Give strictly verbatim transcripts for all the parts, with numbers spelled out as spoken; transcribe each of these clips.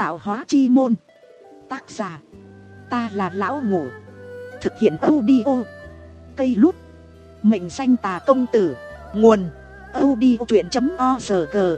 Tạo hóa chi môn. Tác giả ta là lão ngủ. Thực hiện audio cây lút. Mệnh danh Tà Công Tử. Nguồn audiochuyện.org.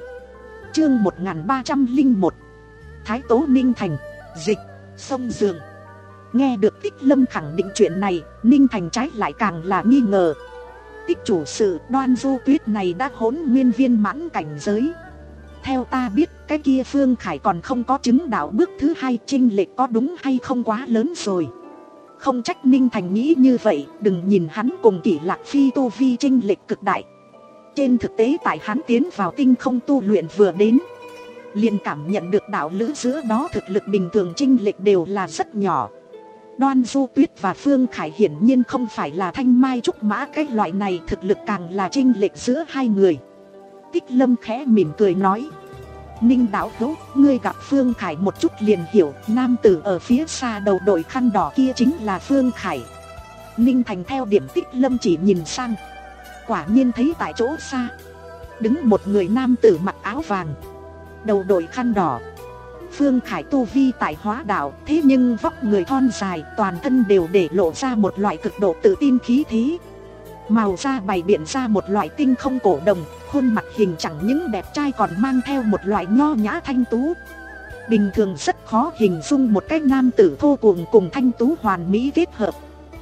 Chương một nghìn ba trăm lẻ một. Thái Tố Ninh Thành. Dịch Sông Giường. Nghe được Tích Lâm khẳng định chuyện này, Ninh Thành trái lại càng là nghi ngờ. Tích chủ sự Đoan Du Tuyết này đã hỗn nguyên viên mãn cảnh giới. Theo ta biết, cái kia Phương Khải còn không có chứng đạo bước thứ hai, chênh lệch có đúng hay không quá lớn rồi. Không trách Ninh Thành nghĩ như vậy, đừng nhìn hắn cùng Kỷ Lạc Phi tu vi chênh lệch cực đại. Trên thực tế tại hắn tiến vào tinh không tu luyện vừa đến, liền cảm nhận được đạo lữ giữa đó thực lực bình thường chênh lệch đều là rất nhỏ. Đoan Du Tuyết và Phương Khải hiển nhiên không phải là thanh mai trúc mã, cái loại này thực lực càng là chênh lệch giữa hai người. Tích Lâm khẽ mỉm cười nói: Ninh đạo hữu, ngươi gặp Phương Khải một chút liền hiểu, nam tử ở phía xa đầu đội khăn đỏ kia chính là Phương Khải. Ninh Thành theo điểm Tích Lâm chỉ nhìn sang, quả nhiên thấy tại chỗ xa đứng một người nam tử mặc áo vàng, đầu đội khăn đỏ. Phương Khải tu vi tại Hóa Đạo, thế nhưng vóc người thon dài, toàn thân đều để lộ ra một loại cực độ tự tin khí thế. Màu da bày biện ra một loại tinh không cổ đồng, khuôn mặt hình chẳng những đẹp trai còn mang theo một loại nho nhã thanh tú. Bình thường rất khó hình dung một cái nam tử thô cuồng cùng thanh tú hoàn mỹ kết hợp,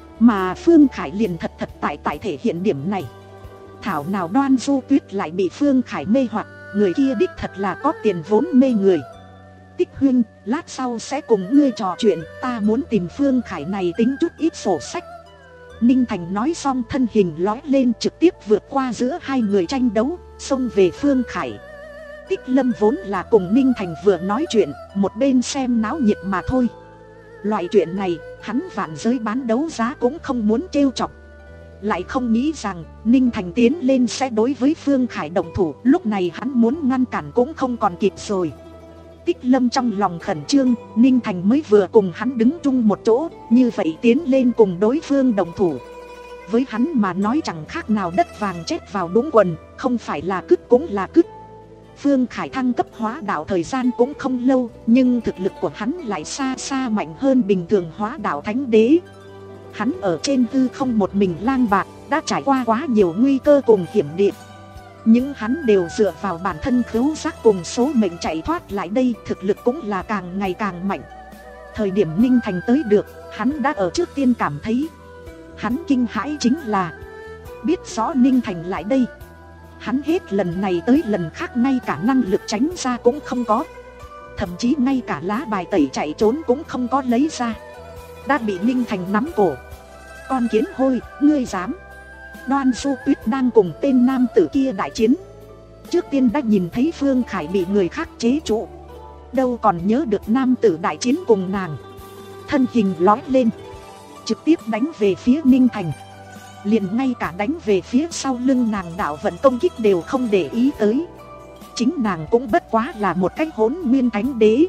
mà Phương Khải liền thật thật tại tại thể hiện điểm này. Thảo nào Đoan Du Tuyết lại bị Phương Khải mê hoặc, người kia đích thật là có tiền vốn mê người. Tích huynh, lát sau sẽ cùng ngươi trò chuyện, ta muốn tìm Phương Khải này tính chút ít sổ sách. Ninh Thành nói xong thân hình lói lên, trực tiếp vượt qua giữa hai người tranh đấu, xông về Phương Khải. Tích Lâm vốn là cùng Ninh Thành vừa nói chuyện, một bên xem náo nhiệt mà thôi. Loại chuyện này, hắn vạn giới bán đấu giá cũng không muốn trêu chọc. Lại không nghĩ rằng Ninh Thành tiến lên sẽ đối với Phương Khải động thủ, lúc này hắn muốn ngăn cản cũng không còn kịp rồi. Tích Lâm trong lòng khẩn trương, Ninh Thành mới vừa cùng hắn đứng chung một chỗ, như vậy tiến lên cùng đối phương đồng thủ, với hắn mà nói chẳng khác nào đất vàng chết vào đúng quần, không phải là cứt cũng là cứt. Phương Khải thăng cấp Hóa Đạo thời gian cũng không lâu, nhưng thực lực của hắn lại xa xa mạnh hơn bình thường Hóa Đạo Thánh Đế. Hắn ở trên hư không một mình lang bạt, đã trải qua quá nhiều nguy cơ cùng hiểm địa, nhưng hắn đều dựa vào bản thân khứu giác cùng số mệnh chạy thoát lại đây, thực lực cũng là càng ngày càng mạnh. Thời điểm Ninh Thành tới được, hắn đã ở trước tiên cảm thấy. Hắn kinh hãi chính là biết rõ Ninh Thành lại đây, hắn hết lần này tới lần khác ngay cả năng lực tránh ra cũng không có, thậm chí ngay cả lá bài tẩy chạy trốn cũng không có lấy ra, đã bị Ninh Thành nắm cổ. Con kiến hôi, ngươi dám! Đoan Du Tuyết đang cùng tên nam tử kia đại chiến, trước tiên đã nhìn thấy Phương Khải bị người khác chế trụ, đâu còn nhớ được nam tử đại chiến cùng nàng. Thân hình lói lên, trực tiếp đánh về phía Ninh Thành, liền ngay cả đánh về phía sau lưng nàng đạo vận công kích đều không để ý tới. Chính nàng cũng bất quá là một cái hỗn nguyên thánh đế,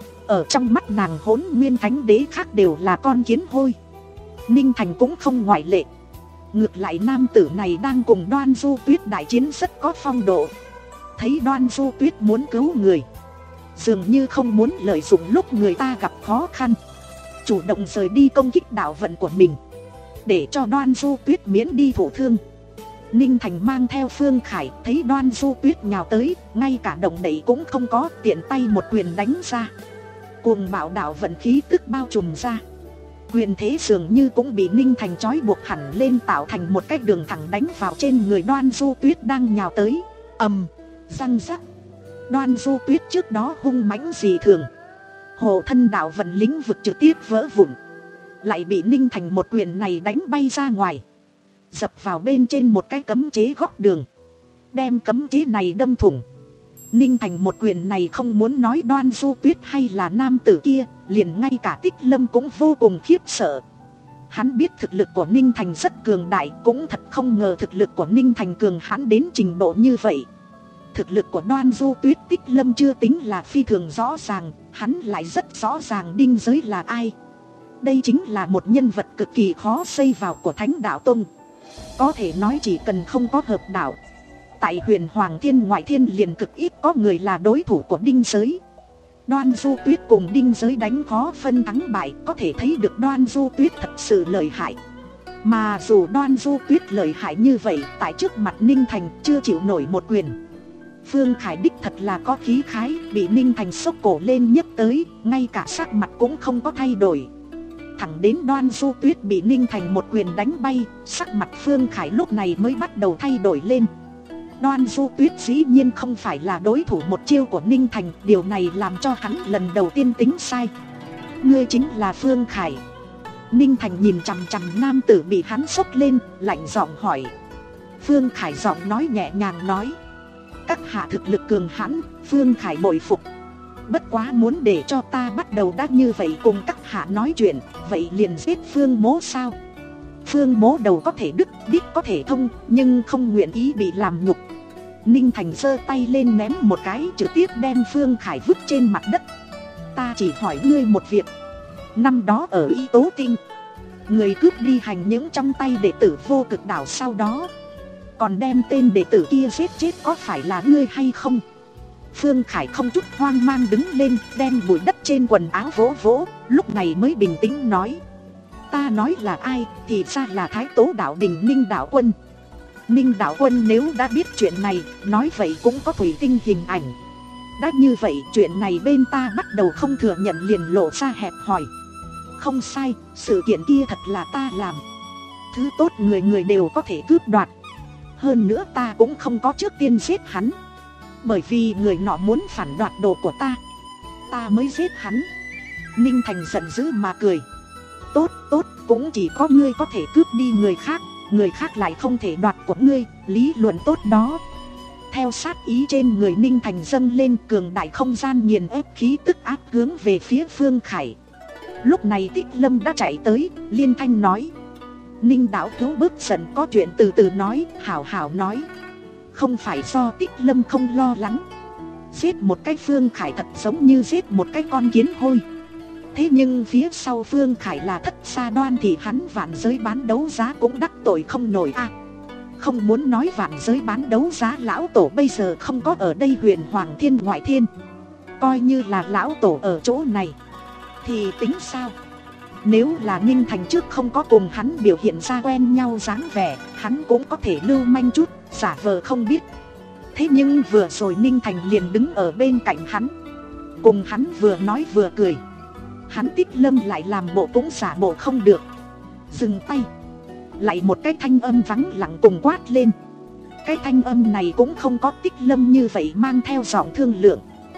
ở trong mắt nàng hỗn nguyên thánh đế khác đều là con kiến hôi. Ninh Thành cũng không ngoại lệ. Ngược lại nam tử này đang cùng Đoan Du Tuyết đại chiến rất có phong độ. Thấy Đoan Du Tuyết muốn cứu người, dường như không muốn lợi dụng lúc người ta gặp khó khăn, chủ động rời đi công kích đạo vận của mình, để cho Đoan Du Tuyết miễn đi thổ thương. Ninh Thành mang theo Phương Khải, thấy Đoan Du Tuyết nhào tới, ngay cả động đậy cũng không có, tiện tay một quyền đánh ra. Cuồng bạo đạo vận khí tức bao trùm ra, quyền thế dường như cũng bị Ninh Thành trói buộc hẳn lên, tạo thành một cái đường thẳng đánh vào trên người Đoan Du Tuyết đang nhào tới. Ầm, răng rắc. Đoan Du Tuyết trước đó hung mãnh dị thường, hộ thân đạo vận lĩnh vực trực tiếp vỡ vụn, lại bị Ninh Thành một quyền này đánh bay ra ngoài, dập vào bên trên một cái cấm chế góc đường, đem cấm chế này đâm thủng. Ninh Thành một quyền này không muốn nói Đoan Du Tuyết hay là nam tử kia, liền ngay cả Tích Lâm cũng vô cùng khiếp sợ. Hắn biết thực lực của Ninh Thành rất cường đại, cũng thật không ngờ thực lực của Ninh Thành cường hãn đến trình độ như vậy. Thực lực của Đoan Du Tuyết Tích Lâm chưa tính là phi thường rõ ràng, hắn lại rất rõ ràng Đinh Giới là ai. Đây chính là một nhân vật cực kỳ khó xây vào của Thánh Đạo Tông. Có thể nói chỉ cần không có hợp đạo, tại Huyền Hoàng Thiên Ngoại Thiên liền cực ít có người là đối thủ của Đinh Giới. Đoan Du Tuyết cùng Đinh Giới đánh khó phân thắng bại, có thể thấy được Đoan Du Tuyết thật sự lợi hại. Mà dù Đoan Du Tuyết lợi hại như vậy, tại trước mặt Ninh Thành chưa chịu nổi một quyền. Phương Khải đích thật là có khí khái, bị Ninh Thành xốc cổ lên nhấc tới, ngay cả sắc mặt cũng không có thay đổi. Thẳng đến Đoan Du Tuyết bị Ninh Thành một quyền đánh bay, sắc mặt Phương Khải lúc này mới bắt đầu thay đổi lên. Đoan Du Tuyết dĩ nhiên không phải là đối thủ một chiêu của Ninh Thành, điều này làm cho hắn lần đầu tiên tính sai. Ngươi chính là Phương Khải. Ninh Thành nhìn chằm chằm nam tử bị hắn xốc lên, lạnh giọng hỏi. Phương Khải giọng nói nhẹ nhàng nói. Các hạ thực lực cường hãn, Phương Khải bội phục. Bất quá muốn để cho ta bắt đầu đã như vậy cùng các hạ nói chuyện, vậy liền giết Phương Mỗ sao? Phương Mỗ đầu có thể đứt, đít có thể thông, nhưng không nguyện ý bị làm nhục. Ninh Thành giơ tay lên ném một cái, trực tiếp đem Phương Khải vứt trên mặt đất. Ta chỉ hỏi ngươi một việc. Năm đó ở Y Tố Tinh, người cướp đi hành những trong tay đệ tử Vô Cực Đảo, sau đó còn đem tên đệ tử kia giết chết, có phải là ngươi hay không? Phương Khải không chút hoang mang đứng lên, đem bụi đất trên quần áo vỗ vỗ, lúc này mới bình tĩnh nói. Ta nói là ai, thì ra là Thái Tố Đạo Đình Ninh Đạo Quân. Ninh Đạo Quân nếu đã biết chuyện này, nói vậy cũng có thủy tinh hình ảnh. Đã như vậy, chuyện này bên ta bắt đầu không thừa nhận liền lộ ra hẹp hòi. Không sai, sự kiện kia thật là ta làm. Thứ tốt người người đều có thể cướp đoạt. Hơn nữa ta cũng không có trước tiên giết hắn, bởi vì người nọ muốn phản đoạt đồ của ta, ta mới giết hắn. Ninh Thành giận dữ mà cười. Tốt, tốt, cũng chỉ có ngươi có thể cướp đi người khác, người khác lại không thể đoạt của ngươi, lý luận tốt đó. Theo sát ý trên người Ninh Thành dâng lên, cường đại không gian nghiền ép khí tức áp hướng về phía Phương Khải. Lúc này Tích Lâm đã chạy tới, liên thanh nói. Ninh đạo hữu bớt giận, có chuyện từ từ nói, hảo hảo nói. Không phải do Tích Lâm không lo lắng. Giết một cái Phương Khải thật giống như giết một cái con kiến hôi. Thế nhưng phía sau Phương Khải là Thất Sa Đoan thì hắn vạn giới bán đấu giá cũng đắc tội không nổi a. À, không muốn nói vạn giới bán đấu giá lão tổ bây giờ không có ở đây huyền Hoàng Thiên ngoại thiên. Coi như là lão tổ ở chỗ này thì tính sao? Nếu là Ninh Thành trước không có cùng hắn biểu hiện ra quen nhau dáng vẻ, hắn cũng có thể lưu manh chút, giả vờ không biết. Thế nhưng vừa rồi Ninh Thành liền đứng ở bên cạnh hắn, cùng hắn vừa nói vừa cười. Hắn Tích Lâm lại làm bộ cũng giả bộ không được. Dừng tay. Lại một cái thanh âm vắng lặng cùng quát lên. Cái thanh âm này cũng không có Tích Lâm như vậy mang theo giọng thương lượng,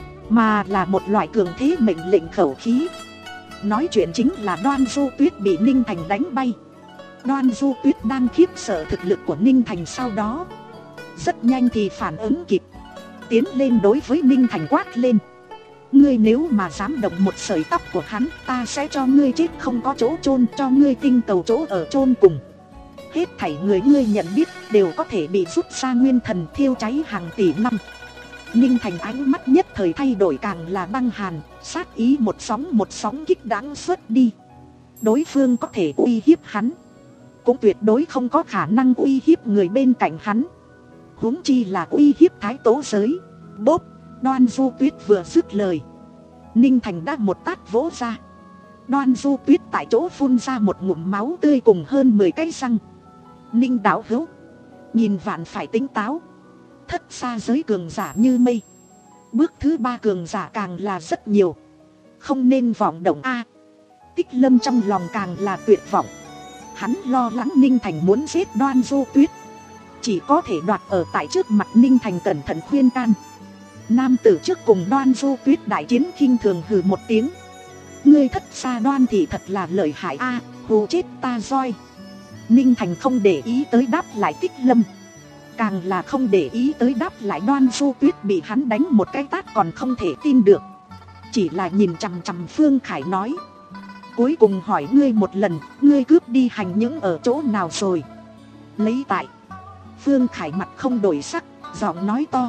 mà là một loại cường thế mệnh lệnh khẩu khí. Nói chuyện chính là Đoan Du Tuyết bị Ninh Thành đánh bay. Đoan Du Tuyết đang khiếp sợ thực lực của Ninh Thành, sau đó rất nhanh thì phản ứng kịp, tiến lên đối với Ninh Thành quát lên. Ngươi nếu mà dám động một sợi tóc của hắn, ta sẽ cho ngươi chết không có chỗ chôn, cho ngươi tinh cầu chỗ ở chôn cùng. Hết thảy người ngươi nhận biết đều có thể bị rút ra nguyên thần thiêu cháy hàng tỷ năm. Ninh Thành ánh mắt nhất thời thay đổi, càng là băng hàn, sát ý một sóng một sóng kích đáng xuất đi. Đối phương có thể uy hiếp hắn, cũng tuyệt đối không có khả năng uy hiếp người bên cạnh hắn, huống chi là uy hiếp Thái Tố giới. Bốp! Đoan Du Tuyết vừa dứt lời, Ninh Thành đã một tát vỗ ra. Đoan Du Tuyết tại chỗ phun ra một ngụm máu tươi cùng hơn mười cái răng. Ninh đạo hữu, nhìn vạn phải tính táo. Thất xa giới cường giả như mây, bước thứ ba cường giả càng là rất nhiều, không nên vọng động a. À, Tích Lâm trong lòng càng là tuyệt vọng. Hắn lo lắng Ninh Thành muốn giết Đoan Du Tuyết, chỉ có thể đoạt ở tại trước mặt Ninh Thành cẩn thận khuyên can. Nam tử trước cùng Đoan Du Tuyết đại chiến khinh thường hừ một tiếng. Ngươi Thất Sa Đoan thì thật là lợi hại a, à, hù chết ta roi. Ninh Thành không để ý tới đáp lại Tích Lâm, càng là không để ý tới đáp lại Đoan Du Tuyết bị hắn đánh một cái tát còn không thể tin được. Chỉ là nhìn chằm chằm Phương Khải nói. Cuối cùng hỏi ngươi một lần, ngươi cướp đi hành những ở chỗ nào rồi? Lấy tại. Phương Khải mặt không đổi sắc, giọng nói to.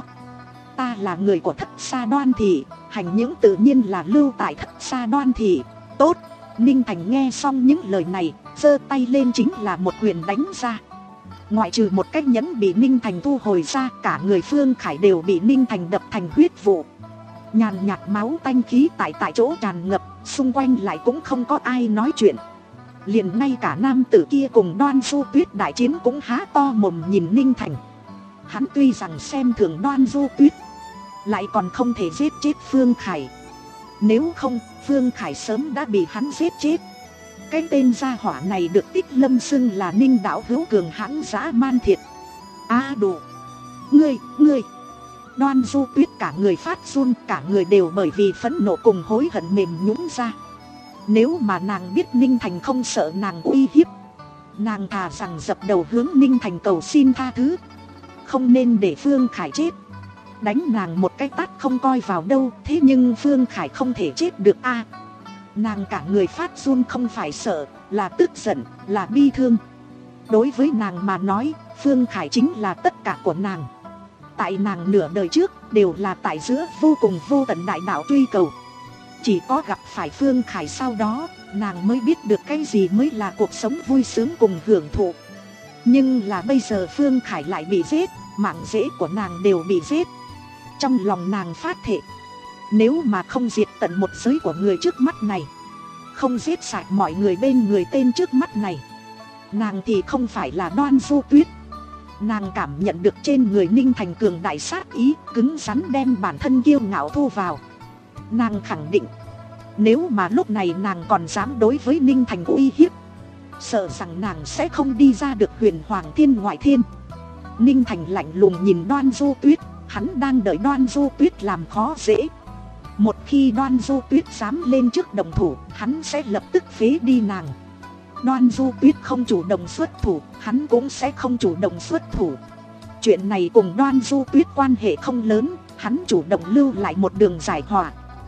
Ta là người của Thất Sa Đoan thị, hành những tự nhiên là lưu tại Thất Sa Đoan thị. Tốt! Ninh Thành nghe xong những lời này, giơ tay lên chính là một quyền đánh ra. Ngoại trừ một cái nhẫn bị Ninh Thành thu hồi ra, cả người Phương Khải đều bị Ninh Thành đập thành huyết vụ. Nhàn nhạt máu tanh khí tại tại chỗ tràn ngập, xung quanh lại cũng không có ai nói chuyện. Liền ngay cả nam tử kia cùng Đoan Du Tuyết đại chiến cũng há to mồm nhìn Ninh Thành. Hắn tuy rằng xem thường Đoan Du Tuyết, lại còn không thể giết chết Phương Khải. Nếu không, Phương Khải sớm đã bị hắn giết chết. Cái tên gia hỏa này được Tích Lâm xưng là Ninh đạo hữu cường hãn dã man thiệt. A à, đủ. Ngươi, ngươi. Đoan Du Tuyết cả người phát run, cả người đều bởi vì phẫn nộ cùng hối hận mềm nhũn ra. Nếu mà nàng biết Ninh Thành không sợ nàng uy hiếp, nàng thà rằng dập đầu hướng Ninh Thành cầu xin tha thứ, không nên để Phương Khải chết. Đánh nàng một cái tát không coi vào đâu, thế nhưng Phương Khải không thể chết được a. À, nàng cả người phát run, không phải sợ, là tức giận, là bi thương. Đối với nàng mà nói, Phương Khải chính là tất cả của nàng. Tại nàng nửa đời trước đều là tại giữa vô cùng vô tận đại đạo truy cầu. Chỉ có gặp phải Phương Khải sau đó, nàng mới biết được cái gì mới là cuộc sống vui sướng cùng hưởng thụ. Nhưng là bây giờ Phương Khải lại bị giết, mạng rễ của nàng đều bị giết. Trong lòng nàng phát thệ, nếu mà không diệt tận một giới của người trước mắt này, không giết sạch mọi người bên người tên trước mắt này, nàng thì không phải là Đoan Du Tuyết. Nàng cảm nhận được trên người Ninh Thành cường đại sát ý, cứng rắn đem bản thân kiêu ngạo thu vào. Nàng khẳng định, nếu mà lúc này nàng còn dám đối với Ninh Thành uy hiếp, sợ rằng nàng sẽ không đi ra được huyền hoàng thiên ngoại thiên. Ninh Thành lạnh lùng nhìn Đoan Du Tuyết, hắn đang đợi Đoan Du Tuyết làm khó dễ. Một khi Đoan Du Tuyết dám lên trước động thủ, hắn sẽ lập tức phế đi nàng. Đoan Du Tuyết không chủ động xuất thủ, hắn cũng sẽ không chủ động xuất thủ. Chuyện này cùng Đoan Du Tuyết quan hệ không lớn, hắn chủ động lưu lại một đường giải hòa.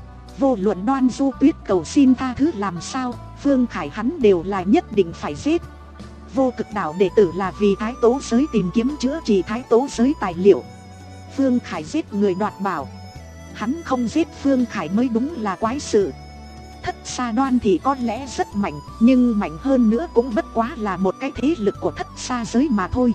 Vô luận Đoan Du Tuyết cầu xin tha thứ làm sao, Phương Khải hắn đều là nhất định phải giết. Vô Cực Đảo đệ tử là vì Thái Tố giới tìm kiếm chữa trị Thái Tố giới tài liệu. Phương Khải giết người đoạt bảo, hắn không giết Phương Khải mới đúng là quái sự. Thất Sa Đoan thì có lẽ rất mạnh, nhưng mạnh hơn nữa cũng bất quá là một cái thế lực của Thất Sa giới mà thôi.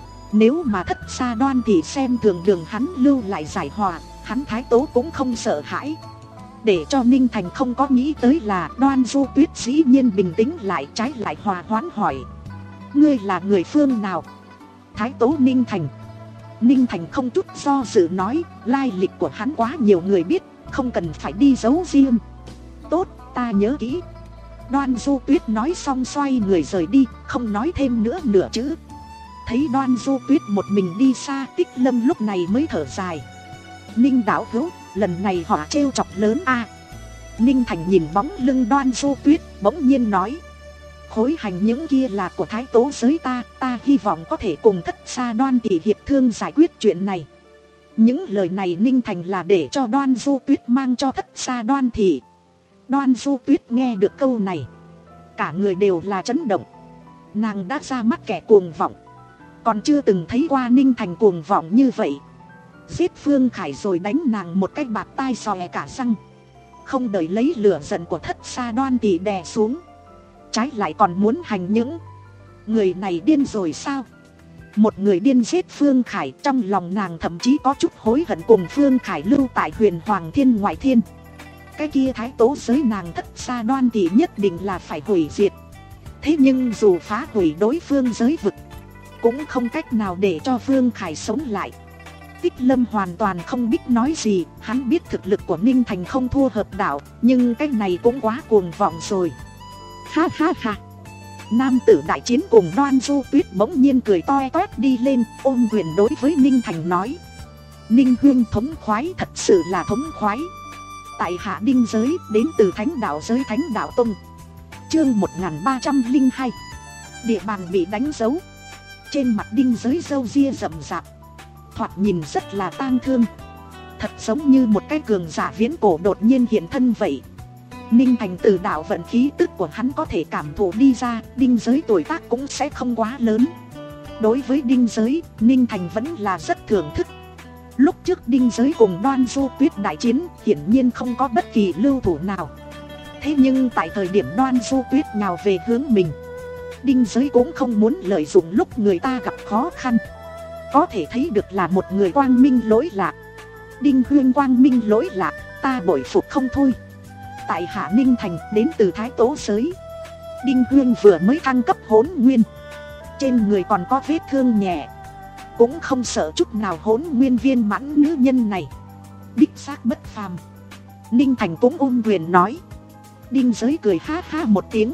Nếu mà Thất Sa Đoan thì xem thường đường hắn lưu lại giải hòa, hắn Thái Tố cũng không sợ hãi. Để cho Ninh Thành không có nghĩ tới là Đoan Du Tuyết dĩ nhiên bình tĩnh lại, trái lại hòa hoãn hỏi: ngươi là người phương nào? Thái Tố Ninh Thành. Ninh Thành không chút do dự nói, lai lịch của hắn quá nhiều người biết, không cần phải đi giấu riêng. Tốt, ta nhớ kỹ. Đoan Du Tuyết nói xong xoay người rời đi, không nói thêm nữa nửa chữ. Thấy Đoan Du Tuyết một mình đi xa, Tích Lâm lúc này mới thở dài. Ninh đạo hữu, lần này họ trêu chọc lớn a. À. Ninh Thành nhìn bóng lưng Đoan Du Tuyết, bỗng nhiên nói: khối hành những kia là của Thái Tố giới ta, ta hy vọng có thể cùng Thất Sa Đoan tỷ hiệp thương giải quyết chuyện này. Những lời này Ninh Thành là để cho Đoan Du Tuyết mang cho Thất Sa Đoan thị. Đoan Du Tuyết nghe được câu này, cả người đều là chấn động. Nàng đã ra mắt kẻ cuồng vọng, còn chưa từng thấy qua Ninh Thành cuồng vọng như vậy. Giết Phương Khải rồi đánh nàng một cái bạt tai xòe cả răng, không đợi lấy lửa giận của Thất Sa Đoan tỷ đè xuống, trái lại còn muốn hành những người này điên rồi sao? Một người điên giết Phương Khải, trong lòng nàng thậm chí có chút hối hận cùng Phương Khải lưu tại huyền hoàng thiên ngoại thiên. Cái kia Thái Tố giới nàng Thất Sa Đoan thì nhất định là phải hủy diệt. Thế nhưng dù phá hủy đối phương giới vực, cũng không cách nào để cho Phương Khải sống lại. Tích Lâm hoàn toàn không biết nói gì, hắn biết thực lực của Ninh Thành không thua hợp đạo, nhưng cái này cũng quá cuồng vọng rồi. Ha ha ha. Nam tử đại chiến cùng Đoan Du Tuyết bỗng nhiên cười toe toét đi lên, ôm quyền đối với Ninh Thành nói: Ninh huynh thống khoái, thật sự là thống khoái. Tại hạ Đinh Giới, đến từ Thánh Đạo Giới Thánh Đạo Tông. Chương một nghìn ba trăm lẻ hai. Địa bàn bị đánh dấu. Trên mặt Đinh Giới râu ria rậm rạp, thoạt nhìn rất là tang thương, thật giống như một cái cường giả viễn cổ đột nhiên hiện thân vậy. Ninh Thành từ đạo vận khí tức của hắn có thể cảm thụ đi ra, Đinh Giới tuổi tác cũng sẽ không quá lớn. Đối với Đinh Giới, Ninh Thành vẫn là rất thưởng thức. Lúc trước Đinh Giới cùng Đoan Du Tuyết đại chiến, hiển nhiên không có bất kỳ lưu thủ nào. Thế nhưng tại thời điểm Đoan Du Tuyết nhào về hướng mình, Đinh Giới cũng không muốn lợi dụng lúc người ta gặp khó khăn. Có thể thấy được là một người quang minh lỗi lạc. Đinh huyên quang minh lỗi lạc, Ta bội phục không thôi. Tại hạ Ninh Thành đến từ Thái Tố giới. Đinh Huyên vừa mới thăng cấp hỗn nguyên, trên người còn có vết thương nhẹ, cũng không sợ chút nào hỗn nguyên viên mãn nữ nhân này đích xác bất phàm. Ninh Thành cũng ôm quyền nói. Đinh Giới cười ha ha một tiếng.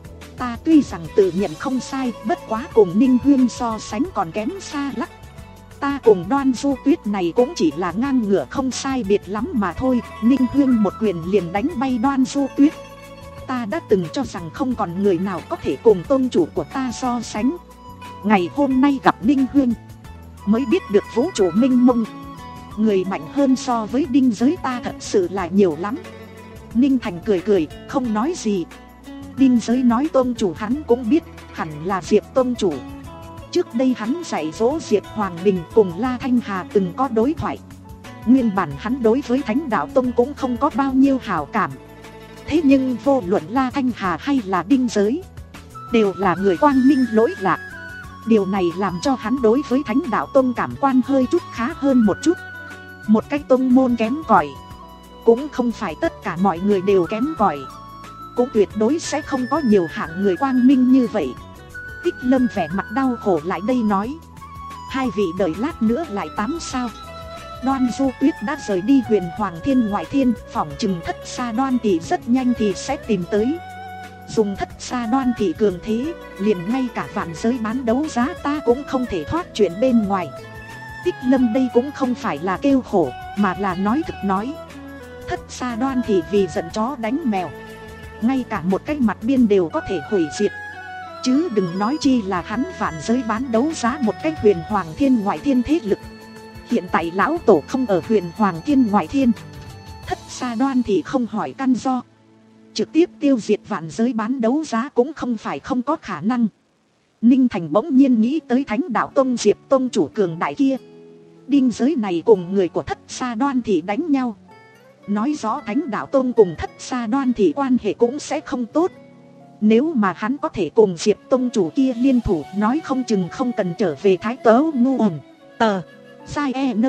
Ta tuy rằng tự nhận không sai, bất quá cùng Ninh Huyên so sánh còn kém xa lắm. Ta cùng Đoan Du Tuyết này cũng chỉ là ngang ngửa không sai biệt lắm mà thôi. Ninh Huyên một quyền liền đánh bay Đoan Du Tuyết. Ta đã từng cho rằng không còn người nào có thể cùng tôn chủ của ta so sánh. Ngày hôm nay gặp Ninh Huyên mới biết được vũ trụ minh mông, người mạnh hơn so với Đinh Giới ta thật sự là nhiều lắm. Ninh Thành cười cười, không nói gì. Đinh Giới nói tôn chủ hắn cũng biết, hẳn là Diệp tôn chủ. Trước đây hắn dạy dỗ Diệp Hoàng Bình cùng La Thanh Hà từng có đối thoại. Nguyên bản hắn đối với Thánh Đạo Tông cũng không có bao nhiêu hảo cảm. Thế nhưng vô luận La Thanh Hà hay là Đinh Giới đều là người quang minh lỗi lạc. Điều này làm cho hắn đối với Thánh Đạo Tông cảm quan hơi chút khá hơn một chút. Một cái tông môn kém cỏi, cũng không phải tất cả mọi người đều kém cỏi, cũng tuyệt đối sẽ không có nhiều hạng người quang minh như vậy. Tích Lâm vẻ mặt đau khổ lại đây nói. Hai vị đợi lát nữa lại tám sao. Đoan Du Tuyết đã rời đi Huyền Hoàng Thiên ngoại thiên, phỏng chừng Thất Sa Đoan Thị rất nhanh thì sẽ tìm tới. Dùng Thất Sa Đoan Thị cường thế, liền ngay cả vạn giới bán đấu giá ta cũng không thể thoát chuyện bên ngoài. Tích Lâm đây cũng không phải là kêu khổ, mà là nói thực nói. Thất Sa Đoan Thị vì giận chó đánh mèo, ngay cả một cái mặt biên đều có thể hủy diệt, chứ đừng nói chi là hắn vạn giới bán đấu giá một cái Huyền Hoàng Thiên ngoại thiên thế lực. Hiện tại lão tổ không ở Huyền Hoàng Thiên ngoại thiên, Thất Sa Đoan Thị không hỏi căn do, trực tiếp tiêu diệt vạn giới bán đấu giá cũng không phải không có khả năng. Ninh Thành bỗng nhiên nghĩ tới Thánh Đạo Tông Diệp Tông chủ cường đại kia. Đinh Giới này cùng người của Thất Sa Đoan Thị đánh nhau, nói rõ Thánh Đạo Tông cùng Thất Sa Đoan Thị quan hệ cũng sẽ không tốt. Nếu mà hắn có thể cùng Diệp Tông chủ kia liên thủ, nói không chừng không cần trở về Thái Tớ ngu ẩn tờ sai e nơ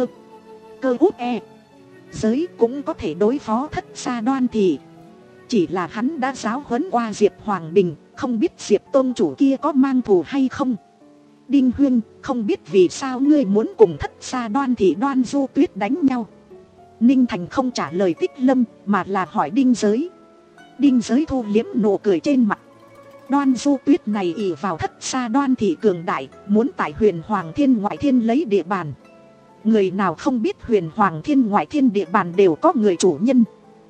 cơ út e giới cũng có thể đối phó Thất Sa Đoan Thị. Chỉ là hắn đã giáo huấn qua Diệp Hoàng Bình, không biết Diệp Tôn chủ kia có mang thù hay không. Đinh Huyên, không biết vì sao ngươi muốn cùng Thất Sa Đoan Thị Đoan Du Tuyết đánh nhau. Ninh Thành không trả lời Tích Lâm, mà là hỏi Đinh Giới. Đinh Giới thu liếm nụ cười trên mặt. Đoan Du Tuyết này ỷ vào Thất Sa Đoan Thị cường đại, muốn tại Huyền Hoàng Thiên ngoại thiên lấy địa bàn. Người nào không biết Huyền Hoàng Thiên ngoại thiên địa bàn đều có người chủ nhân,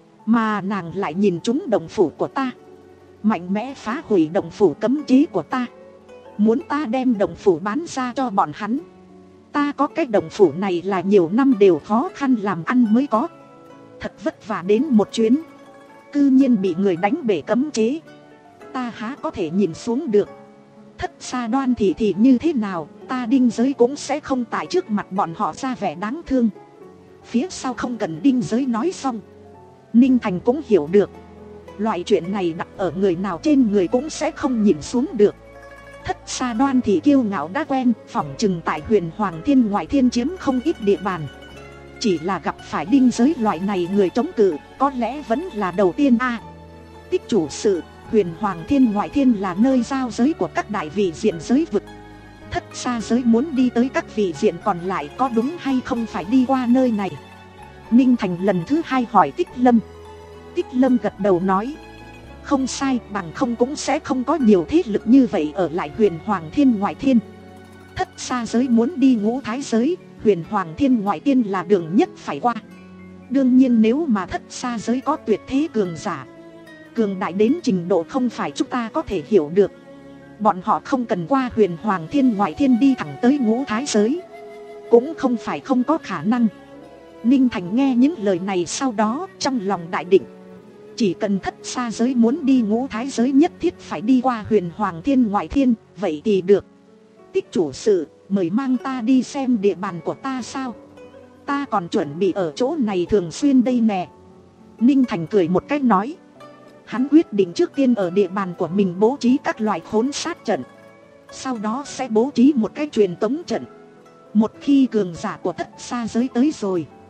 mà nàng lại nhìn trúng động phủ của ta, mạnh mẽ phá hủy động phủ cấm chế của ta, muốn ta đem động phủ bán ra cho bọn hắn. Ta có cái động phủ này là nhiều năm đều khó khăn làm ăn mới có, thật vất vả đến một chuyến, cư nhiên bị người đánh bể cấm chế. Ta há có thể nhìn xuống được. Thất Sa Đoan Thị thì như thế nào, ta Đinh Giới cũng sẽ không tại trước mặt bọn họ ra vẻ đáng thương. Phía sau không cần Đinh Giới nói xong, Ninh Thành cũng hiểu được, loại chuyện này đặt ở người nào trên người cũng sẽ không nhìn xuống được. Thất Sa Đoan Thị kiêu ngạo đã quen, phỏng chừng tại Huyền Hoàng Thiên ngoại thiên chiếm không ít địa bàn. Chỉ là gặp phải Đinh Giới loại này người chống cự, có lẽ vẫn là đầu tiên a. À, tích chủ sự, Huyền Hoàng Thiên ngoại thiên là nơi giao giới của các đại vị diện giới vực. Thất Sa giới muốn đi tới các vị diện còn lại có đúng hay không phải đi qua nơi này? Ninh Thành lần thứ hai hỏi Tích Lâm. Tích Lâm gật đầu nói, không sai, bằng không cũng sẽ không có nhiều thế lực như vậy ở lại Huyền Hoàng Thiên ngoại thiên. Thất Sa giới muốn đi Ngũ Thái giới, Huyền Hoàng Thiên ngoại thiên là đường nhất phải qua. Đương nhiên nếu mà Thất Sa giới có tuyệt thế cường giả, cường đại đến trình độ không phải chúng ta có thể hiểu được, bọn họ không cần qua Huyền Hoàng Thiên ngoại thiên đi thẳng tới Ngũ Thái giới, cũng không phải không có khả năng. Ninh Thành nghe những lời này sau đó trong lòng đại định, chỉ cần Thất Sa giới muốn đi Ngũ Thái giới nhất thiết phải đi qua Huyền Hoàng Thiên ngoại thiên, vậy thì được. Tích chủ sự, mời mang ta đi xem địa bàn của ta sao? Ta còn chuẩn bị ở chỗ này thường xuyên đây nè. Ninh Thành cười một cách nói. Hắn quyết định trước tiên ở địa bàn của mình bố trí các loại khốn sát trận, sau đó sẽ bố trí một cái truyền tống trận. Một khi cường giả của Thất Sa giới tới rồi,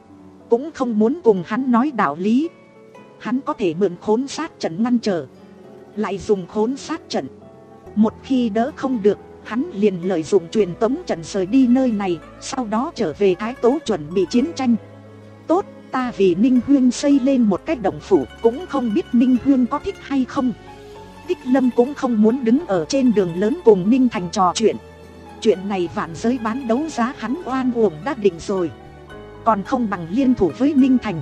cũng không muốn cùng hắn nói đạo lý. Hắn có thể mượn khốn sát trận ngăn trở, lại dùng khốn sát trận. Một khi đỡ không được, hắn liền lợi dụng truyền tống trận rời đi nơi này, sau đó trở về Thái Tố chuẩn bị chiến tranh. Tốt, ta vì Ninh Huyên xây lên một cái động phủ, cũng không biết Ninh Huyên có thích hay không. Tích Lâm cũng không muốn đứng ở trên đường lớn cùng Ninh Thành trò chuyện. Chuyện này vạn giới bán đấu giá hắn oan uổng đã định rồi, còn không bằng liên thủ với Ninh Thành.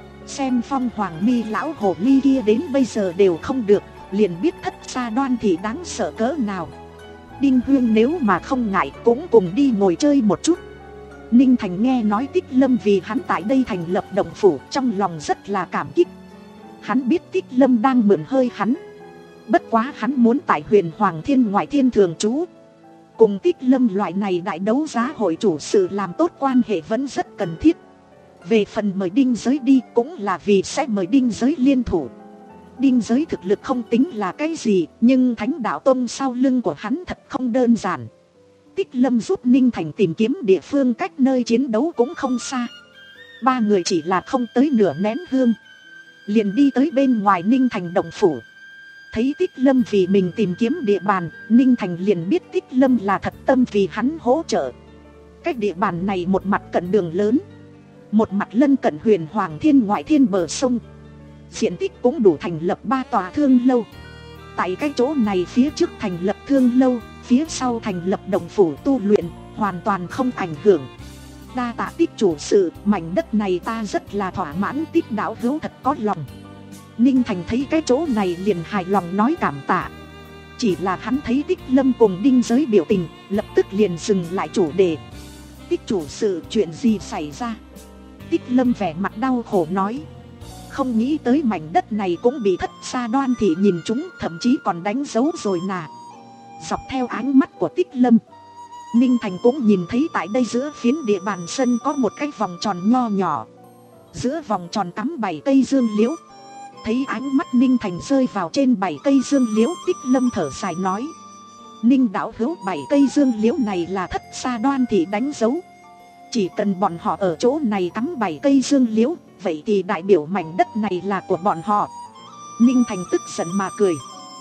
Xem Phong Hoàng Mi lão hồ ly kia đến bây giờ đều không được, liền biết Thất Sa Đoan thì đáng sợ cỡ nào. Đinh Huyên nếu mà không ngại cũng cùng đi ngồi chơi một chút. Ninh Thành nghe nói Tích Lâm vì hắn tại đây thành lập động phủ, trong lòng rất là cảm kích. Hắn biết Tích Lâm đang mượn hơi hắn, bất quá hắn muốn tại Huyền Hoàng Thiên ngoại thiên thường trú. Cùng Tích Lâm loại này đại đấu giá hội chủ sự làm tốt quan hệ vẫn rất cần thiết. Về phần mời Đinh Giới đi cũng là vì sẽ mời Đinh Giới liên thủ. Đinh Giới thực lực không tính là cái gì, nhưng Thánh Đạo Tông sau lưng của hắn thật không đơn giản. Tích Lâm giúp Ninh Thành tìm kiếm địa phương cách nơi chiến đấu cũng không xa. Ba người chỉ là không tới nửa nén hương, liền đi tới bên ngoài Ninh Thành động phủ. Thấy Tích Lâm vì mình tìm kiếm địa bàn, Ninh Thành liền biết Tích Lâm là thật tâm vì hắn hỗ trợ. Cách địa bàn này một mặt cận đường lớn, một mặt lân cận Huyền Hoàng Thiên ngoại thiên bờ sông. Diện tích cũng đủ thành lập ba tòa thương lâu. Tại cái chỗ này phía trước thành lập thương lâu, phía sau thành lập động phủ tu luyện, hoàn toàn không ảnh hưởng. Đa tạ Tích chủ sự, mảnh đất này ta rất là thỏa mãn, Tích đạo hữu thật có lòng. Ninh Thành thấy cái chỗ này liền hài lòng nói cảm tạ. Chỉ là hắn thấy Tích Lâm cùng Đinh Giới biểu tình, lập tức liền dừng lại chủ đề. Tích chủ sự, chuyện gì xảy ra? Tích Lâm vẻ mặt đau khổ nói. Không nghĩ tới mảnh đất này cũng bị Thất Sa Đoan thị nhìn chúng, thậm chí còn đánh dấu rồi nà. Dọc theo ánh mắt của Tích Lâm, Ninh Thành cũng nhìn thấy tại đây giữa phiến địa bàn sân có một cái vòng tròn nho nhỏ. Giữa vòng tròn cắm bảy cây dương liễu. Thấy ánh mắt Ninh Thành rơi vào trên bảy cây dương liễu, Tích Lâm thở dài nói. Ninh đạo hữu, bảy cây dương liễu này là Thất Sa Đoan thị đánh dấu. Chỉ cần bọn họ ở chỗ này cắm bảy cây dương liễu, vậy thì đại biểu mảnh đất này là của bọn họ. Ninh Thành tức giận mà cười.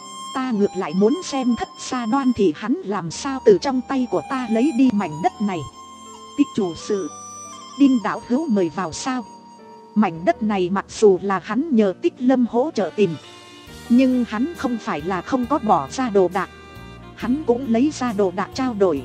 Ta ngược lại muốn xem Thất Sa Đoan thì hắn làm sao từ trong tay của ta lấy đi mảnh đất này. Tích chủ sự, Đinh đạo hữu mời vào sao? Mảnh đất này mặc dù là hắn nhờ Tích Lâm hỗ trợ tìm, nhưng hắn không phải là không có bỏ ra đồ đạc. Hắn cũng lấy ra đồ đạc trao đổi.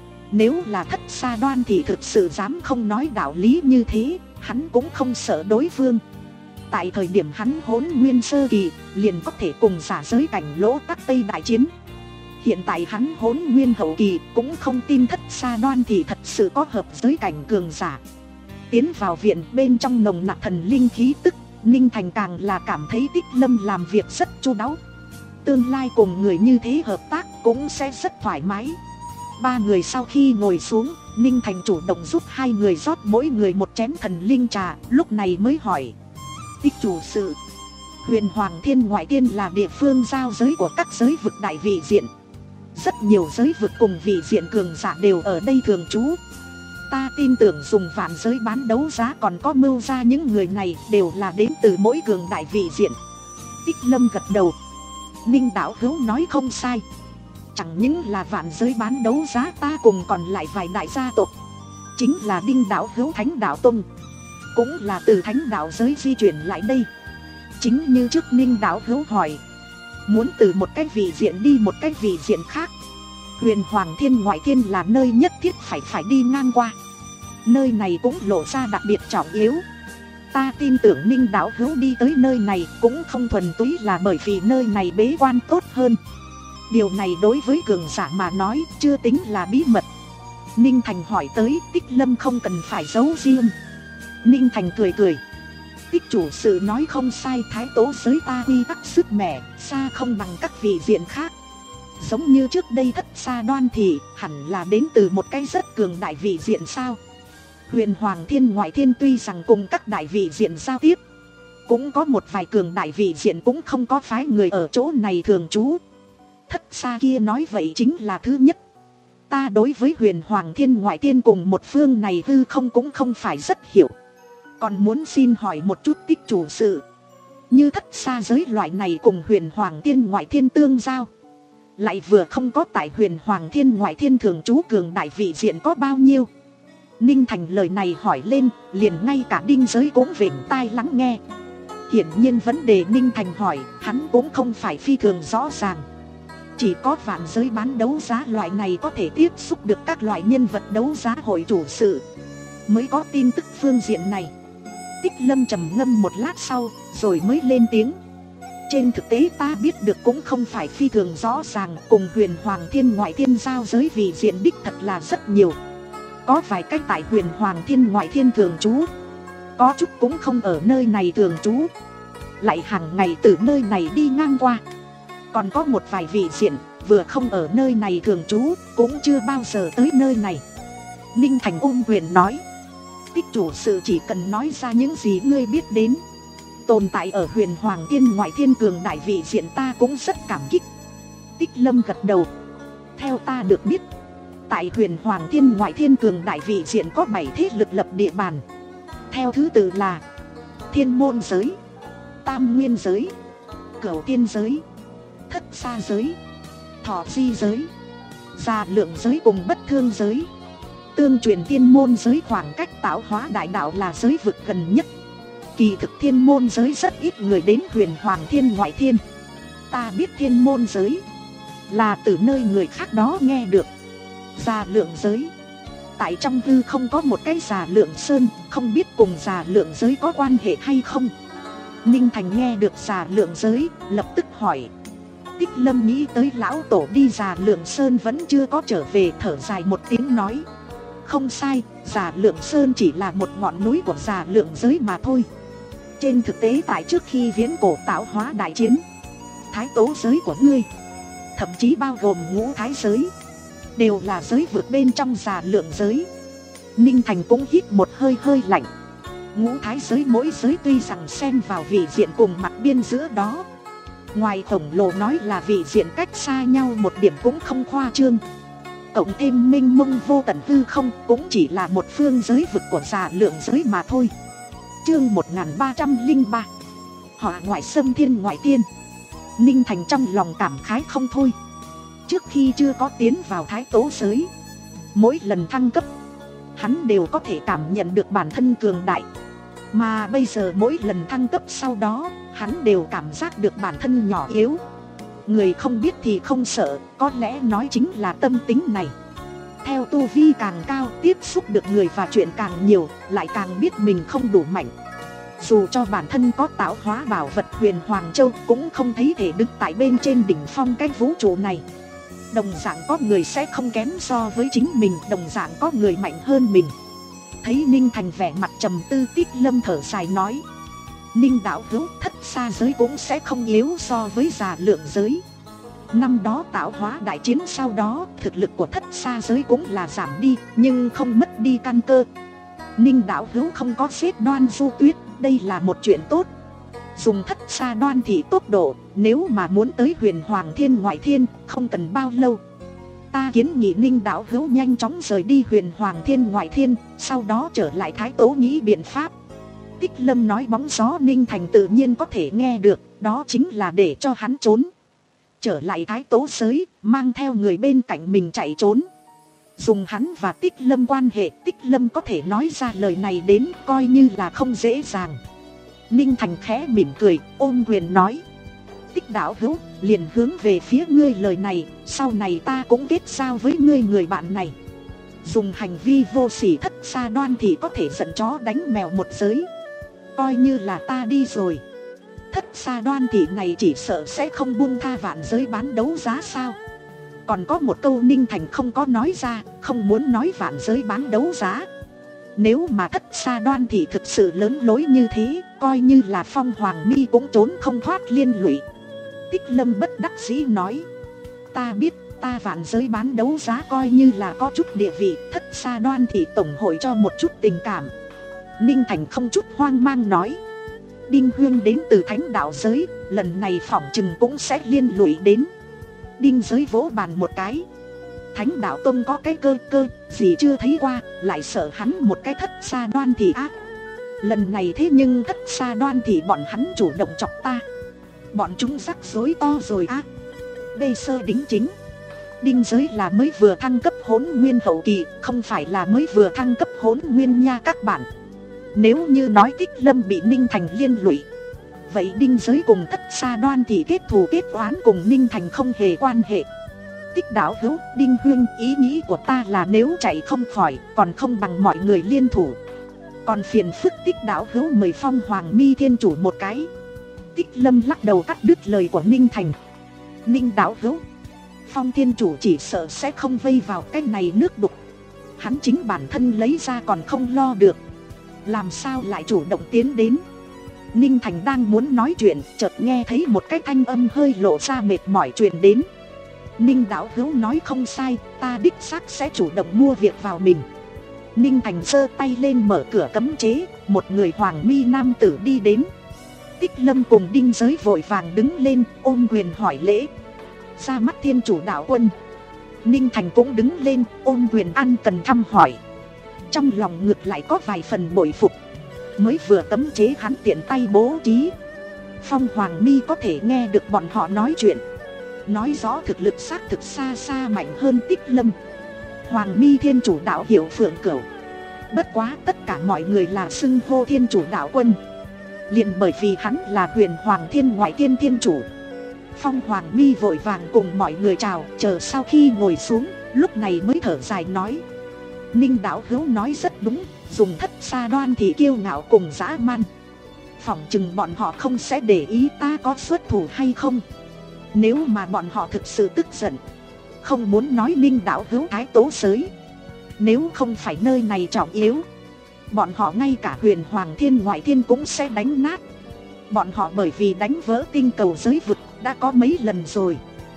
Nếu là Thất Sa Đoan thì thực sự dám không nói đạo lý như thế, hắn cũng không sợ đối phương. Tại thời điểm hắn Hỗn Nguyên sơ kỳ, liền có thể cùng giả giới cảnh Lỗ Tắc Tây đại chiến. Hiện tại hắn Hỗn Nguyên hậu kỳ, cũng không tin Thất Sa Đoan thì thật sự có hợp giới cảnh cường giả. Tiến vào viện, bên trong nồng nặc thần linh khí tức, Ninh Thành càng là cảm thấy Tích Lâm làm việc rất chu đáo. Tương lai cùng người như thế hợp tác cũng sẽ rất thoải mái. Ba người sau khi ngồi xuống, Ninh Thành chủ động giúp hai người rót mỗi người một chén thần linh trà, lúc này mới hỏi. Tích chủ sự, Huyền Hoàng Thiên ngoại thiên là địa phương giao giới của các giới vực đại vị diện. Rất nhiều giới vực cùng vị diện cường giả đều ở đây thường trú. Ta tin tưởng dùng vạn giới bán đấu giá còn có mưu ra những người này đều là đến từ mỗi cường đại vị diện. Tích Lâm gật đầu. Ninh đạo hữu nói không sai. Chẳng những là vạn giới bán đấu giá, ta cùng còn lại vài đại gia tộc, chính là Đinh đạo hữu Thánh Đạo Tông, cũng là từ Thánh Đạo giới di chuyển lại đây. Chính như trước Ninh đạo hữu hỏi, muốn từ một cái vị diện đi một cái vị diện khác, Huyền Hoàng Thiên ngoại thiên là nơi nhất thiết phải phải đi ngang qua. Nơi này cũng lộ ra đặc biệt trọng yếu. Ta tin tưởng Ninh đạo hữu đi tới nơi này cũng không thuần túy là bởi vì nơi này bế quan tốt hơn. Điều này đối với cường giả mà nói chưa tính là bí mật. Ninh Thành hỏi tới, Tích Lâm không cần phải giấu riêng. Ninh Thành cười cười. Tích chủ sự nói không sai, Thái Tố giới ta quy tắc sức mẻ xa không bằng các vị diện khác. Giống như trước đây Thất Sa Đoan thì hẳn là đến từ một cái rất cường đại vị diện sao. Huyền Hoàng Thiên ngoại thiên tuy rằng cùng các đại vị diện giao tiếp, cũng có một vài cường đại vị diện cũng không có phái người ở chỗ này thường trú. Thất Sa kia nói vậy chính là thứ nhất. Ta đối với Huyền Hoàng Thiên ngoại thiên cùng một phương này hư không cũng không phải rất hiểu. Còn muốn xin hỏi một chút tích chủ sự. Như thất xa giới loại này cùng huyền hoàng thiên ngoại thiên tương giao, lại vừa không có tại huyền hoàng thiên ngoại thiên thường trú cường đại vị diện có bao nhiêu. Ninh Thành lời này hỏi lên, liền ngay cả Đinh Giới cũng vểnh tai lắng nghe. Hiển nhiên vấn đề Ninh Thành hỏi, hắn cũng không phải phi thường rõ ràng. Chỉ có vạn giới bán đấu giá loại này có thể tiếp xúc được các loại nhân vật đấu giá hội chủ sự, mới có tin tức phương diện này. Tích Lâm trầm ngâm một lát sau, rồi mới lên tiếng. Trên thực tế ta biết được cũng không phải phi thường rõ ràng, cùng huyền hoàng thiên ngoại thiên giao giới vị diện đích thật là rất nhiều. Có vài cách tại huyền hoàng thiên ngoại thiên thường trú, có chút cũng không ở nơi này thường trú, lại hàng ngày từ nơi này đi ngang qua. Còn có một vài vị diện vừa không ở nơi này thường trú, cũng chưa bao giờ tới nơi này. Ninh Thành ôm quyền nói. Tích chủ sự chỉ cần nói ra những gì ngươi biết đến. Tồn tại ở huyền hoàng thiên ngoại thiên cường đại vị diện ta cũng rất cảm kích. Tích Lâm gật đầu. Theo ta được biết, tại huyền hoàng thiên ngoại thiên cường đại vị diện có bảy thế lực lập địa bàn. Theo thứ tự là Thiên Môn giới, Tam Nguyên giới, Cửu Tiên giới, Thất Xa giới, Thọ Di giới, Già Lượng giới cùng Bất Thương giới. Tương truyền Thiên Môn giới khoảng cách tạo hóa đại đạo là giới vực gần nhất. Kỳ thực Thiên Môn giới rất ít người đến huyền hoàng thiên ngoại thiên. Ta biết Thiên Môn giới là từ nơi người khác đó nghe được. Già Lượng giới, tại trong hư không có một cái Già Lượng sơn, không biết cùng Già Lượng giới có quan hệ hay không. Ninh Thành nghe được Già Lượng giới, lập tức hỏi. Tích Lâm nghĩ tới lão tổ đi Già Lượng sơn vẫn chưa có trở về, thở dài một tiếng nói. Không sai, Già Lượng sơn chỉ là một ngọn núi của Già Lượng giới mà thôi. Trên thực tế tại trước khi viễn cổ tạo hóa đại chiến, thái tố giới của ngươi, thậm chí bao gồm ngũ thái giới, đều là giới vực bên trong Già Lượng giới. Ninh Thành cũng hít một hơi hơi lạnh. Ngũ thái giới mỗi giới tuy rằng xen vào vị diện cùng mặt biên giữa đó, ngoài khổng lồ nói là vị diện cách xa nhau một điểm cũng không khoa trương. Cộng thêm mênh mông vô tận hư không, cũng chỉ là một phương giới vực của Già Lượng giới mà thôi. Chương một nghìn ba trăm lẻ ba, Họa ngoại xâm thiên ngoại tiên. Ninh Thành trong lòng cảm khái không thôi. Trước khi chưa có tiến vào thái tố giới, mỗi lần thăng cấp, hắn đều có thể cảm nhận được bản thân cường đại. Mà bây giờ mỗi lần thăng cấp sau đó, hắn đều cảm giác được bản thân nhỏ yếu. Người không biết thì không sợ, có lẽ nói chính là tâm tính này. Theo tu vi càng cao, tiếp xúc được người và chuyện càng nhiều, lại càng biết mình không đủ mạnh. Dù cho bản thân có tạo hóa bảo vật huyền Hoàng Châu, cũng không thấy thể đứng tại bên trên đỉnh phong cái vũ trụ này. Đồng dạng có người sẽ không kém so với chính mình, đồng dạng có người mạnh hơn mình. Thấy Ninh Thành vẻ mặt trầm tư, Tích Lâm thở dài nói. Ninh đạo hữu, thất xa giới cũng sẽ không yếu so với Già Lượng giới. Năm đó tạo hóa đại chiến sau đó, thực lực của thất xa giới cũng là giảm đi, nhưng không mất đi căn cơ. Ninh đạo hữu không có xếp Đoan Du Tuyết, đây là một chuyện tốt. Dùng thất xa đoan thị tốc độ, nếu mà muốn tới huyền hoàng thiên ngoại thiên, không cần bao lâu. Ta kiến nghị Ninh đạo hữu nhanh chóng rời đi huyền hoàng thiên ngoại thiên, sau đó trở lại thái tố nghĩ biện pháp. Tích Lâm nói bóng gió Ninh Thành tự nhiên có thể nghe được, đó chính là để cho hắn trốn. Trở lại thái tố giới, mang theo người bên cạnh mình chạy trốn. Dùng hắn và Tích Lâm quan hệ, Tích Lâm có thể nói ra lời này đến, coi như là không dễ dàng. Ninh Thành khẽ mỉm cười, ôm quyền nói. Tích đạo hữu, liền hướng về phía ngươi lời này, sau này ta cũng kết giao với ngươi người bạn này. Dùng hành vi vô sỉ thất xa đoan thì có thể giận chó đánh mèo một giới. Coi như là ta đi rồi. Thất xa đoan thị này chỉ sợ sẽ không buông tha vạn giới bán đấu giá sao. Còn có một câu Ninh Thành không có nói ra, không muốn nói vạn giới bán đấu giá. Nếu mà thất xa đoan thị thực sự lớn lối như thế, coi như là Phong Hoàng Mi cũng trốn không thoát liên lụy. Tích Lâm bất đắc dĩ nói. Ta biết, ta vạn giới bán đấu giá coi như là có chút địa vị, thất xa đoan thị tổng hội cho một chút tình cảm. Ninh Thành không chút hoang mang nói. Đinh Huyên đến từ thánh đạo giới, lần này phỏng chừng cũng sẽ liên lụy đến. Đinh Giới vỗ bàn một cái. Thánh đạo tông có cái cơ cơ gì chưa thấy qua, lại sợ hắn một cái thất xa đoan thì ác. Lần này thế nhưng Thất Xa Đoan thì bọn hắn chủ động chọc ta. Bọn chúng rắc rối to rồi á. Bây sơ đính chính. Đinh Giới là mới vừa thăng cấp Hỗn Nguyên hậu kỳ, không phải là mới vừa thăng cấp Hỗn Nguyên nha các bạn. Nếu như nói Tích Lâm bị Ninh Thành liên lụy, vậy Đinh Giới cùng Thất Xa Đoan thì kết thù kết oán cùng Ninh Thành không hề quan hệ. Tích đạo hữu, Đinh huynh, ý nghĩ của ta là nếu chạy không khỏi, còn không bằng mọi người liên thủ. Còn phiền phức Tích đạo hữu mời Phong Hoàng Mi Thiên Chủ một cái. Tích Lâm lắc đầu cắt đứt lời của Ninh Thành. Ninh đạo hữu, Phong Thiên Chủ chỉ sợ sẽ không vây vào cái này nước đục. Hắn chính bản thân lấy ra còn không lo được, làm sao lại chủ động tiến đến. Ninh Thành đang muốn nói chuyện, chợt nghe thấy một cái thanh âm hơi lộ ra mệt mỏi truyền đến. Ninh đạo hữu nói không sai, ta đích xác sẽ chủ động mua việc vào mình. Ninh Thành giơ tay lên mở cửa cấm chế, một người hoàng mi nam tử đi đến. Tích Lâm cùng Đinh Giới vội vàng đứng lên, ôm quyền hỏi lễ. Ra mắt Thiên Chủ đạo quân. Ninh Thành cũng đứng lên, ôm quyền ăn cần thăm hỏi. Trong lòng ngược lại có vài phần bội phục. Mới vừa cấm chế hắn tiện tay bố trí, Phong Hoàng Mi có thể nghe được bọn họ nói chuyện, nói rõ thực lực xác thực xa xa mạnh hơn Tích Lâm. Hoàng Mi Thiên Chủ đạo hiệu Phượng Cửu. Bất quá tất cả mọi người là xưng hô Thiên Chủ đạo quân, liền bởi vì hắn là Huyền Hoàng Thiên Ngoại Thiên Thiên Chủ. Phong Hoàng Mi vội vàng cùng mọi người chào, chờ sau khi ngồi xuống, lúc này mới thở dài nói. Ninh đạo hữu nói rất đúng, dùng Thất Xa Đoan thì kiêu ngạo cùng dã man. Phỏng chừng bọn họ không sẽ để ý ta có xuất thủ hay không. Nếu mà bọn họ thực sự tức giận, không muốn nói Ninh đạo hữu thái tố giới. Nếu không phải nơi này trọng yếu, bọn họ ngay cả Huyền Hoàng Thiên Ngoại Thiên cũng sẽ đánh nát. Bọn họ bởi vì đánh vỡ tinh cầu giới vực đã có mấy lần rồi.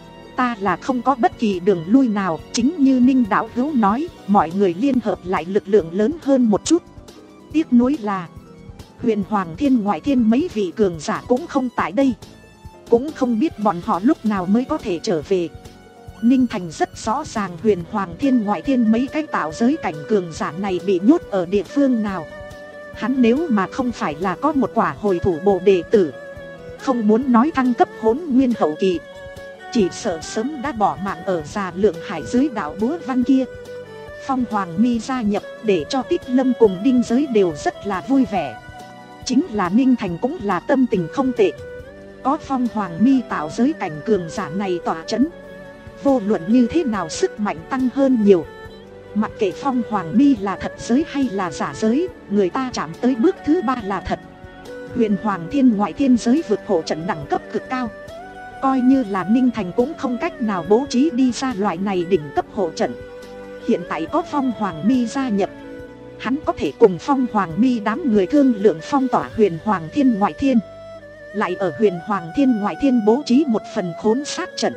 Ta là không có bất kỳ đường lui nào, chính như Ninh đạo hữu nói, mọi người liên hợp lại lực lượng lớn hơn một chút. Tiếc nuối là Huyền Hoàng Thiên Ngoại Thiên mấy vị cường giả cũng không tại đây, cũng không biết bọn họ lúc nào mới có thể trở về. Ninh Thành rất rõ ràng Huyền Hoàng Thiên Ngoại Thiên mấy cái tạo giới cảnh cường giả này bị nhốt ở địa phương nào. Hắn nếu mà không phải là có một quả hồi thủ bộ đệ tử, không muốn nói thăng cấp Hỗn Nguyên hậu kỳ, chỉ sợ sớm đã bỏ mạng ở Già Lượng Hải dưới đạo búa văn kia. Phong Hoàng Mi gia nhập để cho Tích Lâm cùng Đinh Giới đều rất là vui vẻ. Chính là Ninh Thành cũng là tâm tình không tệ. Có Phong Hoàng Mi tạo giới cảnh cường giả này tỏa chấn, vô luận như thế nào sức mạnh tăng hơn nhiều. Mặc kệ Phong Hoàng Mi là thật giới hay là giả giới, người ta chạm tới bước thứ ba là thật. Huyền Hoàng Thiên Ngoại Thiên giới vượt hộ trận đẳng cấp cực cao, coi như là Ninh Thành cũng không cách nào bố trí đi ra loại này đỉnh cấp hộ trận. Hiện tại có Phong Hoàng Mi gia nhập, hắn có thể cùng Phong Hoàng Mi đám người thương lượng phong tỏa Huyền Hoàng Thiên Ngoại Thiên, lại ở Huyền Hoàng Thiên Ngoại Thiên bố trí một phần khốn sát trận.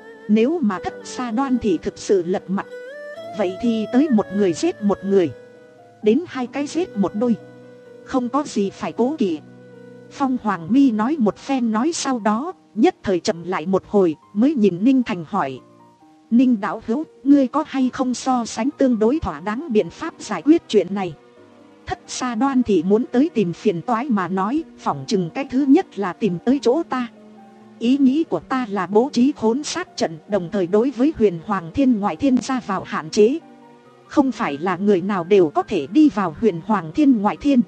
Nếu mà Thất Xa Đoan thì thực sự lật mặt, vậy thì tới một người giết một người, đến hai cái giết một đôi, không có gì phải cố kỵ. Phong Hoàng Mi nói một phen nói sau đó, nhất thời chậm lại một hồi, mới nhìn Ninh Thành hỏi. Ninh đạo hữu, ngươi có hay không so sánh tương đối thỏa đáng biện pháp giải quyết chuyện này? Thất Xa Đoan thì muốn tới tìm phiền toái mà nói, phỏng chừng cái thứ nhất là tìm tới chỗ ta. Ý nghĩ của ta là bố trí khốn sát trận, đồng thời đối với Huyền Hoàng Thiên Ngoại Thiên ra vào hạn chế. Không phải là người nào đều có thể đi vào Huyền Hoàng Thiên Ngoại Thiên.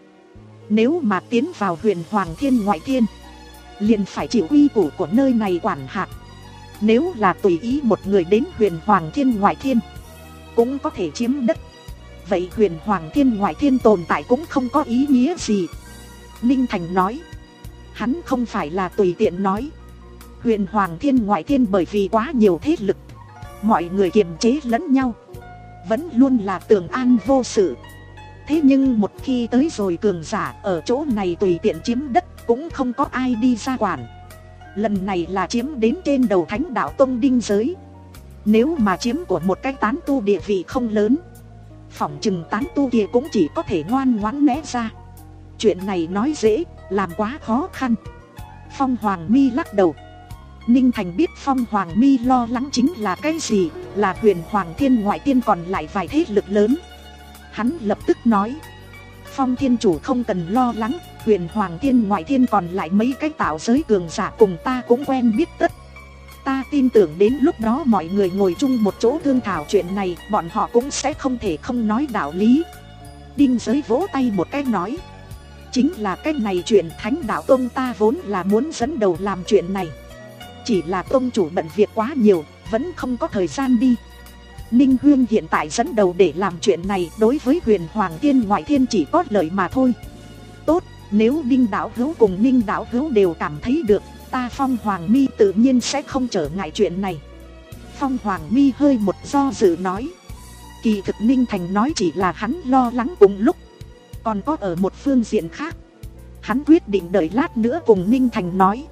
Nếu mà tiến vào Huyền Hoàng Thiên Ngoại Thiên, liền phải chịu uy củ của nơi này quản hạt. Nếu là tùy ý một người đến Huyền Hoàng Thiên Ngoại Thiên, cũng có thể chiếm đất. Vậy Huyền Hoàng Thiên Ngoại Thiên tồn tại cũng không có ý nghĩa gì. Ninh Thành nói. Hắn không phải là tùy tiện nói. Huyền Hoàng Thiên Ngoại Thiên bởi vì quá nhiều thế lực, mọi người kiềm chế lẫn nhau, vẫn luôn là tường an vô sự. Thế nhưng một khi tới rồi cường giả ở chỗ này tùy tiện chiếm đất, cũng không có ai đi ra quản. Lần này là chiếm đến trên đầu Thánh Đạo Tông Đinh Giới. Nếu mà chiếm của một cái tán tu địa vị không lớn, phỏng chừng tán tu kia cũng chỉ có thể ngoan ngoãn né ra. Chuyện này nói dễ, làm quá khó khăn. Phong Hoàng Mi lắc đầu. Ninh Thành biết Phong Hoàng Mi lo lắng chính là cái gì, là Huyền Hoàng Thiên Ngoại Thiên còn lại vài thế lực lớn. Hắn lập tức nói. Phong thiên chủ không cần lo lắng, huyền hoàng thiên ngoại thiên còn lại mấy cái tạo giới cường giả cùng ta cũng quen biết tất. Ta tin tưởng đến lúc đó mọi người ngồi chung một chỗ thương thảo chuyện này, bọn họ cũng sẽ không thể không nói đạo lý. Đinh Giới vỗ tay một cái nói, chính là cái này chuyện Thánh Đạo Tông ta vốn là muốn dẫn đầu làm chuyện này. Chỉ là tông chủ bận việc quá nhiều, vẫn không có thời gian đi. Ninh Huyên hiện tại dẫn đầu để làm chuyện này, đối với huyền hoàng thiên ngoại thiên chỉ có lợi mà thôi. Tốt, nếu Đinh Đạo Hữu cùng Ninh Đạo Hữu đều cảm thấy được, ta Phong Hoàng Mi tự nhiên sẽ không trở ngại chuyện này. Phong Hoàng Mi hơi một do dự nói, kỳ thực Ninh Thành nói chỉ là hắn lo lắng cùng lúc, còn có ở một phương diện khác. Hắn quyết định đợi lát nữa cùng Ninh Thành nói.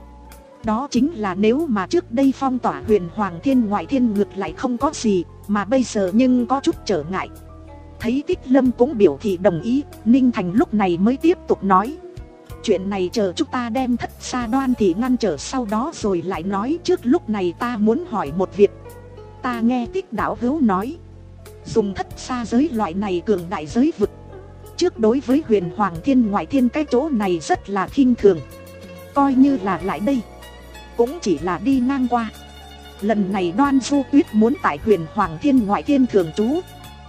Đó chính là nếu mà trước đây phong tỏa huyền hoàng thiên ngoại thiên ngược lại không có gì, mà bây giờ nhưng có chút trở ngại. Thấy Tích Lâm cũng biểu thị đồng ý, Ninh Thành lúc này mới tiếp tục nói, chuyện này chờ chúng ta đem Thất Sa Đoan thì ngăn trở sau đó rồi lại nói. Trước lúc này ta muốn hỏi một việc. Ta nghe Tích Đạo Hữu nói, dùng Thất Sa giới loại này cường đại giới vực, trước đối với huyền hoàng thiên ngoại thiên cái chỗ này rất là khinh thường. Coi như là lại đây cũng chỉ là đi ngang qua. Lần này Đoan Du Tuyết muốn tại huyền hoàng thiên ngoại thiên thường trú,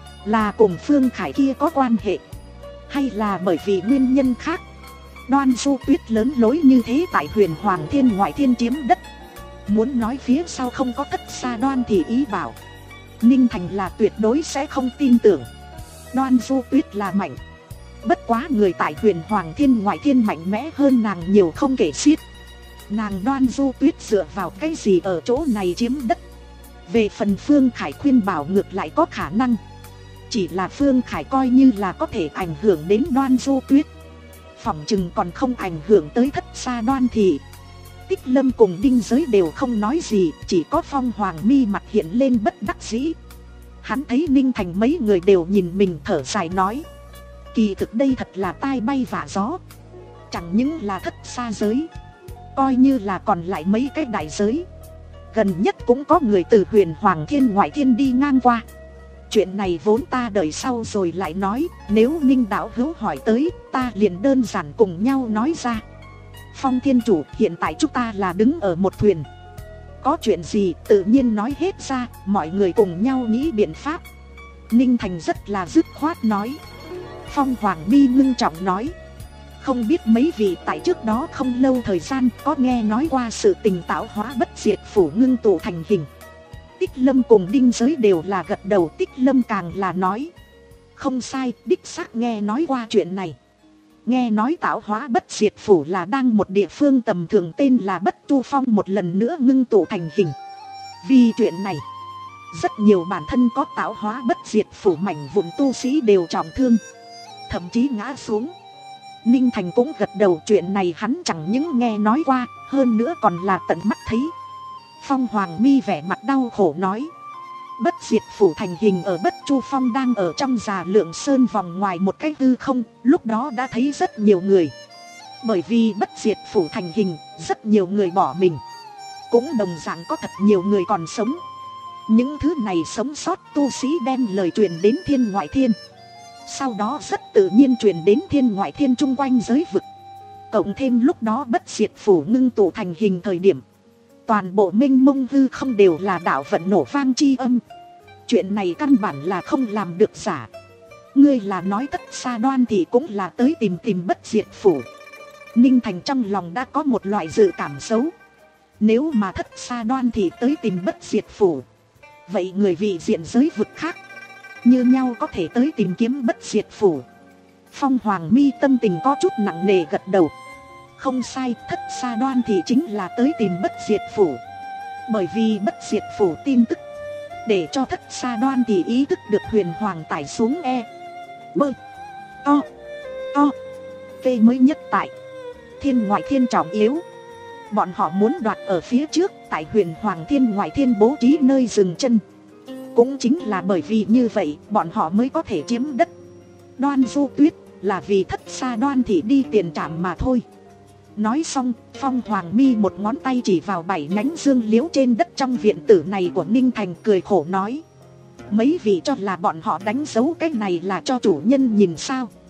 là cùng Phương Khải kia có quan hệ, hay là bởi vì nguyên nhân khác? Đoan Du Tuyết lớn lối như thế tại huyền hoàng thiên ngoại thiên chiếm đất, muốn nói phía sau không có Thất Sa Đoan thì ý bảo, Ninh Thành là tuyệt đối sẽ không tin tưởng. Đoan Du Tuyết là mạnh, bất quá người tại huyền hoàng thiên ngoại thiên mạnh mẽ hơn nàng nhiều không kể xiết. Nàng Đoan Du Tuyết dựa vào cái gì ở chỗ này chiếm đất? Về phần Phương Khải khuyên bảo ngược lại có khả năng, chỉ là Phương Khải coi như là có thể ảnh hưởng đến Đoan Du Tuyết, phỏng chừng còn không ảnh hưởng tới Thất Sa Đoan thì. Tích Lâm cùng Đinh Giới đều không nói gì, chỉ có Phong Hoàng Mi mặt hiện lên bất đắc dĩ. Hắn thấy Ninh Thành mấy người đều nhìn mình thở dài nói, kỳ thực đây thật là tai bay vạ gió. Chẳng những là Thất Sa giới, coi như là còn lại mấy cái đại giới, gần nhất cũng có người từ huyền hoàng thiên ngoại thiên đi ngang qua. Chuyện này vốn ta đợi sau rồi lại nói, nếu Ninh Đạo Hữu hỏi tới, ta liền đơn giản cùng nhau nói ra. Phong Thiên Chủ, hiện tại chúng ta là đứng ở một thuyền, có chuyện gì tự nhiên nói hết ra, mọi người cùng nhau nghĩ biện pháp. Ninh Thành rất là dứt khoát nói. Phong Hoàng Mi ngưng trọng nói, không biết mấy vị tại trước đó không lâu thời gian có nghe nói qua sự tình tạo hóa bất diệt phủ ngưng tụ thành hình. Tích Lâm cùng Đinh Giới đều là gật đầu. Tích Lâm càng là nói, không sai, đích xác nghe nói qua chuyện này. Nghe nói tạo hóa bất diệt phủ là đang một địa phương tầm thường tên là Bất Tu Phong một lần nữa ngưng tụ thành hình. Vì chuyện này, rất nhiều bản thân có tạo hóa bất diệt phủ mảnh vụn tu sĩ đều trọng thương, thậm chí ngã xuống. Ninh Thành cũng gật đầu, chuyện này hắn chẳng những nghe nói qua, hơn nữa còn là tận mắt thấy. Phong Hoàng Mi vẻ mặt đau khổ nói, bất diệt phủ thành hình ở Bất Chu Phong đang ở trong Già Lượng Sơn vòng ngoài một cái hư không, lúc đó đã thấy rất nhiều người. Bởi vì bất diệt phủ thành hình, rất nhiều người bỏ mình, cũng đồng dạng có thật nhiều người còn sống. Những thứ này sống sót tu sĩ đem lời truyền đến thiên ngoại thiên, sau đó rất tự nhiên truyền đến thiên ngoại thiên chung quanh giới vực. Cộng thêm lúc đó bất diệt phủ ngưng tụ thành hình thời điểm, toàn bộ mênh mông hư không đều là đạo vận nổ vang chi âm. Chuyện này căn bản là không làm được giả. Ngươi là nói Thất Sa Đoan thì cũng là tới tìm tìm bất diệt phủ. Ninh Thành trong lòng đã có một loại dự cảm xấu. Nếu mà Thất Sa Đoan thì tới tìm bất diệt phủ, vậy người vị diện giới vực khác như nhau có thể tới tìm kiếm bất diệt phủ. Phong Hoàng Mi tâm tình có chút nặng nề gật đầu. Không sai, Thất Sa Đoan thì chính là tới tìm bất diệt phủ. Bởi vì bất diệt phủ tin tức để cho Thất Sa Đoan thì ý thức được huyền hoàng tải xuống e bơ to to vê mới nhất tại thiên ngoại thiên trọng yếu. Bọn họ muốn đoạt ở phía trước, tại huyền hoàng thiên ngoại thiên bố trí nơi dừng chân. Cũng chính là bởi vì như vậy, bọn họ mới có thể chiếm đất. Đoan Du Tuyết là vì Thất Sa Đoan thì đi tiền trảm mà thôi. Nói xong, Phong Hoàng Mi một ngón tay chỉ vào bảy nhánh dương liễu trên đất trong viện tử này của Ninh Thành, cười khổ nói, mấy vị cho là bọn họ đánh dấu cái này là cho chủ nhân nhìn sao?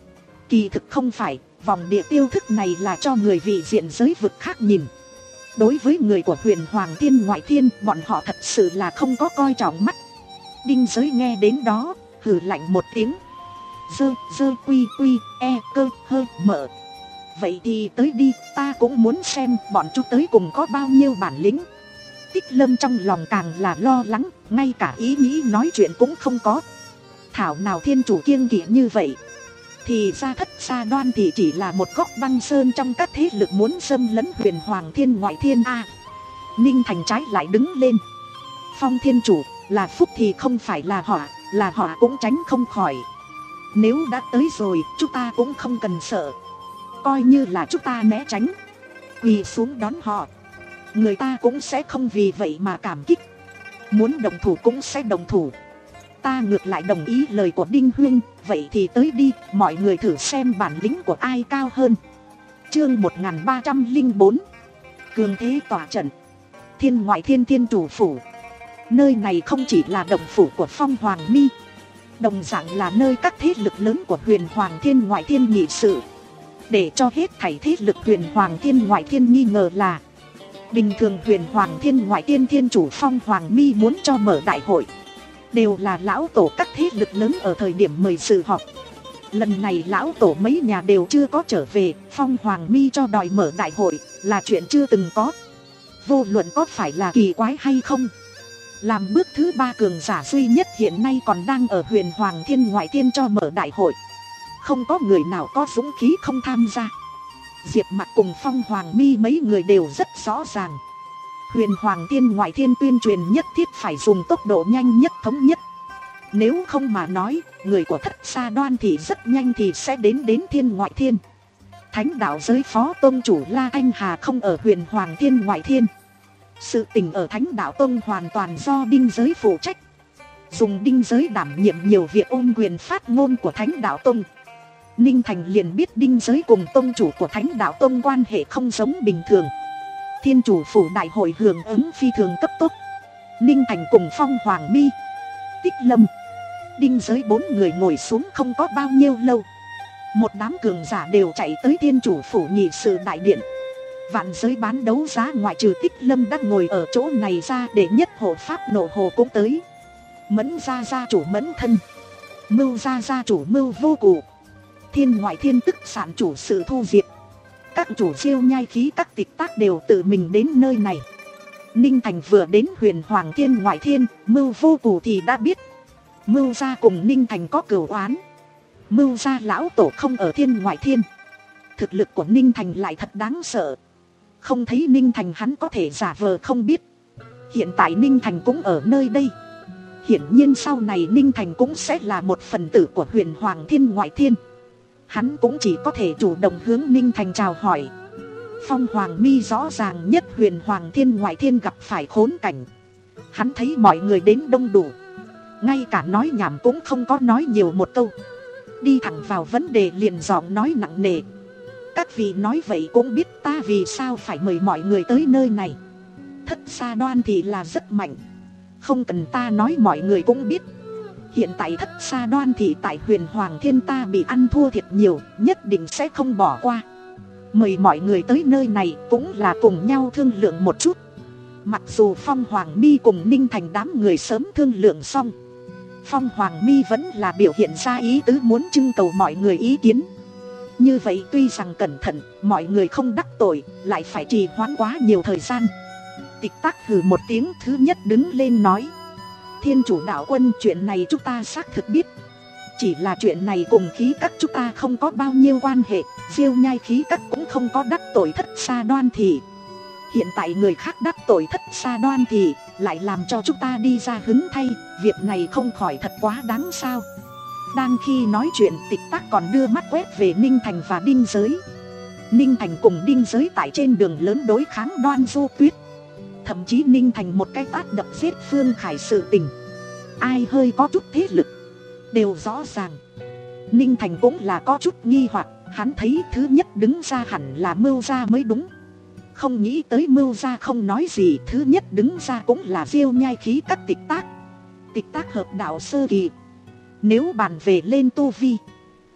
Kỳ thực không phải, vòng địa tiêu thức này là cho người vị diện giới vực khác nhìn. Đối với người của huyền Hoàng Thiên Ngoại Thiên, bọn họ thật sự là không có coi trọng mắt. Đinh Giới nghe đến đó, hừ lạnh một tiếng. Dơ, dơ quy quy, e cơ, hơ, mở. Vậy thì tới đi, ta cũng muốn xem bọn chú tới cùng có bao nhiêu bản lĩnh. Tích Lâm trong lòng càng là lo lắng, ngay cả ý nghĩ nói chuyện cũng không có. Thảo nào thiên chủ kiêng kỵ như vậy. Thì ra Thất Sa Đoan thì chỉ là một góc băng sơn trong các thế lực muốn xâm lấn huyền Hoàng Thiên Ngoại Thiên a. Ninh Thành trái lại đứng lên. Phong thiên chủ, là phúc thì không phải là họa, là họa cũng tránh không khỏi. Nếu đã tới rồi, chúng ta cũng không cần sợ. Coi như là chúng ta né tránh, quỳ xuống đón họ, người ta cũng sẽ không vì vậy mà cảm kích. Muốn đồng thủ cũng sẽ đồng thủ. Ta ngược lại đồng ý lời của Đinh Huynh. Vậy thì tới đi, mọi người thử xem bản lĩnh của ai cao hơn. Chương một nghìn ba trăm lẻ bốn. Cường thế tỏa trận. Thiên Ngoại Thiên Thiên Chủ Phủ. Nơi này không chỉ là động phủ của Phong Hoàng Mi, đồng dạng là nơi các thế lực lớn của huyền Hoàng Thiên Ngoại Thiên nghị sự. Để cho hết thảy thế lực huyền Hoàng Thiên Ngoại Thiên nghi ngờ là bình thường huyền Hoàng Thiên Ngoại Thiên Thiên Chủ Phong Hoàng Mi muốn cho mở đại hội, đều là lão tổ các thế lực lớn ở thời điểm mời dự họp. Lần này lão tổ mấy nhà đều chưa có trở về, Phong Hoàng Mi cho đòi mở đại hội là chuyện chưa từng có. Vô luận có phải là kỳ quái hay không, làm bước thứ ba cường giả duy nhất hiện nay còn đang ở huyền Hoàng Thiên Ngoại Thiên cho mở đại hội, không có người nào có dũng khí không tham gia. Diệp Mặc cùng Phong Hoàng Mi mấy người đều rất rõ ràng, huyền Hoàng Thiên Ngoại Thiên tuyên truyền nhất thiết phải dùng tốc độ nhanh nhất thống nhất. Nếu không mà nói, người của Thất Sa Đoan thì rất nhanh thì sẽ đến đến Thiên Ngoại Thiên. Thánh đạo giới phó tôn chủ La Anh Hà không ở huyền Hoàng Thiên Ngoại Thiên. Sự tình ở Thánh đạo tông hoàn toàn do Đinh Giới phụ trách. Dùng Đinh Giới đảm nhiệm nhiều việc ôm quyền phát ngôn của Thánh đạo tông. Ninh Thành liền biết Đinh Giới cùng tông chủ của Thánh đạo tông quan hệ không giống bình thường. Thiên chủ phủ đại hội hưởng ứng phi thường cấp tốc. Ninh Thành cùng Phong Hoàng Mi, Tích Lâm, Đinh Giới bốn người ngồi xuống không có bao nhiêu lâu. Một đám cường giả đều chạy tới thiên chủ phủ nghị sự đại điện. Vạn giới bán đấu giá ngoại trừ Tích Lâm đang ngồi ở chỗ này ra, để nhất hộ pháp nộ hồ cũng tới. Mẫn gia gia chủ Mẫn Thân, Mưu gia gia chủ Mưu Vô Cụ, Thiên Ngoại Thiên tức sản chủ Sự Thu Diệp, các chủ siêu nhai khí các tịch tác đều tự mình đến nơi này. Ninh Thành vừa đến huyền Hoàng Thiên Ngoại Thiên, Mưu Vô Cụ thì đã biết Mưu gia cùng Ninh Thành có cửu oán. Mưu gia lão tổ không ở Thiên Ngoại Thiên, thực lực của Ninh Thành lại thật đáng sợ. Không thấy Ninh Thành hắn có thể giả vờ không biết. Hiện tại Ninh Thành cũng ở nơi đây. Hiển nhiên sau này Ninh Thành cũng sẽ là một phần tử của huyền Hoàng Thiên Ngoại Thiên. Hắn cũng chỉ có thể chủ động hướng Ninh Thành chào hỏi. Phong Hoàng Mi rõ ràng nhất huyền Hoàng Thiên Ngoại Thiên gặp phải khốn cảnh. Hắn thấy mọi người đến đông đủ, ngay cả nói nhảm cũng không có nói nhiều một câu, đi thẳng vào vấn đề liền giọng nói nặng nề. Các vị nói vậy cũng biết ta vì sao phải mời mọi người tới nơi này. Thất Sa Đoan thì là rất mạnh, không cần ta nói mọi người cũng biết. Hiện tại Thất Sa Đoan thì tại huyền Hoàng Thiên ta bị ăn thua thiệt nhiều, nhất định sẽ không bỏ qua. Mời mọi người tới nơi này cũng là cùng nhau thương lượng một chút. Mặc dù Phong Hoàng Mi cùng Ninh Thành đám người sớm thương lượng xong, Phong Hoàng Mi vẫn là biểu hiện ra ý tứ muốn trưng cầu mọi người ý kiến. Như vậy tuy rằng cẩn thận, mọi người không đắc tội, lại phải trì hoãn quá nhiều thời gian. Tịch Tác hừ một tiếng, thứ nhất đứng lên nói: Thiên chủ đạo quân, chuyện này chúng ta xác thực biết. Chỉ là chuyện này cùng khí các chúng ta không có bao nhiêu quan hệ. Diêu nhai khí các cũng không có đắc tội Thất Sa Đoan thì. Hiện tại người khác đắc tội Thất Sa Đoan thì lại làm cho chúng ta đi ra hứng thay. Việc này không khỏi thật quá đáng sao. Đang khi nói chuyện, Tịch Tác còn đưa mắt quét về Ninh Thành và Đinh Giới. Ninh Thành cùng Đinh Giới tại trên đường lớn đối kháng Đoan Du Tuyết. Thậm chí Ninh Thành một cái tát đập giết Phương Khải sự tình. Ai hơi có chút thế lực đều rõ ràng. Ninh Thành cũng là có chút nghi hoặc. Hắn thấy thứ nhất đứng ra hẳn là Mưu gia mới đúng. Không nghĩ tới Mưu gia không nói gì, thứ nhất đứng ra cũng là Diêu nhai khí các Tịch Tác. Tịch Tác hợp đạo sơ kỳ. Nếu bàn về lên tu vi,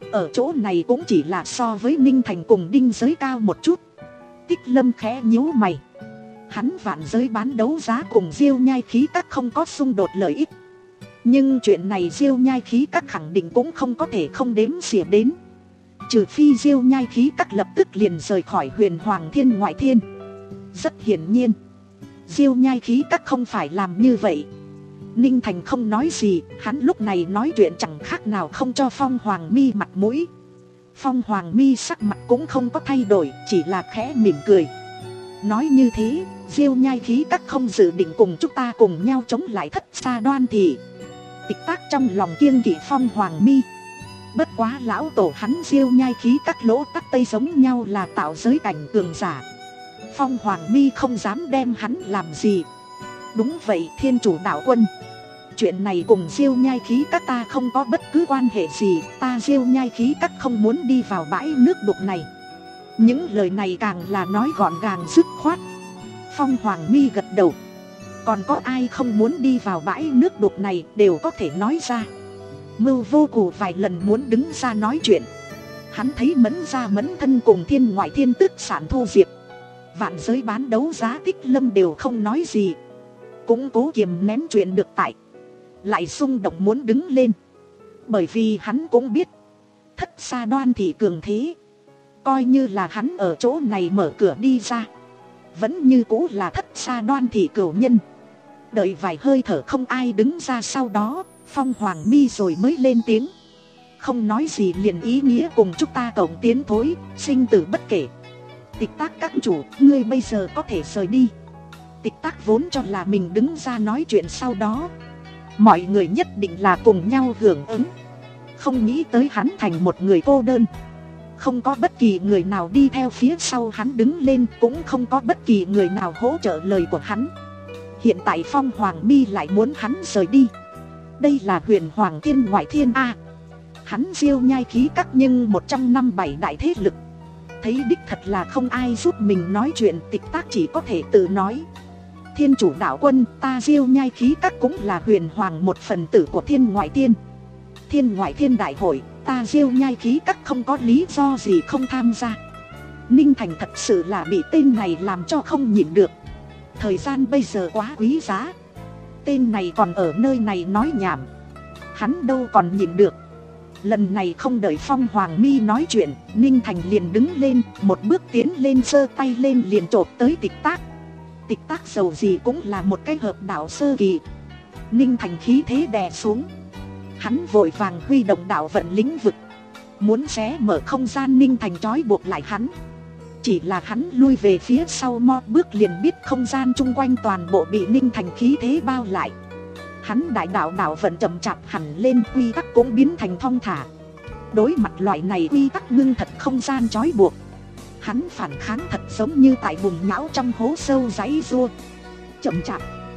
Ở chỗ này cũng chỉ là so với Ninh Thành cùng Đinh Giới cao một chút. Tích Lâm khẽ nhíu mày. Hắn vạn giới bán đấu giá cùng Diêu Nhai Khí Các không có xung đột lợi ích. Nhưng chuyện này Diêu Nhai Khí Các khẳng định cũng không có thể không đếm xỉa đến. Trừ phi Diêu Nhai Khí Các lập tức liền rời khỏi Huyền Hoàng Thiên Ngoại Thiên. Rất hiển nhiên Diêu Nhai Khí Các không phải làm như vậy. Ninh Thành không nói gì. Hắn lúc này nói chuyện chẳng khác nào không cho Phong Hoàng Mi mặt mũi. Phong Hoàng Mi sắc mặt cũng không có thay đổi, chỉ là khẽ mỉm cười. Nói như thế, Diêu Nhai Khí Các không dự định cùng chúng ta cùng nhau chống lại Thất Sa Đoan Thị. Tịch Tác trong lòng kiêng kỵ Phong Hoàng Mi. Bất quá lão tổ hắn Diêu Nhai Khí Các lỗ tắc tây giống nhau là tạo giới cảnh cường giả. Phong Hoàng Mi không dám đem hắn làm gì. Đúng vậy Thiên Chủ Đạo Quân, chuyện này cùng Diêu Nhai Khí Các ta không có bất cứ quan hệ gì. Ta Diêu Nhai Khí Các không muốn đi vào bãi nước đục này. Những lời này càng là nói gọn gàng dứt khoát. Phong Hoàng Mi gật đầu. Còn có ai không muốn đi vào bãi nước đục này đều có thể nói ra. Mưu Vô Cù vài lần muốn đứng ra nói chuyện. Hắn thấy Mẫn Gia Mẫn Thân cùng Thiên Ngoại Thiên Tức Sản Thu Diệp, vạn giới bán đấu giá Tích Lâm đều không nói gì, cũng cố kiềm nén chuyện được tại, lại xung động muốn đứng lên. Bởi vì hắn cũng biết Thất Sa Đoan Thị cường thế, coi như là hắn ở chỗ này mở cửa đi ra, vẫn như cũ là Thất Sa Đoan Thị cửu nhân. Đợi vài hơi thở không ai đứng ra, sau đó Phong Hoàng Mi rồi mới lên tiếng. Không nói gì liền ý nghĩa cùng chúng ta cộng tiến thối, sinh tử bất kể. Tịch Tác các chủ, ngươi bây giờ có thể rời đi. Tịch Tác vốn cho là mình đứng ra nói chuyện sau đó mọi người nhất định là cùng nhau hưởng ứng, không nghĩ tới hắn thành một người cô đơn. Không có bất kỳ người nào đi theo phía sau hắn đứng lên, cũng không có bất kỳ người nào hỗ trợ lời của hắn. Hiện tại Phong Hoàng Mi lại muốn hắn rời đi. Đây là Huyền Hoàng Thiên Ngoại Thiên A. Hắn Diêu Nhai Khí Các nhưng một trong năm bảy đại thế lực, thấy đích thật là không ai giúp mình nói chuyện. Tịch Tác chỉ có thể tự nói. Thiên Chủ Đạo Quân, ta Diêu Nhai Khí Các cũng là Huyền Hoàng một phần tử của Thiên Ngoại Thiên. Thiên Ngoại Thiên đại hội, ta Diêu Nhai Khí Các không có lý do gì không tham gia. Ninh Thành thật sự là bị tên này làm cho không nhịn được. Thời gian bây giờ quá quý giá, tên này còn ở nơi này nói nhảm, hắn đâu còn nhịn được. Lần này không đợi Phong Hoàng Mi nói chuyện, Ninh Thành liền đứng lên, một bước tiến lên giơ tay lên liền chộp tới Tịch Tác. Tịch Tác dầu gì cũng là một cái hợp đạo sơ kỳ. Ninh Thành khí thế đè xuống, hắn vội vàng huy động đạo vận lĩnh vực, muốn xé mở không gian. Ninh Thành trói buộc lại hắn. Chỉ là hắn lui về phía sau một bước liền biết không gian chung quanh toàn bộ bị Ninh Thành khí thế bao lại. Hắn đại đạo đạo vận chậm chạp hẳn lên, quy tắc cũng biến thành thong thả. Đối mặt loại này quy tắc ngưng thật không gian trói buộc, hắn phản kháng thật giống như tại bùn nhão trong hố sâu giãy giụa. Chậm chạp,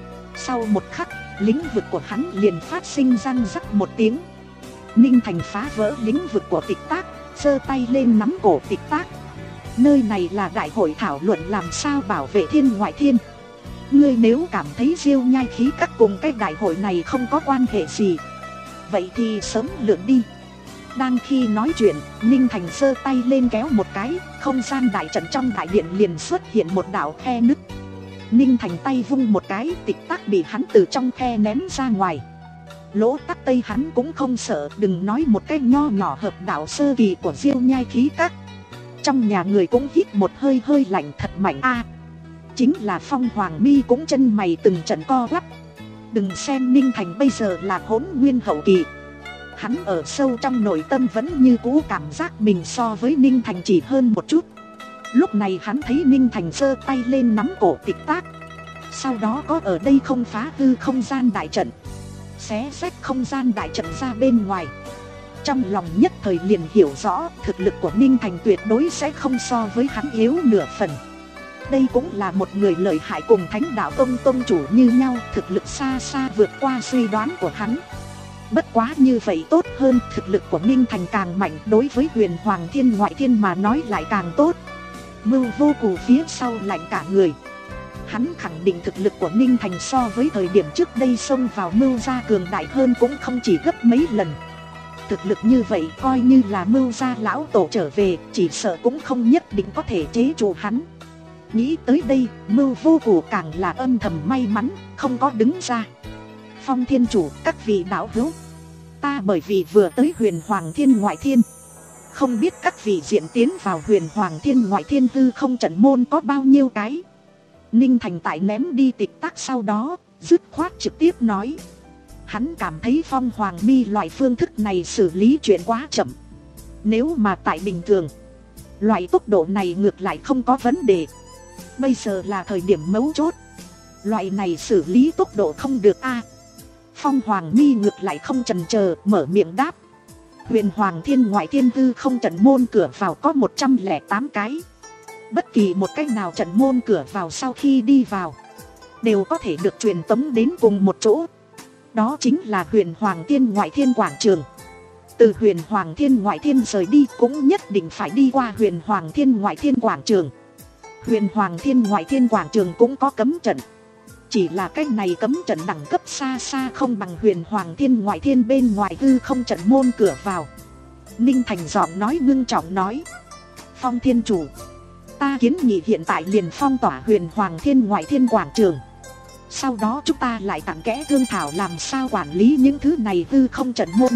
sau một khắc, lĩnh vực của hắn liền phát sinh răng rắc một tiếng. Ninh Thành phá vỡ lĩnh vực của Tịch Tác, giơ tay lên nắm cổ Tịch Tác. Nơi này là đại hội thảo luận làm sao bảo vệ Thiên Ngoại Thiên. Ngươi nếu cảm thấy Diêu Nhai Khí Các cùng cái đại hội này không có quan hệ gì, vậy thì sớm lượn đi. Đang khi nói chuyện, Ninh Thành giơ tay lên kéo một cái, không gian đại trận trong đại điện liền xuất hiện một đạo khe nứt. Ninh Thành tay vung một cái, Tịch Tác bị hắn từ trong khe ném ra ngoài. Lỗ tắc tây hắn cũng không sợ, đừng nói một cái nho nhỏ hợp đạo sơ kỳ của Diêu Nhai Khí Các. Trong nhà người cũng hít một hơi hơi lạnh thật mạnh a. Chính là Phong Hoàng Mi cũng chân mày từng trận co quắp. Đừng xem Ninh Thành bây giờ là hỗn nguyên hậu kỳ, hắn ở sâu trong nội tâm vẫn như cũ cảm giác mình so với Ninh Thành chỉ hơn một chút. Lúc này hắn thấy Ninh Thành giơ tay lên nắm cổ Tịch Tác, sau đó có ở đây không phá hư không gian đại trận, xé rách không gian đại trận ra bên ngoài. Trong lòng nhất thời liền hiểu rõ thực lực của Ninh Thành tuyệt đối sẽ không so với hắn yếu nửa phần. Đây cũng là một người lợi hại, cùng Thánh Đạo Tông tông chủ như nhau, thực lực xa xa vượt qua suy đoán của hắn. Bất quá như vậy tốt hơn, thực lực của Ninh Thành càng mạnh, đối với Huyền Hoàng Thiên Ngoại Thiên mà nói lại càng tốt. Mưu Vô Cù phía sau lạnh cả người. Hắn khẳng định thực lực của Ninh Thành so với thời điểm trước đây xông vào Mưu gia cường đại hơn cũng không chỉ gấp mấy lần. Thực lực như vậy coi như là Mưu gia lão tổ trở về, chỉ sợ cũng không nhất định có thể chế trụ hắn. Nghĩ tới đây, Mưu Vô Củ càng là âm thầm may mắn, không có đứng ra. Phong Thiên Chủ, các vị đạo hữu, ta bởi vì vừa tới Huyền Hoàng Thiên Ngoại Thiên, không biết các vị diện tiến vào Huyền Hoàng Thiên Ngoại Thiên hư không trận môn có bao nhiêu cái. Ninh Thành tại ném đi tịch tác sau đó, dứt khoát trực tiếp nói. Hắn cảm thấy Phong Hoàng Mi loại phương thức này xử lý chuyện quá chậm. Nếu mà tại bình thường, loại tốc độ này ngược lại không có vấn đề. Bây giờ là thời điểm mấu chốt, loại này xử lý tốc độ không được a. Phong Hoàng Mi ngược lại không chần chờ, mở miệng đáp. Huyền Hoàng Thiên Ngoại Thiên hư không trận môn cửa vào có một trăm lẻ tám cái. Bất kỳ một cách nào trận môn cửa vào sau khi đi vào đều có thể được truyền tống đến cùng một chỗ. Đó chính là Huyền Hoàng Thiên Ngoại Thiên Quảng Trường. Từ Huyền Hoàng Thiên Ngoại Thiên rời đi cũng nhất định phải đi qua Huyền Hoàng Thiên Ngoại Thiên Quảng Trường. Huyền Hoàng Thiên Ngoại Thiên Quảng Trường cũng có cấm trận. Chỉ là cái này cấm trận đẳng cấp xa xa không bằng Huyền Hoàng Thiên Ngoại Thiên bên ngoài hư không trận môn cửa vào. Ninh Thành giọng nói ngưng trọng nói. Phong Thiên Chủ, ta kiến nghị hiện tại liền phong tỏa Huyền Hoàng Thiên Ngoại Thiên Quảng Trường. Sau đó chúng ta lại cặn kẽ thương thảo làm sao quản lý những thứ này hư không trận môn.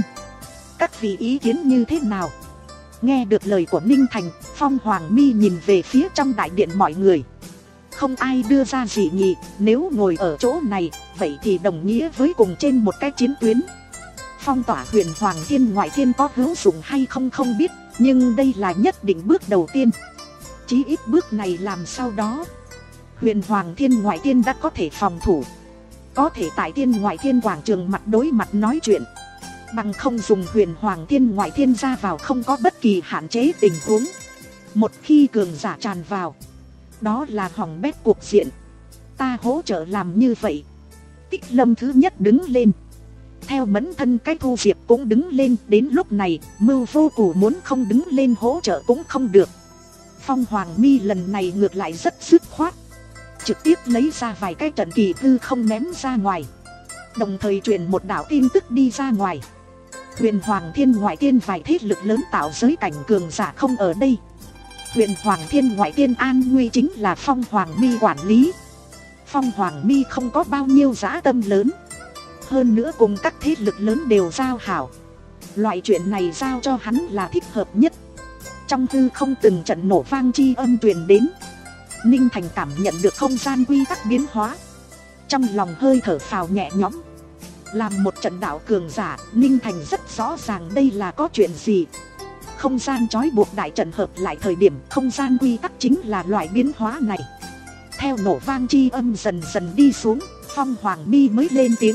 Các vị ý kiến như thế nào? Nghe được lời của Ninh Thành, Phong Hoàng Mi nhìn về phía trong đại điện mọi người. Không ai đưa ra dị nghị, nếu ngồi ở chỗ này, vậy thì đồng nghĩa với cùng trên một cái chiến tuyến. Phong tỏa Huyền Hoàng Thiên Ngoại Thiên có hữu dụng hay không không biết, nhưng đây là nhất định bước đầu tiên. Chí ít bước này làm sau đó, Huyền Hoàng Thiên Ngoại Thiên đã có thể phòng thủ, có thể tại Thiên Ngoại Thiên Quảng Trường mặt đối mặt nói chuyện. Bằng không dùng Huyền Hoàng Thiên Ngoại Thiên ra vào không có bất kỳ hạn chế tình huống. Một khi cường giả tràn vào, đó là hỏng bét cuộc diện. Ta hỗ trợ làm như vậy. Tích Lâm thứ nhất đứng lên, theo Mẫn Thân cái Thu Diệp cũng đứng lên. Đến lúc này Mưu Vô Củ muốn không đứng lên hỗ trợ cũng không được. Phong Hoàng Mi lần này ngược lại rất dứt khoát, trực tiếp lấy ra vài cái trận kỳ tư không ném ra ngoài, đồng thời truyền một đạo tin tức đi ra ngoài. Huyền Hoàng Thiên Ngoại Thiên vài thế lực lớn tạo giới cảnh cường giả không ở đây. Huyền Hoàng Thiên Ngoại Thiên an nguy chính là Phong Hoàng Mi quản lý. Phong Hoàng Mi không có bao nhiêu dã tâm lớn, hơn nữa cùng các thế lực lớn đều giao hảo. Loại chuyện này giao cho hắn là thích hợp nhất. Trong hư không từng trận nổ vang chi âm truyền đến. Ninh Thành cảm nhận được không gian quy tắc biến hóa, trong lòng hơi thở phào nhẹ nhõm. Làm một trận đạo cường giả, Ninh Thành rất rõ ràng đây là có chuyện gì. Không gian trói buộc đại trận hợp lại thời điểm không gian quy tắc chính là loại biến hóa này. Theo nổ vang chi âm dần dần đi xuống, Phong Hoàng Mi mới lên tiếng.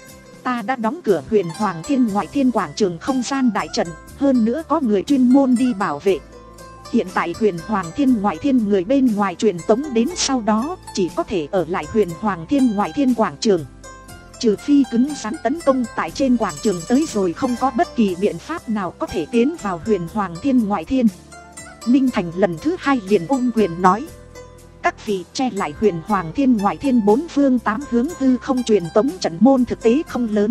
Ta đã đóng cửa Huyền Hoàng Thiên Ngoại Thiên Quảng Trường không gian đại trận, hơn nữa có người chuyên môn đi bảo vệ. Hiện tại Huyền Hoàng Thiên Ngoại Thiên người bên ngoài truyền tống đến sau đó chỉ có thể ở lại Huyền Hoàng Thiên Ngoại Thiên Quảng Trường. Trừ phi cứng rắn tấn công tại trên quảng trường tới rồi không có bất kỳ biện pháp nào có thể tiến vào Huyền Hoàng Thiên Ngoại Thiên. Ninh Thành lần thứ hai liền ôm quyền nói. Các vị che lại Huyền Hoàng Thiên Ngoại Thiên bốn phương tám hướng hư không truyền tống trận môn thực tế không lớn.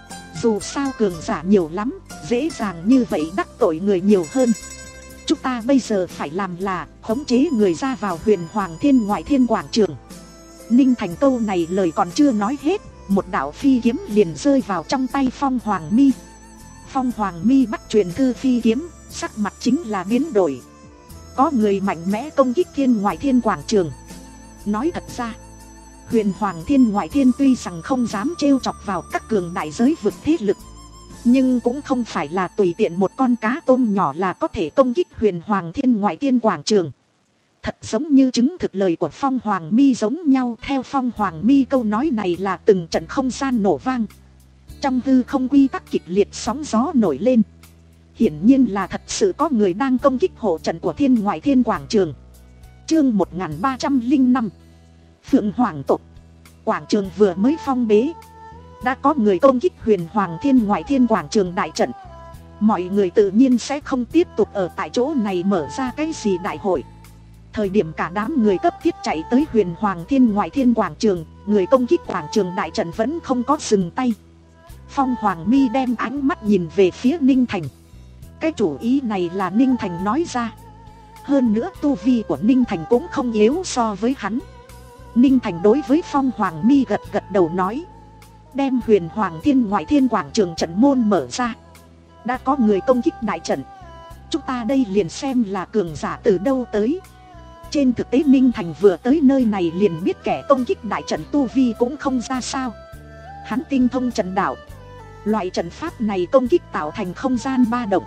Dù sao cường giả nhiều lắm, dễ dàng như vậy đắc tội người nhiều hơn. Chúng ta bây giờ phải làm là khống chế người ra vào Huyền Hoàng Thiên Ngoại Thiên Quảng Trường. Ninh Thành câu này lời còn chưa nói hết, một đạo phi kiếm liền rơi vào trong tay Phong Hoàng Mi. Phong Hoàng Mi bắt truyền thư phi kiếm, sắc mặt chính là biến đổi. Có người mạnh mẽ công kích Thiên Ngoại Thiên Quảng Trường. Nói thật ra, Huyền Hoàng Thiên Ngoại Thiên tuy rằng không dám trêu chọc vào các cường đại giới vực thế lực, nhưng cũng không phải là tùy tiện một con cá tôm nhỏ là có thể công kích Huyền Hoàng Thiên Ngoại Thiên Quảng Trường. Thật giống như chứng thực lời của Phong Hoàng Mi giống nhau. Theo Phong Hoàng Mi câu nói này là từng trận không gian nổ vang. Trong hư không quy tắc kịch liệt sóng gió nổi lên. Hiển nhiên là thật sự có người đang công kích hộ trận của Thiên Ngoại Thiên Quảng Trường. Chương một nghìn ba trăm lẻ năm Phượng Hoàng tộc. Quảng trường vừa mới phong bế, đã có người công kích Huyền Hoàng Thiên Ngoại Thiên Quảng Trường đại trận. Mọi người tự nhiên sẽ không tiếp tục ở tại chỗ này mở ra cái gì đại hội. Thời điểm cả đám người cấp thiết chạy tới Huyền Hoàng Thiên Ngoại Thiên Quảng Trường, người công kích quảng trường đại trận vẫn không có dừng tay. Phong Hoàng Mi đem ánh mắt nhìn về phía Ninh Thành. Cái chủ ý này là Ninh Thành nói ra. Hơn nữa tu vi của Ninh Thành cũng không yếu so với hắn. Ninh Thành đối với Phong Hoàng Mi gật gật đầu nói. Đem Huyền Hoàng Thiên Ngoại Thiên quảng trường trận môn mở ra. Đã có người công kích đại trận. Chúng ta đây liền xem là cường giả từ đâu tới. Trên thực tế Ninh Thành vừa tới nơi này liền biết kẻ công kích đại trận tu vi cũng không ra sao. Hắn tinh thông trận đạo. Loại trận pháp này công kích tạo thành không gian ba động.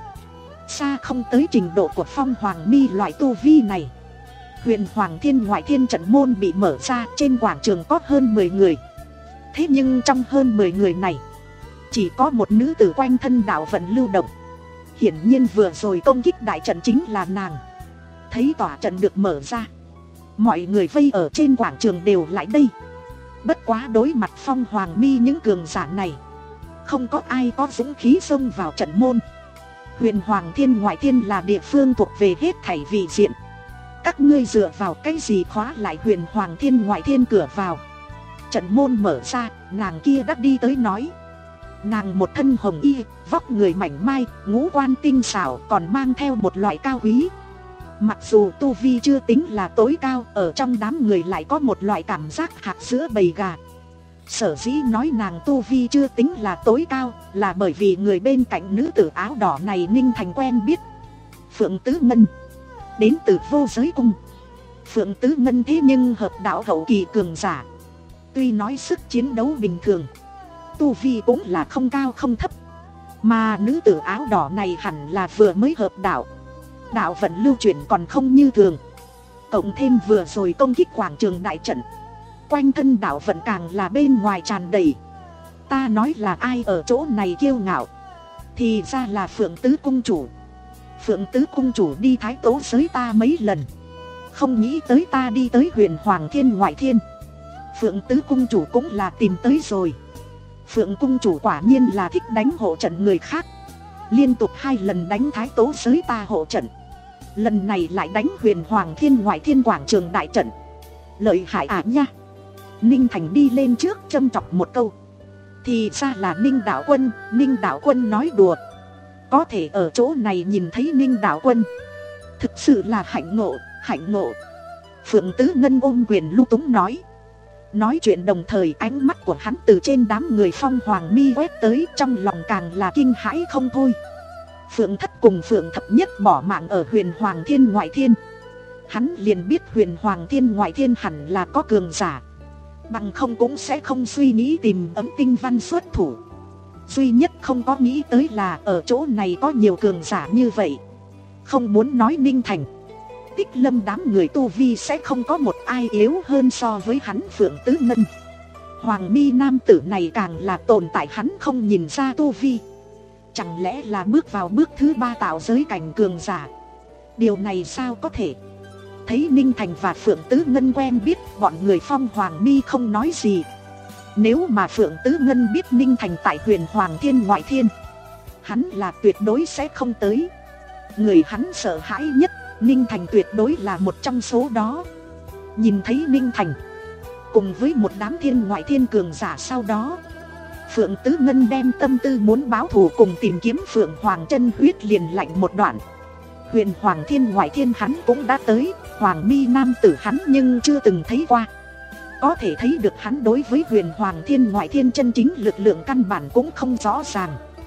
Xa không tới trình độ của Phong Hoàng Mi loại tu vi này. Huyền Hoàng Thiên Ngoại Thiên trận môn bị mở ra, trên quảng trường có hơn mười người. Thế nhưng trong hơn mười người này, chỉ có một nữ tử quanh thân đạo vận lưu động. Hiển nhiên vừa rồi công kích đại trận chính là nàng. Thấy tỏa trận được mở ra, mọi người vây ở trên quảng trường đều lại đây. Bất quá đối mặt Phong Hoàng Mi những cường giả này, không có ai có dũng khí xông vào trận môn. Huyền Hoàng Thiên Ngoại Thiên là địa phương thuộc về hết thảy vị diện. Các ngươi dựa vào cái gì khóa lại Huyền Hoàng Thiên Ngoại Thiên cửa vào? Trận môn mở ra, nàng kia đã đi tới nói. Nàng một thân hồng y, vóc người mảnh mai, ngũ quan tinh xảo, còn mang theo một loại cao quý. Mặc dù tu vi chưa tính là tối cao, ở trong đám người lại có một loại cảm giác hạt giữa bầy gà. Sở dĩ nói nàng tu vi chưa tính là tối cao, là bởi vì người bên cạnh nữ tử áo đỏ này Ninh Thành quen biết. Phượng Tứ Ngân, đến từ Vô Giới Cung. Phượng Tứ Ngân thế nhưng hợp đạo hậu kỳ cường giả. Tuy nói sức chiến đấu bình thường, tu vi cũng là không cao không thấp. Mà nữ tử áo đỏ này hẳn là vừa mới hợp đạo. Đạo vận lưu chuyển còn không như thường. Cộng thêm vừa rồi công kích quảng trường đại trận, quanh thân đạo vận càng là bên ngoài tràn đầy. Ta nói là ai ở chỗ này kiêu ngạo, thì ra là Phượng Tứ Cung Chủ. Phượng Tứ Cung Chủ đi Thái Tố giới ta mấy lần, không nghĩ tới ta đi tới Huyền Hoàng Thiên Ngoại Thiên. Phượng Tứ Cung Chủ cũng là tìm tới rồi. Phượng Cung Chủ quả nhiên là thích đánh hộ trận người khác. Liên tục hai lần đánh Thái Tố giới ta hộ trận, lần này lại đánh Huyền Hoàng Thiên Ngoại Thiên quảng trường đại trận. Lợi hại à nha. Ninh Thành đi lên trước châm chọc một câu. Thì ra là Ninh Đạo Quân. Ninh Đạo Quân nói đùa. Có thể ở chỗ này nhìn thấy Ninh Đạo Quân, thực sự là hạnh ngộ, hạnh ngộ. Phượng Tứ Ngân ôm quyền lung túng nói. Nói chuyện đồng thời ánh mắt của hắn từ trên đám người Phong Hoàng Mi quét tới, trong lòng càng là kinh hãi không thôi. Phượng Thất cùng Phượng Thập Nhất bỏ mạng ở Huyền Hoàng Thiên Ngoại Thiên. Hắn liền biết Huyền Hoàng Thiên Ngoại Thiên hẳn là có cường giả, bằng không cũng sẽ không suy nghĩ tìm Ấm Tinh Văn xuất thủ. Duy nhất không có nghĩ tới là ở chỗ này có nhiều cường giả như vậy. Không muốn nói Ninh Thành, Tích Lâm đám người tu vi sẽ không có một ai yếu hơn so với hắn Phượng Tứ Ngân. Hoàng Mi nam tử này càng là tồn tại hắn không nhìn ra tu vi. Chẳng lẽ là bước vào bước thứ ba tạo giới cảnh cường giả? Điều này sao có thể? Thấy Ninh Thành và Phượng Tứ Ngân quen biết, bọn người Phong Hoàng Mi không nói gì. Nếu mà Phượng Tứ Ngân biết Ninh Thành tại Huyền Hoàng Thiên Ngoại Thiên, hắn là tuyệt đối sẽ không tới. Người hắn sợ hãi nhất, Ninh Thành tuyệt đối là một trong số đó. Nhìn thấy Ninh Thành cùng với một đám thiên ngoại thiên cường giả sau đó, Phượng Tứ Ngân đem tâm tư muốn báo thù cùng tìm kiếm Phượng Hoàng chân huyết liền lạnh một đoạn. Huyền Hoàng Thiên Ngoại Thiên hắn cũng đã tới, Hoàng Mi nam tử hắn nhưng chưa từng thấy qua. Có thể thấy được hắn đối với Huyền Hoàng Thiên Ngoại Thiên chân chính lực lượng căn bản cũng không rõ ràng.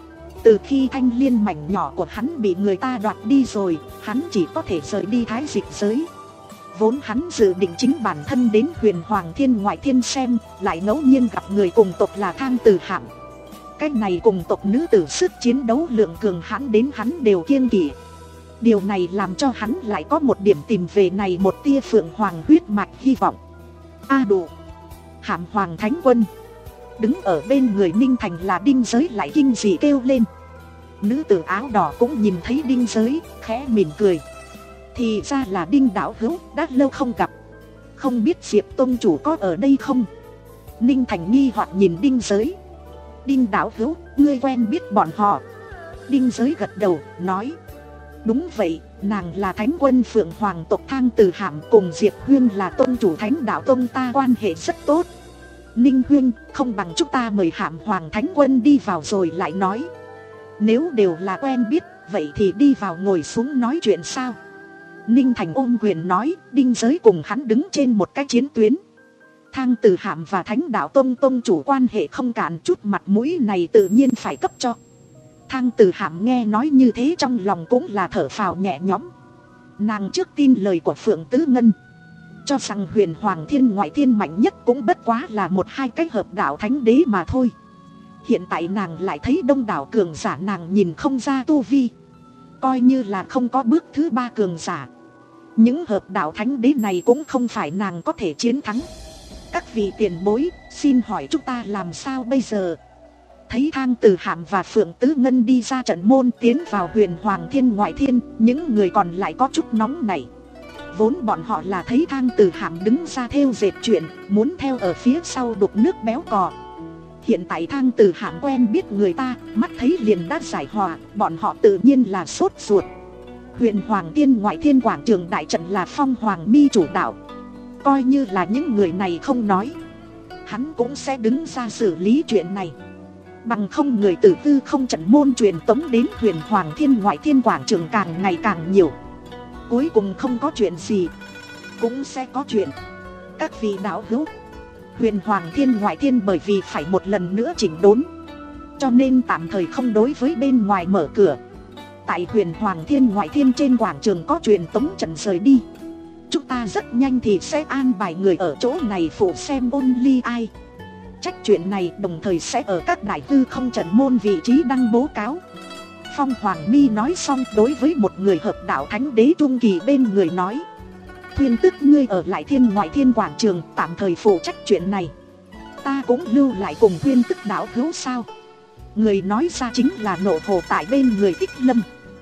Từ khi thanh liên mảnh nhỏ của hắn bị người ta đoạt đi rồi, hắn chỉ có thể rời đi Thái Dịch giới. Vốn hắn dự định chính bản thân đến Huyền Hoàng Thiên Ngoại Thiên xem, lại ngẫu nhiên gặp người cùng tộc là Thang Từ Hạm. Cái này cùng tộc nữ tử sức chiến đấu lượng cường hãn đến hắn đều kiêng kỵ. Điều này làm cho hắn lại có một điểm tìm về này một tia Phượng Hoàng huyết mạch hy vọng. A à đủ. Hàm Hoàng Thánh Quân đứng ở bên người Ninh Thành là Đinh Giới lại kinh dị kêu lên. Nữ tử áo đỏ cũng nhìn thấy Đinh Giới, khẽ mỉm cười. Thì ra là Đinh đạo hữu, đã lâu không gặp. Không biết Diệp Tông chủ có ở đây không? Ninh Thành nghi hoặc nhìn Đinh Giới. Đinh đạo hữu, ngươi quen biết bọn họ? Đinh Giới gật đầu, nói. Đúng vậy, nàng là Thánh Quân Phượng Hoàng tộc Thang Từ Hạm, cùng Diệp Huyên là tôn chủ Thánh Đạo Tông ta quan hệ rất tốt. Ninh huynh, không bằng chúng ta mời Hàm Hoàng Thánh Quân đi vào rồi lại nói. Nếu đều là quen biết, vậy thì đi vào ngồi xuống nói chuyện sao? Ninh Thành ôm quyền nói, Đinh Giới cùng hắn đứng trên một cái chiến tuyến. Thang Từ Hàm và Thánh Đạo Tông Tông chủ quan hệ không cạn, chút mặt mũi này tự nhiên phải cấp cho. Thang Từ Hàm nghe nói như thế trong lòng cũng là thở phào nhẹ nhõm. Nàng trước tin lời của Phượng Tứ Ngân, cho rằng Huyền Hoàng Thiên Ngoại Thiên mạnh nhất cũng bất quá là một hai cái hợp đạo thánh đế mà thôi. Hiện tại nàng lại thấy đông đảo cường giả nàng nhìn không ra tu vi, coi như là không có bước thứ ba cường giả. Những hợp đạo thánh đế này cũng không phải nàng có thể chiến thắng. Các vị tiền bối, xin hỏi chúng ta làm sao bây giờ? Thấy Thang Từ Hàm và Phượng Tứ Ngân đi ra trận môn tiến vào Huyền Hoàng Thiên Ngoại Thiên, những người còn lại có chút nóng nảy. Vốn bọn họ là thấy Thang Từ Hàm đứng ra thêu dệt chuyện, muốn theo ở phía sau đục nước béo cò. Hiện tại Thang Từ Hàm quen biết người ta, mắt thấy liền đã giải hòa, bọn họ tự nhiên là sốt ruột. Huyền Hoàng Thiên Ngoại Thiên quảng trường đại trận là Phong Hoàng Mi chủ đạo. Coi như là những người này không nói, hắn cũng sẽ đứng ra xử lý chuyện này. Bằng không người tử tư không trận môn truyền tống đến Huyền Hoàng Thiên Ngoại Thiên quảng trường càng ngày càng nhiều. Cuối cùng không có chuyện gì, cũng sẽ có chuyện. Các vị đạo hữu, Huyền Hoàng Thiên Ngoại Thiên bởi vì phải một lần nữa chỉnh đốn, cho nên tạm thời không đối với bên ngoài mở cửa. Tại Huyền Hoàng Thiên Ngoại Thiên trên quảng trường có truyền tống trận rời đi. Chúng ta rất nhanh thì sẽ an bài người ở chỗ này phụ xem ôn ly ai. Trách chuyện này đồng thời sẽ ở các đại tư không trận môn vị trí đăng bố cáo. Phong Hoàng Mi nói xong đối với một người hợp đạo thánh đế trung kỳ bên người nói, Thuyên Tức ngươi ở lại Thiên Ngoại Thiên quảng trường tạm thời phụ trách chuyện này. Ta cũng lưu lại cùng Thuyên Tức đạo hữu sao? Người nói ra chính là Nộ Hồ tại bên người Tích Lâm.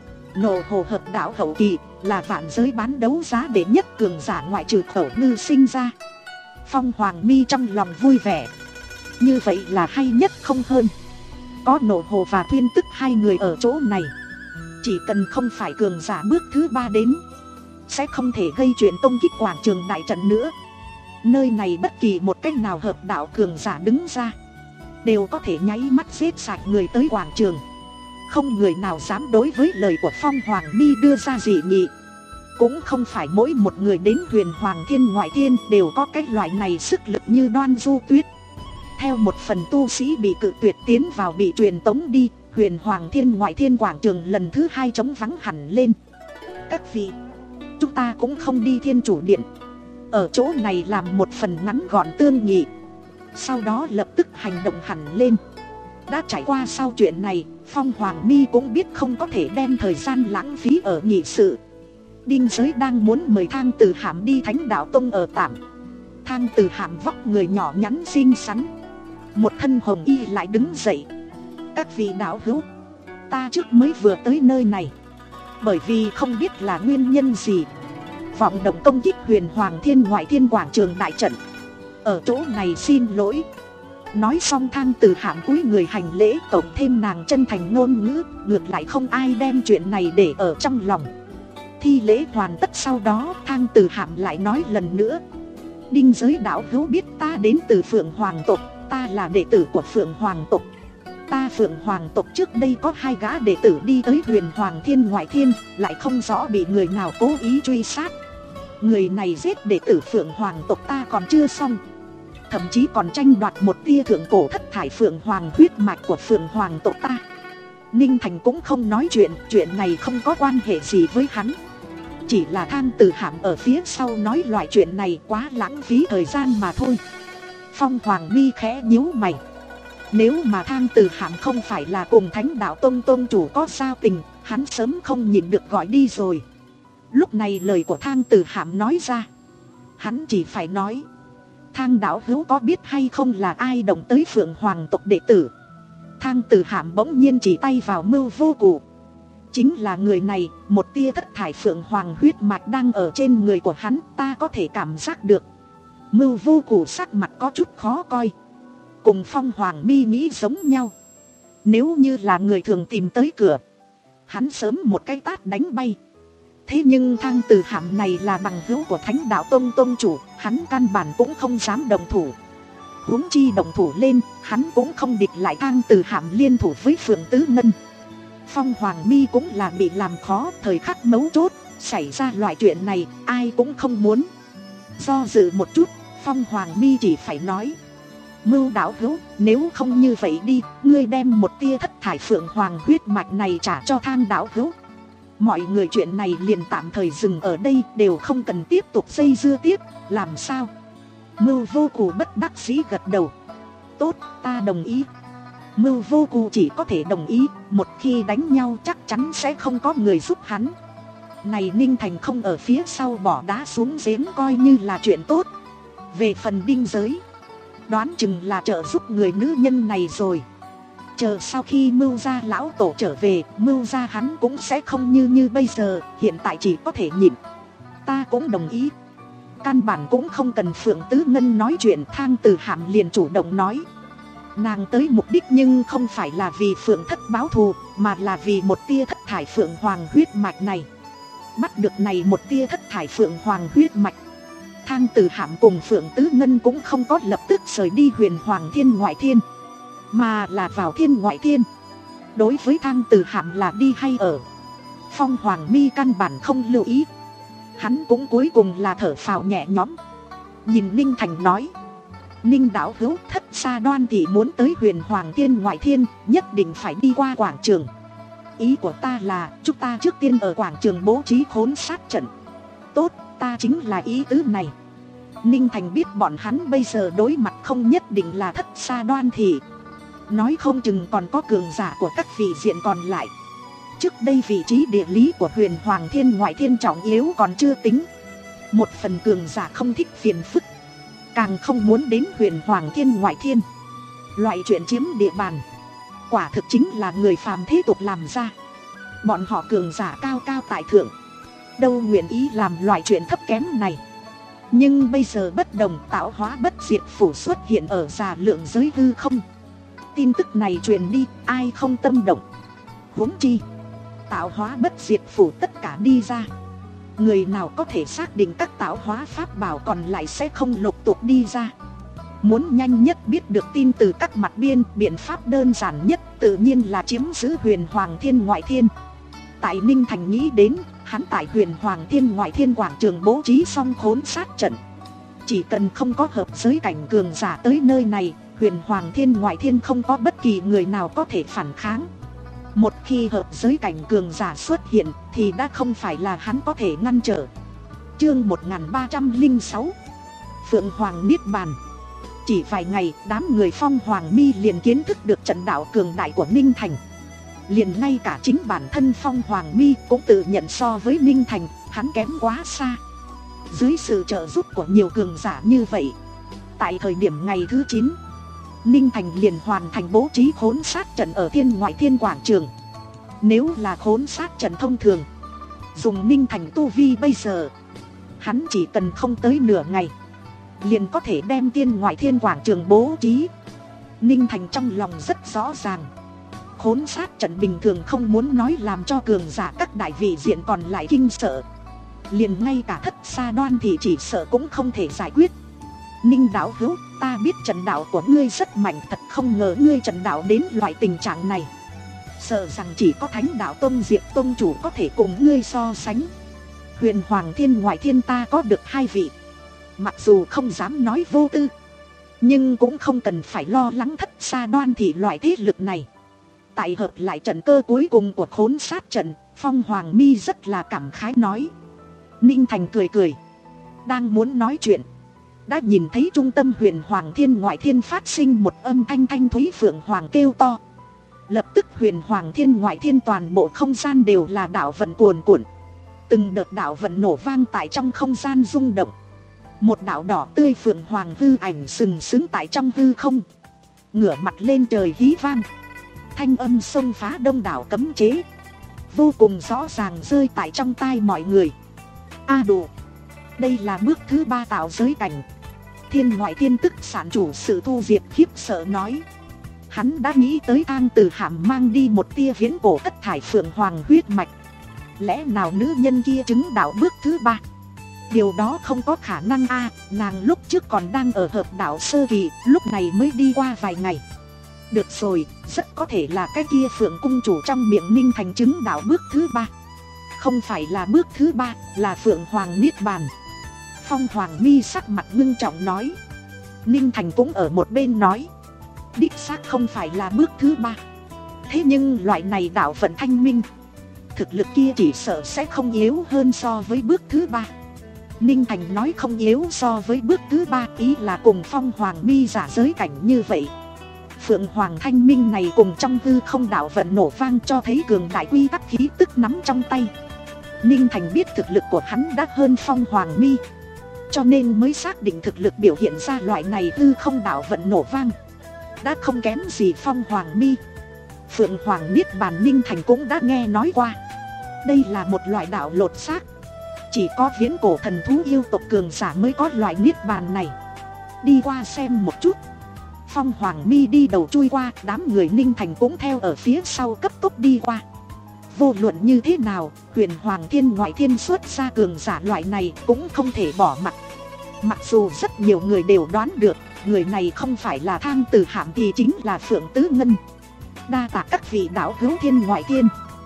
Nộ Hồ hợp đạo hậu kỳ, là vạn giới bán đấu giá đệ nhất cường giả ngoại trừ Khẩu Ngư sinh ra. Phong Hoàng Mi trong lòng vui vẻ. Như vậy là hay nhất không hơn. Có Nộ Hồ và Thuyên Tức hai người ở chỗ này, chỉ cần không phải cường giả bước thứ ba đến, sẽ không thể gây chuyện công kích quảng trường đại trận nữa. Nơi này bất kỳ một cách nào hợp đạo cường giả đứng ra, đều có thể nháy mắt giết sạch người tới quảng trường. Không người nào dám đối với lời của Phong Hoàng Mi đưa ra dị nghị. Cũng không phải mỗi một người đến Huyền Hoàng Thiên Ngoại Thiên đều có cái loại này sức lực như Đoan Du Tuyết. Theo một phần tu sĩ bị cự tuyệt tiến vào bị truyền tống đi, Huyền Hoàng Thiên Ngoại Thiên quảng trường lần thứ hai trống vắng hẳn lên. Các vị, chúng ta cũng không đi Thiên Chủ Điện, ở chỗ này làm một phần ngắn gọn tương nghị, sau đó lập tức hành động hẳn lên. Đã trải qua sau chuyện này, Phong Hoàng Mi cũng biết không có thể đem thời gian lãng phí ở nghị sự. Đinh Giới đang muốn mời Thang Từ Hàm đi Thánh Đạo Tông ở tạm. Thang Từ Hàm vóc người nhỏ nhắn xinh xắn, một thân hồng y lại đứng dậy. Các vị đạo hữu, ta trước mới vừa tới nơi này, bởi vì không biết là nguyên nhân gì, vọng động công kích Huyền Hoàng Thiên Ngoại Thiên quảng trường đại trận. Ở chỗ này xin lỗi. Nói xong Thang Từ Hàm cúi người hành lễ, cộng thêm nàng chân thành ngôn ngữ, ngược lại không ai đem chuyện này để ở trong lòng. Thi lễ hoàn tất sau đó, Thang Từ Hàm lại nói lần nữa, Đinh Giới đạo hữu biết ta đến từ Phượng Hoàng tộc, ta là đệ tử của Phượng Hoàng tộc. Ta Phượng Hoàng tộc trước đây có hai gã đệ tử đi tới Huyền Hoàng Thiên Ngoại Thiên, lại không rõ bị người nào cố ý truy sát. Người này giết đệ tử Phượng Hoàng tộc ta còn chưa xong, thậm chí còn tranh đoạt một tia thượng cổ thất thải Phượng Hoàng huyết mạch của Phượng Hoàng tộc ta. Ninh Thành cũng không nói chuyện, chuyện này không có quan hệ gì với hắn. Chỉ là Thang Từ Hàm ở phía sau nói loại chuyện này quá lãng phí thời gian mà thôi. Phong Hoàng Mi khẽ nhíu mày. Nếu mà Thang Từ Hàm không phải là cùng Thánh Đạo Tông Tông chủ có giao tình, hắn sớm không nhìn được gọi đi rồi. Lúc này lời của Thang Từ Hàm nói ra, hắn chỉ phải nói, Thang đạo hữu có biết hay không là ai động tới Phượng Hoàng tộc đệ tử? Thang Từ Hàm bỗng nhiên chỉ tay vào Mưu Vô Cụ. Chính là người này, một tia thất thải Phượng Hoàng huyết mạch đang ở trên người của hắn, ta có thể cảm giác được. Mưu Vô Cụ sắc mặt có chút khó coi. Cùng Phong Hoàng Mi nghĩ giống nhau. Nếu như là người thường tìm tới cửa, hắn sớm một cái tát đánh bay. Thế nhưng Thang Từ Hàm này là bằng hữu của Thánh Đạo Tông Tông chủ, hắn căn bản cũng không dám đồng thủ. Huống chi động thủ lên, hắn cũng không địch lại Thang Từ Hạm liên thủ với Phượng Tứ Ngân. Phong Hoàng Mi cũng là bị làm khó, thời khắc mấu chốt xảy ra loại chuyện này, ai cũng không muốn. Do dự một chút, Phong Hoàng Mi chỉ phải nói: Mưu đạo hữu, nếu không như vậy đi, ngươi đem một tia thất thải Phượng Hoàng huyết mạch này trả cho Thang đạo hữu. Mọi người chuyện này liền tạm thời dừng ở đây, đều không cần tiếp tục dây dưa tiếp. Làm sao? Mưu Vô Cù bất đắc dĩ gật đầu. Tốt, ta đồng ý. Mưu Vô Cù chỉ có thể đồng ý, một khi đánh nhau chắc chắn sẽ không có người giúp hắn. Này Ninh Thành không ở phía sau bỏ đá xuống giếng coi như là chuyện tốt. Về phần Đinh Giới, đoán chừng là trợ giúp người nữ nhân này rồi. Chờ sau khi Mưu gia lão tổ trở về, Mưu gia hắn cũng sẽ không như như bây giờ, hiện tại chỉ có thể nhịn. Ta cũng đồng ý. Căn bản cũng không cần Phượng Tứ Ngân nói chuyện, Thang Từ Hạm liền chủ động nói. Nàng tới mục đích nhưng không phải là vì Phượng thất báo thù, mà là vì một tia thất thải Phượng Hoàng huyết mạch này. Bắt được này một tia thất thải Phượng Hoàng huyết mạch, Thang Từ Hạm cùng Phượng Tứ Ngân cũng không có lập tức rời đi Huyền Hoàng Thiên Ngoại Thiên, mà là vào Thiên Ngoại Thiên. Đối với Thang Từ Hạm là đi hay ở, Phong Hoàng Mi căn bản không lưu ý. Hắn cũng cuối cùng là thở phào nhẹ nhõm, nhìn Ninh Thành nói: Ninh đạo hữu, thất xa Đoan thị muốn tới Huyền Hoàng Thiên Ngoại Thiên, nhất định phải đi qua quảng trường. Ý của ta là chúng ta trước tiên ở quảng trường bố trí khốn sát trận. Tốt, ta chính là ý tứ này. Ninh Thành biết bọn hắn bây giờ đối mặt không nhất định là thất xa Đoan thị, nói không chừng còn có cường giả của các vị diện còn lại. Trước đây vị trí địa lý của Huyền Hoàng Thiên Ngoại Thiên trọng yếu còn chưa tính, một phần cường giả không thích phiền phức, càng không muốn đến Huyền Hoàng Thiên Ngoại Thiên. Loại chuyện chiếm địa bàn quả thực chính là người phàm thế tục làm ra. Bọn họ cường giả cao cao tại thượng, đâu nguyện ý làm loại chuyện thấp kém này. Nhưng bây giờ bất đồng, tạo hóa bất diệt phủ xuất hiện ở già lượng giới hư không. Tin tức này truyền đi, ai không tâm động. Huống chi tạo hóa bất diệt phủ tất cả đi ra, người nào có thể xác định các tạo hóa pháp bảo còn lại sẽ không lục tục đi ra. Muốn nhanh nhất biết được tin từ các mặt biên, biện pháp đơn giản nhất tự nhiên là chiếm giữ Huyền Hoàng Thiên Ngoại Thiên. Tại Ninh Thành nghĩ đến, hắn tại Huyền Hoàng Thiên Ngoại Thiên quảng trường bố trí xong khốn sát trận. Chỉ cần không có hợp giới cảnh cường giả tới nơi này, Huyền Hoàng Thiên Ngoại Thiên không có bất kỳ người nào có thể phản kháng. Một khi hợp giới cảnh cường giả xuất hiện thì đã không phải là hắn có thể ngăn trở. Chương một nghìn ba trăm lẻ sáu, Phượng Hoàng Niết Bàn. Chỉ vài ngày, đám người Phong Hoàng Mi liền kiến thức được trận đạo cường đại của Ninh Thành. Liền ngay cả chính bản thân Phong Hoàng Mi cũng tự nhận so với Ninh Thành, hắn kém quá xa. Dưới sự trợ giúp của nhiều cường giả như vậy, tại thời điểm ngày thứ chín, Ninh Thành liền hoàn thành bố trí khốn sát trận ở Thiên Ngoại Thiên quảng trường. Nếu là khốn sát trận thông thường, dùng Ninh Thành tu vi bây giờ, hắn chỉ cần không tới nửa ngày liền có thể đem Thiên Ngoại Thiên quảng trường bố trí. Ninh Thành trong lòng rất rõ ràng, khốn sát trận bình thường không muốn nói làm cho cường giả các đại vị diện còn lại kinh sợ, liền ngay cả thất xa Đoan thì chỉ sợ cũng không thể giải quyết. Ninh đạo hữu, ta biết trận đạo của ngươi rất mạnh, thật không ngờ ngươi trận đạo đến loại tình trạng này. Sợ rằng chỉ có Thánh Đạo Tông Diệp Tông chủ có thể cùng ngươi so sánh. Huyền Hoàng Thiên Ngoại Thiên ta có được hai vị, mặc dù không dám nói vô tư, nhưng cũng không cần phải lo lắng thất xa Đoan thị loại thế lực này. Tại hợp lại trận cơ cuối cùng của khốn sát trận, Phong Hoàng Mi rất là cảm khái nói. Ninh Thành cười cười, đang muốn nói chuyện, đã nhìn thấy trung tâm Huyền Hoàng Thiên Ngoại Thiên phát sinh một âm thanh thanh thúy Phượng Hoàng kêu to. Lập tức Huyền Hoàng Thiên Ngoại Thiên toàn bộ không gian đều là đạo vận cuồn cuộn. Từng đợt đạo vận nổ vang tại trong không gian rung động. Một đạo đỏ tươi Phượng Hoàng hư ảnh sừng sững tại trong hư không, ngửa mặt lên trời hí vang. Thanh âm xông phá đông đảo cấm chế, vô cùng rõ ràng rơi tại trong tai mọi người. A đủ, đây là bước thứ ba tạo giới cảnh. Thiên Ngoại Thiên tức sản chủ sự Thu Diệp khiếp sợ nói. Hắn đã nghĩ tới Thang Từ Hạm mang đi một tia viễn cổ thất thải Phượng Hoàng huyết mạch. Lẽ nào nữ nhân kia chứng đạo bước thứ ba? Điều đó không có khả năng a, nàng lúc trước còn đang ở hợp đạo sơ kỳ, lúc này mới đi qua vài ngày. Được rồi, rất có thể là cái kia Phượng cung chủ trong miệng Ninh Thành chứng đạo bước thứ ba. Không phải là bước thứ ba, là Phượng Hoàng Niết Bàn. Phong Hoàng Mi sắc mặt ngưng trọng nói. Ninh Thành cũng ở một bên nói. Đích xác không phải là bước thứ ba. Thế nhưng loại này đạo vận thanh minh, thực lực kia chỉ sợ sẽ không yếu hơn so với bước thứ ba. Ninh Thành nói không yếu so với bước thứ ba, ý là cùng Phong Hoàng Mi giả giới cảnh như vậy. Phượng Hoàng thanh minh này cùng trong hư không đạo vận nổ vang cho thấy cường đại quy tắc khí tức nắm trong tay. Ninh Thành biết thực lực của hắn đã hơn Phong Hoàng Mi, cho nên mới xác định thực lực biểu hiện ra loại này hư không đạo vận nổ vang đã không kém gì Phong Hoàng Mi. Phượng Hoàng Niết Bàn Ninh Thành cũng đã nghe nói qua. Đây là một loại đạo lột xác, chỉ có viễn cổ thần thú yêu tộc cường giả mới có loại Niết Bàn này. Đi qua xem một chút. Phong Hoàng Mi đi đầu chui qua, đám người Ninh Thành cũng theo ở phía sau cấp tốc đi qua. Vô luận như thế nào, Huyền Hoàng Thiên Ngoại Thiên xuất ra cường giả loại này cũng không thể bỏ mặc. Mặc dù rất nhiều người đều đoán được người này không phải là Thang Tử Hạm thì chính là Phượng Tứ Ngân. Đa tạ các vị đạo hữu Thiên Ngoại Thiên,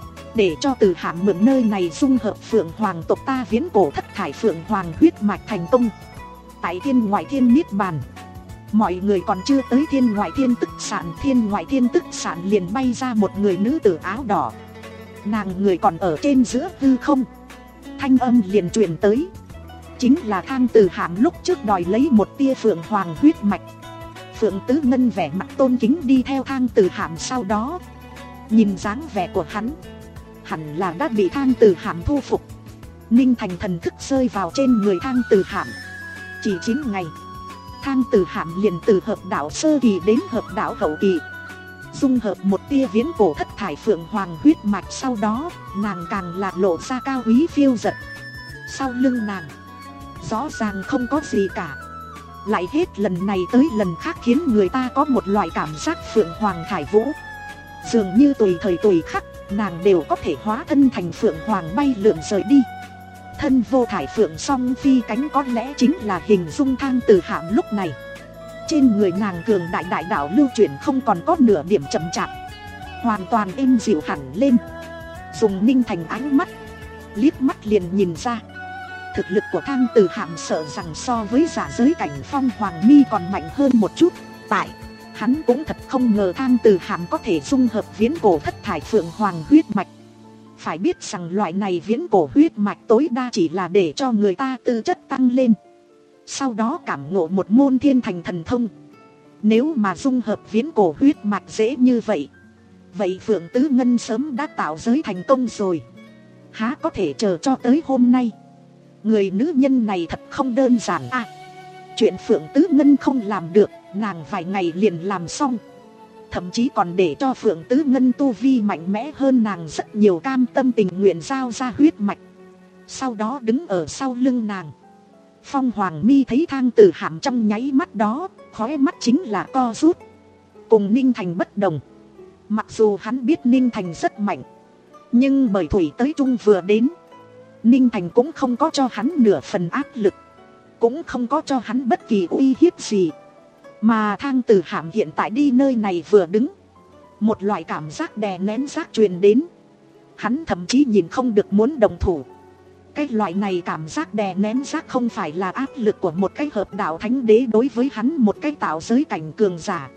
để cho Tử Hạm mượn nơi này dung hợp Phượng Hoàng tộc ta viễn cổ thất thải Phượng Hoàng huyết mạch thành công. Tại Thiên Ngoại Thiên Niết Bàn, mọi người còn chưa tới Thiên Ngoại Thiên tức sản, Thiên Ngoại Thiên tức sản liền bay ra một người nữ tử áo đỏ. Nàng người còn ở trên giữa hư không, thanh âm liền truyền tới. Chính là Thang Tử Hạm lúc trước đòi lấy một tia Phượng Hoàng huyết mạch. Phượng Tứ Ngân vẻ mặt tôn kính đi theo Thang Tử Hạm sau đó. Nhìn dáng vẻ của hắn, hẳn là đã bị Thang Tử Hạm thu phục. Ninh Thành thần thức rơi vào trên người Thang Tử Hạm. Chỉ chín ngày, Thang Tử Hạm liền từ hợp đạo sơ kỳ đến hợp đạo hậu kỳ, dung hợp một tia viễn cổ thất thải Phượng Hoàng huyết mạch. Sau đó nàng càng lạc lộ ra cao quý phiêu dật. Sau lưng nàng rõ ràng không có gì cả, lại hết lần này tới lần khác khiến người ta có một loại cảm giác Phượng Hoàng thải vũ. Dường như tùy thời tùy khắc nàng đều có thể hóa thân thành Phượng Hoàng bay lượn rời đi. Thân vô thải Phượng song phi cánh có lẽ chính là hình dung Thang Tử Hạm lúc này. Trên người nàng cường đại đại đạo lưu chuyển không còn có nửa điểm chậm chạp, hoàn toàn êm dịu hẳn lên. Dùng Ninh Thành ánh mắt liếc mắt liền nhìn ra, thực lực của Thang Tử Hạm sợ rằng so với giả giới cảnh Phong Hoàng Mi còn mạnh hơn một chút. Tại hắn cũng thật không ngờ Thang Tử Hạm có thể dung hợp viễn cổ thất thải Phượng Hoàng huyết mạch. Phải biết rằng loại này viễn cổ huyết mạch tối đa chỉ là để cho người ta tư chất tăng lên, sau đó cảm ngộ một môn thiên thành thần thông. Nếu mà dung hợp viễn cổ huyết mạch dễ như vậy, vậy Phượng Tứ Ngân sớm đã tạo giới thành công rồi, há có thể chờ cho tới hôm nay. Người nữ nhân này thật không đơn giản à. Chuyện Phượng Tứ Ngân không làm được, nàng vài ngày liền làm xong. Thậm chí còn để cho Phượng Tứ Ngân tu vi mạnh mẽ hơn nàng rất nhiều, cam tâm tình nguyện giao ra huyết mạch, sau đó đứng ở sau lưng nàng. Phong Hoàng Mi thấy Thang Tử Hạm trong nháy mắt đó, khóe mắt chính là co rút. Cùng Ninh Thành bất đồng, mặc dù hắn biết Ninh Thành rất mạnh, nhưng bởi thủy tới chung vừa đến, Ninh Thành cũng không có cho hắn nửa phần áp lực, cũng không có cho hắn bất kỳ uy hiếp gì. Mà Thang Tử Hạm hiện tại đi nơi này vừa đứng, một loại cảm giác đè nén giác truyền đến. Hắn thậm chí nhìn không được muốn đồng thủ. Cái loại này cảm giác đè nén giác không phải là áp lực của một cái hợp đạo thánh đế đối với hắn một cái tạo giới cảnh cường giả,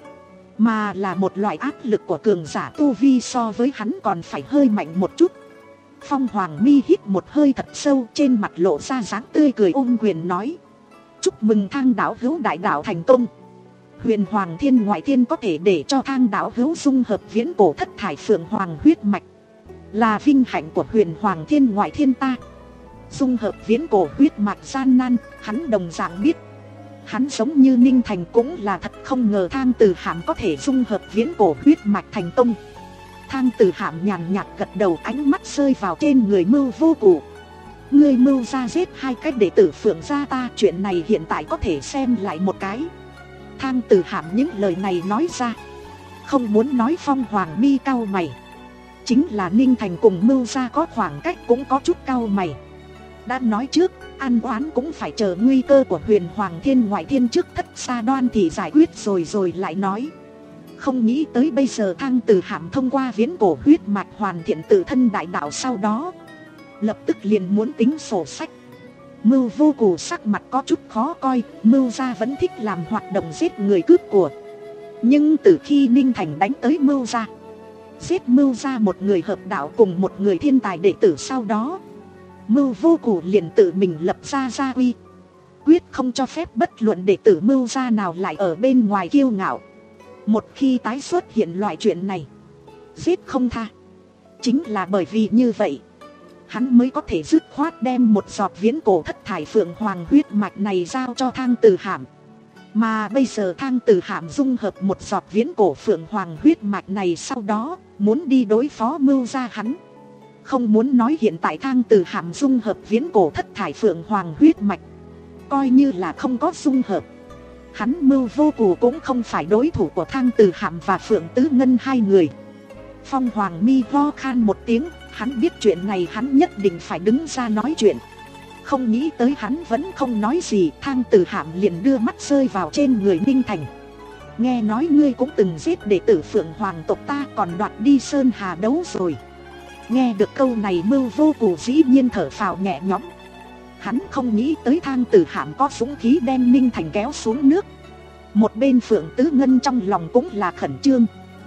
mà là một loại áp lực của cường giả tu vi so với hắn còn phải hơi mạnh một chút. Phong Hoàng Mi hít một hơi thật sâu, trên mặt lộ ra dáng tươi cười ôm quyền nói: chúc mừng Thang đạo hữu đại đạo thành công. Huyền Hoàng Thiên Ngoại Thiên có thể để cho Thang đạo hữu dung hợp viễn cổ thất thải Phượng Hoàng huyết mạch, là vinh hạnh của Huyền Hoàng Thiên Ngoại Thiên ta. Dung hợp viễn cổ huyết mạch gian nan, hắn đồng dạng biết. Hắn giống như Ninh Thành cũng là thật không ngờ Thang Tử Hạm có thể dung hợp viễn cổ huyết mạch thành công. Thang Tử Hạm nhàn nhạt gật đầu, ánh mắt rơi vào trên người Mưu Vô Cụ. Ngươi Mưu ra giết hai cái đệ tử Phượng gia ta, chuyện này hiện tại có thể xem lại một cái. Thang Tử Hạm những lời này nói ra, không muốn nói Phong Hoàng Mi cau mày, chính là Ninh Thành cùng Mưu gia có khoảng cách cũng có chút cau mày. đã nói trước, an oán cũng phải chờ nguy cơ của huyền hoàng thiên ngoại thiên trước thất xa đoan thì giải quyết rồi rồi lại nói. Không nghĩ tới bây giờ Thang Từ Hàm thông qua viễn cổ huyết mạch hoàn thiện tự thân đại đạo, sau đó lập tức liền muốn tính sổ sách. Mưu Vô Cù sắc mặt có chút khó coi, Mưu gia vẫn thích làm hoạt động giết người cướp của. Nhưng từ khi Ninh Thành đánh tới Mưu gia, giết Mưu gia một người hợp đạo cùng một người thiên tài đệ tử, sau đó Mưu Vô Cù liền tự mình lập ra gia uy, quyết không cho phép bất luận đệ tử Mưu gia nào lại ở bên ngoài kiêu ngạo. Một khi tái xuất hiện loại chuyện này, giết không tha. Chính là bởi vì như vậy, hắn mới có thể dứt khoát đem một giọt viễn cổ thất thải phượng hoàng huyết mạch này giao cho Thang Từ Hàm. Mà bây giờ Thang Từ Hàm dung hợp một giọt viễn cổ phượng hoàng huyết mạch này, sau đó muốn đi đối phó Mưu gia hắn. Không muốn nói hiện tại Thang Từ Hàm dung hợp viễn cổ thất thải phượng hoàng huyết mạch, coi như là không có dung hợp, hắn Mưu Vô Cù cũng không phải đối thủ của Thang Từ Hàm và Phượng Tứ Ngân hai người. Phong Hoàng Mi ho khan một tiếng, hắn biết chuyện này hắn nhất định phải đứng ra nói chuyện. Không nghĩ tới hắn vẫn không nói gì, Thang Từ Hàm liền đưa mắt rơi vào trên người Ninh Thành. Nghe nói ngươi cũng từng giết đệ tử Phượng Hoàng tộc ta, còn đoạt đi Sơn Hà đấu rồi. Nghe được câu này Mưu Vô Cù dĩ nhiên thở phào nhẹ nhõm. Hắn không nghĩ tới Thang Từ Hàm có dũng khí đem Ninh Thành kéo xuống nước. Một bên Phượng Tứ Ngân trong lòng cũng là khẩn trương.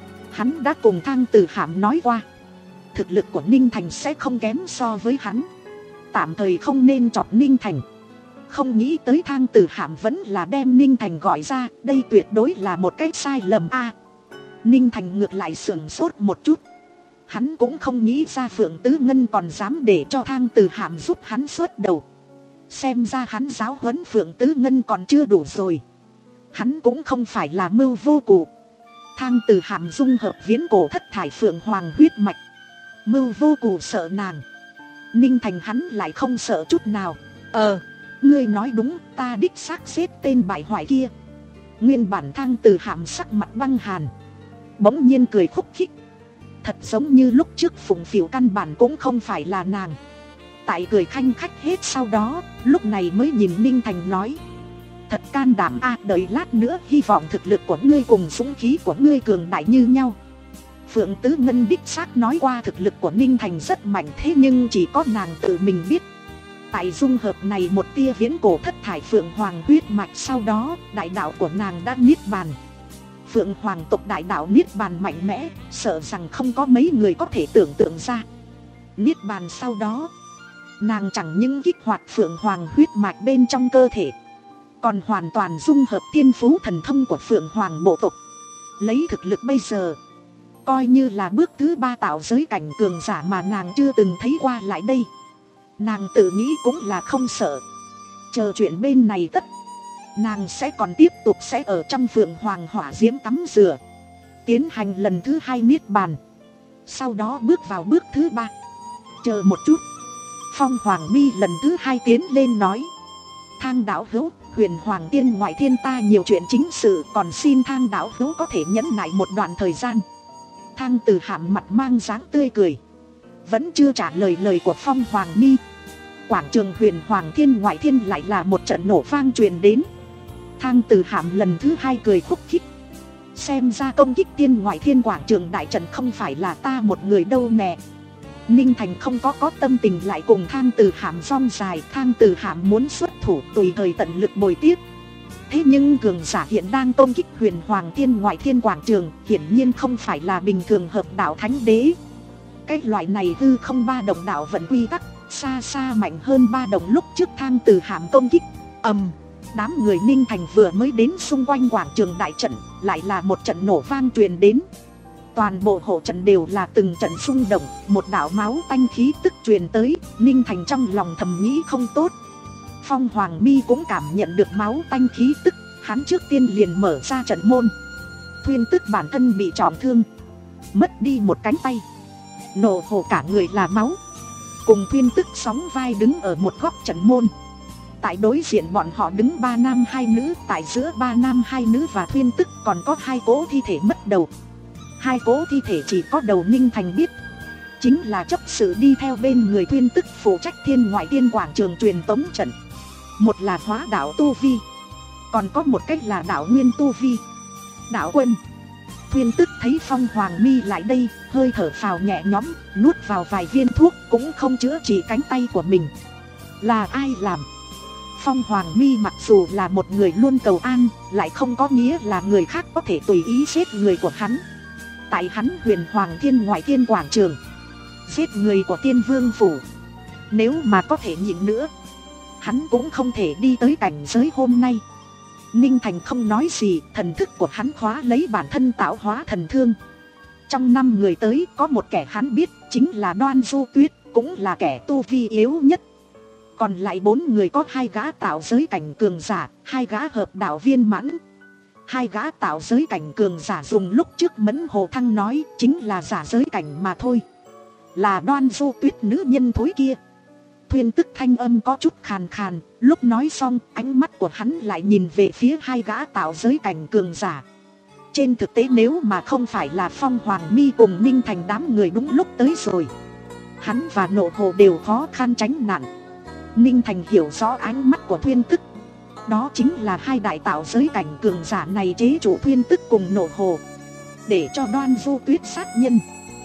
Hắn đã cùng Thang Từ Hàm nói qua, thực lực của Ninh Thành sẽ không kém so với hắn, tạm thời không nên chọc Ninh Thành. Không nghĩ tới Thang Từ Hàm vẫn là đem Ninh Thành gọi ra, đây tuyệt đối là một cái sai lầm a. Ninh Thành ngược lại sửng sốt một chút. Hắn cũng không nghĩ ra Phượng Tứ Ngân còn dám để cho Thang Từ Hàm giúp hắn xuất đầu. Xem ra hắn giáo huấn Phượng Tứ Ngân còn chưa đủ rồi. Hắn cũng không phải là Mưu Vô Cù. Thang Từ Hàm dung hợp viễn cổ thất thải phượng hoàng huyết mạch, Mưu Vô Cù sợ nàng, Ninh Thành hắn lại không sợ chút nào. Ờ, ngươi nói đúng, ta đích xác xếp tên bại hoại kia. Nguyên bản Thang Từ Hàm sắc mặt băng hàn, bỗng nhiên cười khúc khích. Thật giống như lúc trước Phụng Phỉu căn bản cũng không phải là nàng. Tại cười khanh khách hết sau đó, lúc này mới nhìn Ninh Thành nói, thật can đảm a, đợi lát nữa hy vọng thực lực của ngươi cùng dũng khí của ngươi cường đại như nhau. Phượng Tứ Ngân đích xác nói qua thực lực của Ninh Thành rất mạnh, thế nhưng chỉ có nàng tự mình biết. Tại dung hợp này một tia viễn cổ thất thải phượng hoàng huyết mạch, sau đó đại đạo của nàng đã niết bàn. Phượng hoàng tộc đại đạo niết bàn mạnh mẽ, sợ rằng không có mấy người có thể tưởng tượng ra. Niết bàn sau đó, nàng chẳng những kích hoạt phượng hoàng huyết mạch bên trong cơ thể, còn hoàn toàn dung hợp thiên phú thần thông của phượng hoàng bộ tộc. Lấy thực lực bây giờ, coi như là bước thứ ba tạo giới cảnh cường giả mà nàng chưa từng thấy qua lại đây. Nàng tự nghĩ cũng là không sợ. Chờ chuyện bên này tất, nàng sẽ còn tiếp tục sẽ ở trong phượng hoàng hỏa diễm tắm rửa, tiến hành lần thứ hai niết bàn, sau đó bước vào bước thứ ba. Chờ một chút, Phong Hoàng Mi lần thứ hai tiến lên nói, Thang đạo hữu, huyền hoàng tiên ngoại thiên ta nhiều chuyện chính sự, còn xin Thang đạo hữu có thể nhẫn nại một đoạn thời gian. Thang Từ Hàm mặt mang dáng tươi cười, vẫn chưa trả lời lời của Phong Hoàng Mi. Quảng trường huyền hoàng thiên ngoại thiên lại là một trận nổ vang truyền đến. Thang Từ Hàm lần thứ hai cười khúc khích, xem ra công kích tiên ngoại thiên quảng trường đại trận không phải là ta một người đâu nè. Ninh Thành không có có tâm tình lại cùng Thang Từ Hàm rong dài. Thang Từ Hàm muốn xuất thủ tùy thời tận lực bồi tiếp, thế nhưng cường giả hiện đang công kích huyền hoàng thiên ngoại thiên quảng trường hiển nhiên không phải là bình thường hợp đạo thánh đế. Cái loại này hư không ba động đạo vận quy tắc xa xa mạnh hơn ba động lúc trước Thang Từ Hàm công kích. Ầm, đám người Ninh Thành vừa mới đến xung quanh quảng trường đại trận, lại là một trận nổ vang truyền đến. Toàn bộ hộ trận đều là từng trận xung động, một đạo máu tanh khí tức truyền tới. Ninh Thành trong lòng thầm nghĩ không tốt. Phong Hoàng Mi cũng cảm nhận được máu tanh khí tức, hắn trước tiên liền mở ra trận môn. Thuyên Tức bản thân bị trọng thương, mất đi một cánh tay, nổ hổ cả người là máu, cùng Thuyên Tức sóng vai đứng ở một góc trận môn. Tại đối diện bọn họ đứng ba nam hai nữ, tại giữa ba nam hai nữ và Thuyên Tức còn có hai cỗ thi thể mất đầu. Hai cỗ thi thể chỉ có đầu Ninh Thành biết, chính là chấp sự đi theo bên người Thuyên Tức phụ trách Thiên Ngoại Tiên quảng trường truyền tống trận. Một là hóa đạo tu vi, còn có một cách là đạo nguyên tu vi. Đạo quân. Thuyên Tức thấy Phong Hoàng Mi lại đây, hơi thở phào nhẹ nhõm, nuốt vào vài viên thuốc, cũng không chữa trị cánh tay của mình. Là ai làm? Phong Hoàng Mi mặc dù là một người luôn cầu an, lại không có nghĩa là người khác có thể tùy ý giết người của hắn. Tại hắn Huyền Hoàng Thiên Ngoại Tiên quảng trường, giết người của Tiên Vương phủ, nếu mà có thể nhịn nữa, hắn cũng không thể đi tới cảnh giới hôm nay. Ninh Thành không nói gì, thần thức của hắn khóa lấy bản thân tạo hóa thần thương. Trong năm người tới có một kẻ hắn biết, chính là Đoan Du Tuyết, cũng là kẻ tu vi yếu nhất. Còn lại bốn người có hai gã tạo giới cảnh cường giả, hai gã hợp đạo viên mãn. Hai gã tạo giới cảnh cường giả dùng lúc trước Mẫn Hồ Thăng nói chính là giả giới cảnh mà thôi. Là Đoan Du Tuyết nữ nhân thối kia. Thuyên Tức thanh âm có chút khàn khàn, lúc nói xong ánh mắt của hắn lại nhìn về phía hai gã tạo giới cảnh cường giả. Trên thực tế nếu mà không phải là Phong Hoàng Mi cùng Ninh Thành đám người đúng lúc tới rồi, hắn và Nộ Hồ đều khó khăn tránh nạn. Ninh Thành hiểu rõ ánh mắt của Thuyên Tức, đó chính là hai đại tạo giới cảnh cường giả này chế trụ Thuyên Tức cùng Nộ Hồ, để cho Đoan Du Tuyết sát nhân.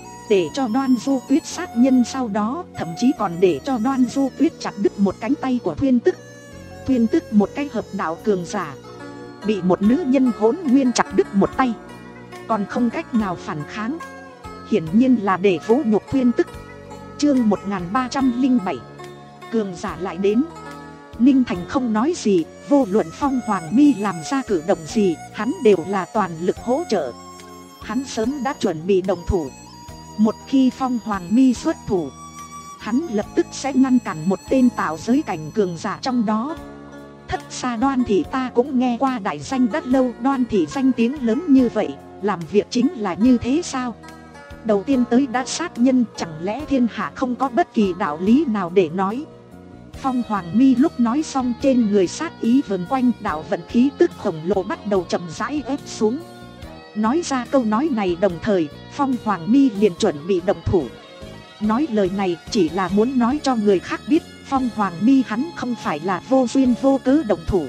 Để cho Đoan Du Tuyết sát nhân, sau đó thậm chí còn để cho Đoan Du Tuyết chặt đứt một cánh tay của Thuyên Tức. Thuyên Tức một cái hợp đạo cường giả, bị một nữ nhân hỗn nguyên chặt đứt một tay, còn không cách nào phản kháng, hiển nhiên là để vũ nhục Thuyên Tức. Chương một nghìn ba trăm lẻ bảy, cường giả lại đến. Ninh Thành không nói gì, vô luận Phong Hoàng Mi làm ra cử động gì, hắn đều là toàn lực hỗ trợ. Hắn sớm đã chuẩn bị động thủ. Một khi Phong Hoàng Mi xuất thủ, hắn lập tức sẽ ngăn cản một tên tạo giới cảnh cường giả trong đó. Thất xa Đoan Thị ta cũng nghe qua đại danh đã lâu, Đoan Thị danh tiếng lớn như vậy, làm việc chính là như thế sao? Đầu tiên tới đã sát nhân, chẳng lẽ thiên hạ không có bất kỳ đạo lý nào để nói? Phong Hoàng Mi lúc nói xong, trên người sát ý vần quanh, đạo vận khí tức khổng lồ bắt đầu chậm rãi ép xuống. Nói ra câu nói này đồng thời, Phong Hoàng Mi liền chuẩn bị động thủ. Nói lời này chỉ là muốn nói cho người khác biết, Phong Hoàng Mi hắn không phải là vô duyên vô cớ động thủ.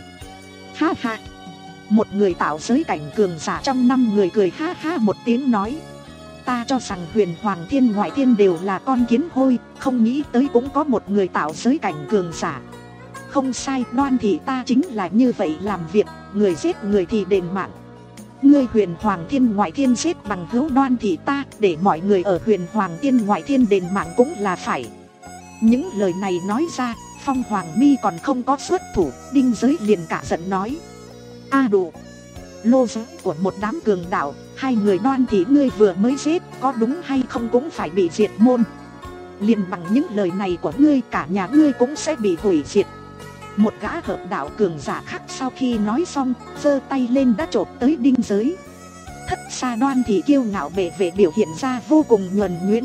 Ha ha. Một người tạo giới cảnh cường giả trong năm người cười ha ha một tiếng nói: ta cho rằng Huyền Hoàng Thiên Ngoại Thiên đều là con kiến hôi, không nghĩ tới cũng có một người tạo giới cảnh cường giả. Không sai, Đoan Thị ta chính là như vậy làm việc, người giết người thì đền mạng. Ngươi Huyền Hoàng Thiên Ngoại Thiên giết bằng hữu Đoan Thị ta, để mọi người ở Huyền Hoàng Thiên Ngoại Thiên đền mạng cũng là phải. Những lời này nói ra, Phong Hoàng Mi còn không có xuất thủ, Đinh Giới liền cả giận nói: a à đủ, lô giới của một đám cường đạo, hai người Đoan Thị ngươi vừa mới giết, có đúng hay không cũng phải bị diệt môn. Liền bằng những lời này của ngươi, cả nhà ngươi cũng sẽ bị hủy diệt. Một gã hợp đạo cường giả khác sau khi nói xong, giơ tay lên đã chộp tới Đinh Giới. Thất xa Đoan Thị kiêu ngạo bề vệ biểu hiện ra vô cùng nhuần nhuyễn.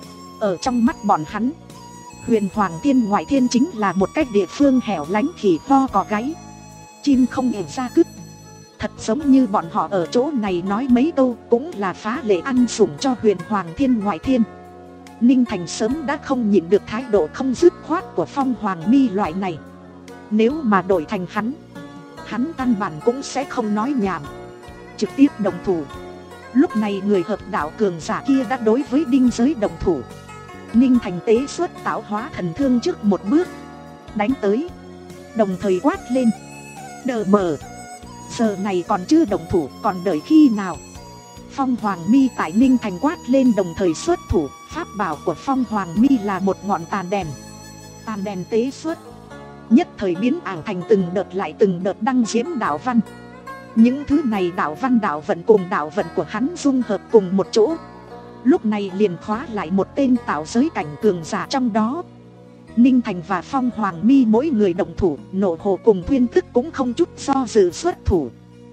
Ở trong mắt bọn hắn, Huyền Hoàng Thiên Ngoại Thiên chính là một cái địa phương hẻo lánh khỉ ho cò gáy, chim không ẻn ra cứt. Thật giống như bọn họ ở chỗ này nói mấy câu cũng là phá lệ ăn sủng cho Huyền Hoàng Thiên Ngoại Thiên. Ninh Thành sớm đã không nhịn được thái độ không dứt khoát của Phong Hoàng Mi loại này. Nếu mà đổi thành hắn, hắn căn bản cũng sẽ không nói nhảm, trực tiếp động thủ. Lúc này người hợp đạo cường giả kia đã đối với Đinh Giới động thủ. Ninh Thành tế xuất tạo hóa thần thương trước một bước, đánh tới, đồng thời quát lên: đờ mờ, giờ này còn chưa động thủ, còn đợi khi nào? Phong Hoàng Mi tại Ninh Thành quát lên đồng thời xuất thủ. Pháp bảo của Phong Hoàng Mi là một ngọn tàn đèn. Tàn đèn tế xuất, nhất thời biến ảo thành từng đợt lại từng đợt đăng diễm đạo văn. Những thứ này đạo văn đạo vận cùng đạo vận của hắn dung hợp cùng một chỗ, lúc này liền khóa lại một tên tạo giới cảnh cường giả trong đó. Ninh Thành và Phong Hoàng Mi mỗi người động thủ, Nộ Hồ cùng Thuyên Tức cũng không chút do dự xuất thủ.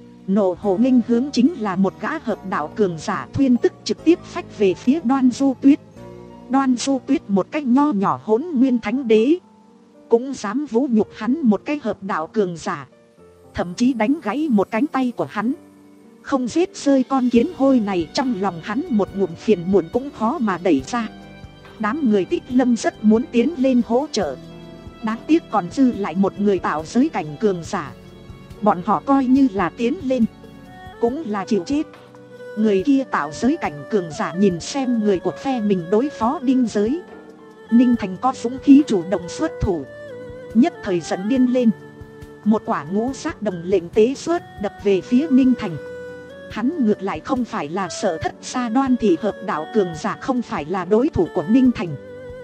Nộ Hồ nghênh hướng chính là một gã hợp đạo cường giả, Thuyên Tức trực tiếp phách về phía Đoan Du Tuyết. Đoan Du Tuyết một cách nho nhỏ hỗn nguyên thánh đế, cũng dám vũ nhục hắn một cái hợp đạo cường giả, thậm chí đánh gãy một cánh tay của hắn. Không giết rơi con kiến hôi này, trong lòng hắn một ngụm phiền muộn cũng khó mà đẩy ra. Đám người Tích Lâm rất muốn tiến lên hỗ trợ. Đáng tiếc còn dư lại một người tạo giới cảnh cường giả. Bọn họ coi như là tiến lên cũng là chịu chết. Người kia tạo giới cảnh cường giả nhìn xem người của phe mình đối phó Đinh Giới. Ninh Thành có dũng khí chủ động xuất thủ, nhất thời giận điên lên. Một quả ngũ sắc đồng lệnh tế xuất đập về phía Ninh Thành. Hắn ngược lại không phải là sợ Thất Sa Đoan thì hợp đạo cường giả không phải là đối thủ của Ninh Thành,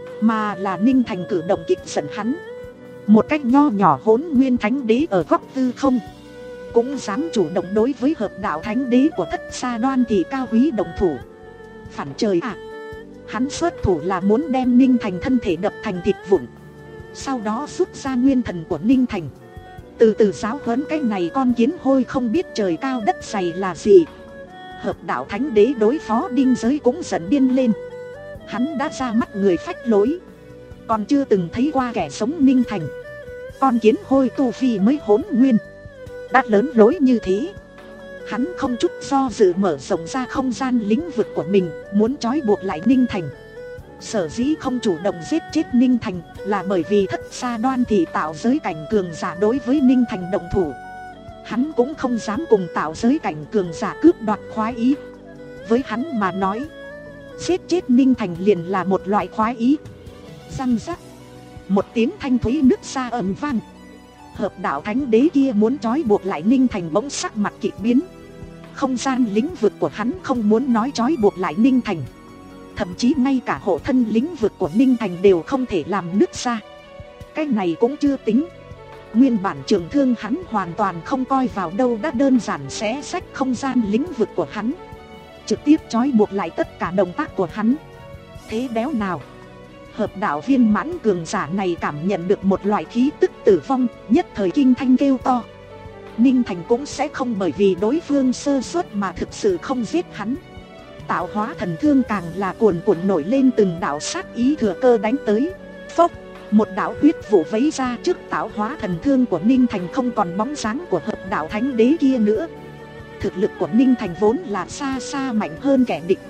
mà là Ninh Thành cử động kích giận hắn. Một cách nho nhỏ Hỗn Nguyên Thánh Đế ở góc tư không cũng dám chủ động đối với hợp đạo thánh đế của Thất Sa Đoan thì cao quý đồng thủ. Phản trời ạ! À, hắn xuất thủ là muốn đem Ninh Thành thân thể đập thành thịt vụn, sau đó rút ra nguyên thần của Ninh Thành, từ từ giáo huấn cái này con kiến hôi không biết trời cao đất dày là gì. Hợp đạo thánh đế đối phó Đinh Giới cũng giận điên lên. Hắn đã ra mắt người phách lối, còn chưa từng thấy qua kẻ sống Ninh Thành. Con kiến hôi tu vi mới hỗn nguyên đã lớn lối như thế. Hắn không chút do dự mở rộng ra không gian lĩnh vực của mình, muốn trói buộc lại Ninh Thành. Sở dĩ không chủ động giết chết Ninh Thành là bởi vì Thất Sa Đoan thì tạo giới cảnh cường giả đối với Ninh Thành động thủ. Hắn cũng không dám cùng tạo giới cảnh cường giả cướp đoạt khoái ý. Với hắn mà nói, giết chết Ninh Thành liền là một loại khoái ý. Răng rắc, một tiếng thanh thúy nứt xa ầm vang. Hợp đạo thánh đế kia muốn trói buộc lại Ninh Thành bỗng sắc mặt kịch biến. Không gian lĩnh vực của hắn không muốn nói trói buộc lại Ninh Thành, thậm chí ngay cả hộ thân lĩnh vực của Ninh Thành đều không thể làm nứt ra. Cái này cũng chưa tính, nguyên bản trường thương hắn hoàn toàn không coi vào đâu đã đơn giản xé rách không gian lĩnh vực của hắn, trực tiếp trói buộc lại tất cả động tác của hắn. Thế đéo nào! Hợp đạo viên mãn cường giả này cảm nhận được một loại khí tức tử vong, nhất thời kinh thanh kêu to. Ninh Thành cũng sẽ không bởi vì đối phương sơ suất mà thực sự không giết hắn. Tạo hóa thần thương càng là cuồn cuộn nổi lên từng đạo sát ý thừa cơ đánh tới. Phốc, một đạo huyết vụ vấy ra trước tạo hóa thần thương của Ninh Thành, không còn bóng dáng của hợp đạo thánh đế kia nữa. Thực lực của Ninh Thành vốn là xa xa mạnh hơn kẻ địch,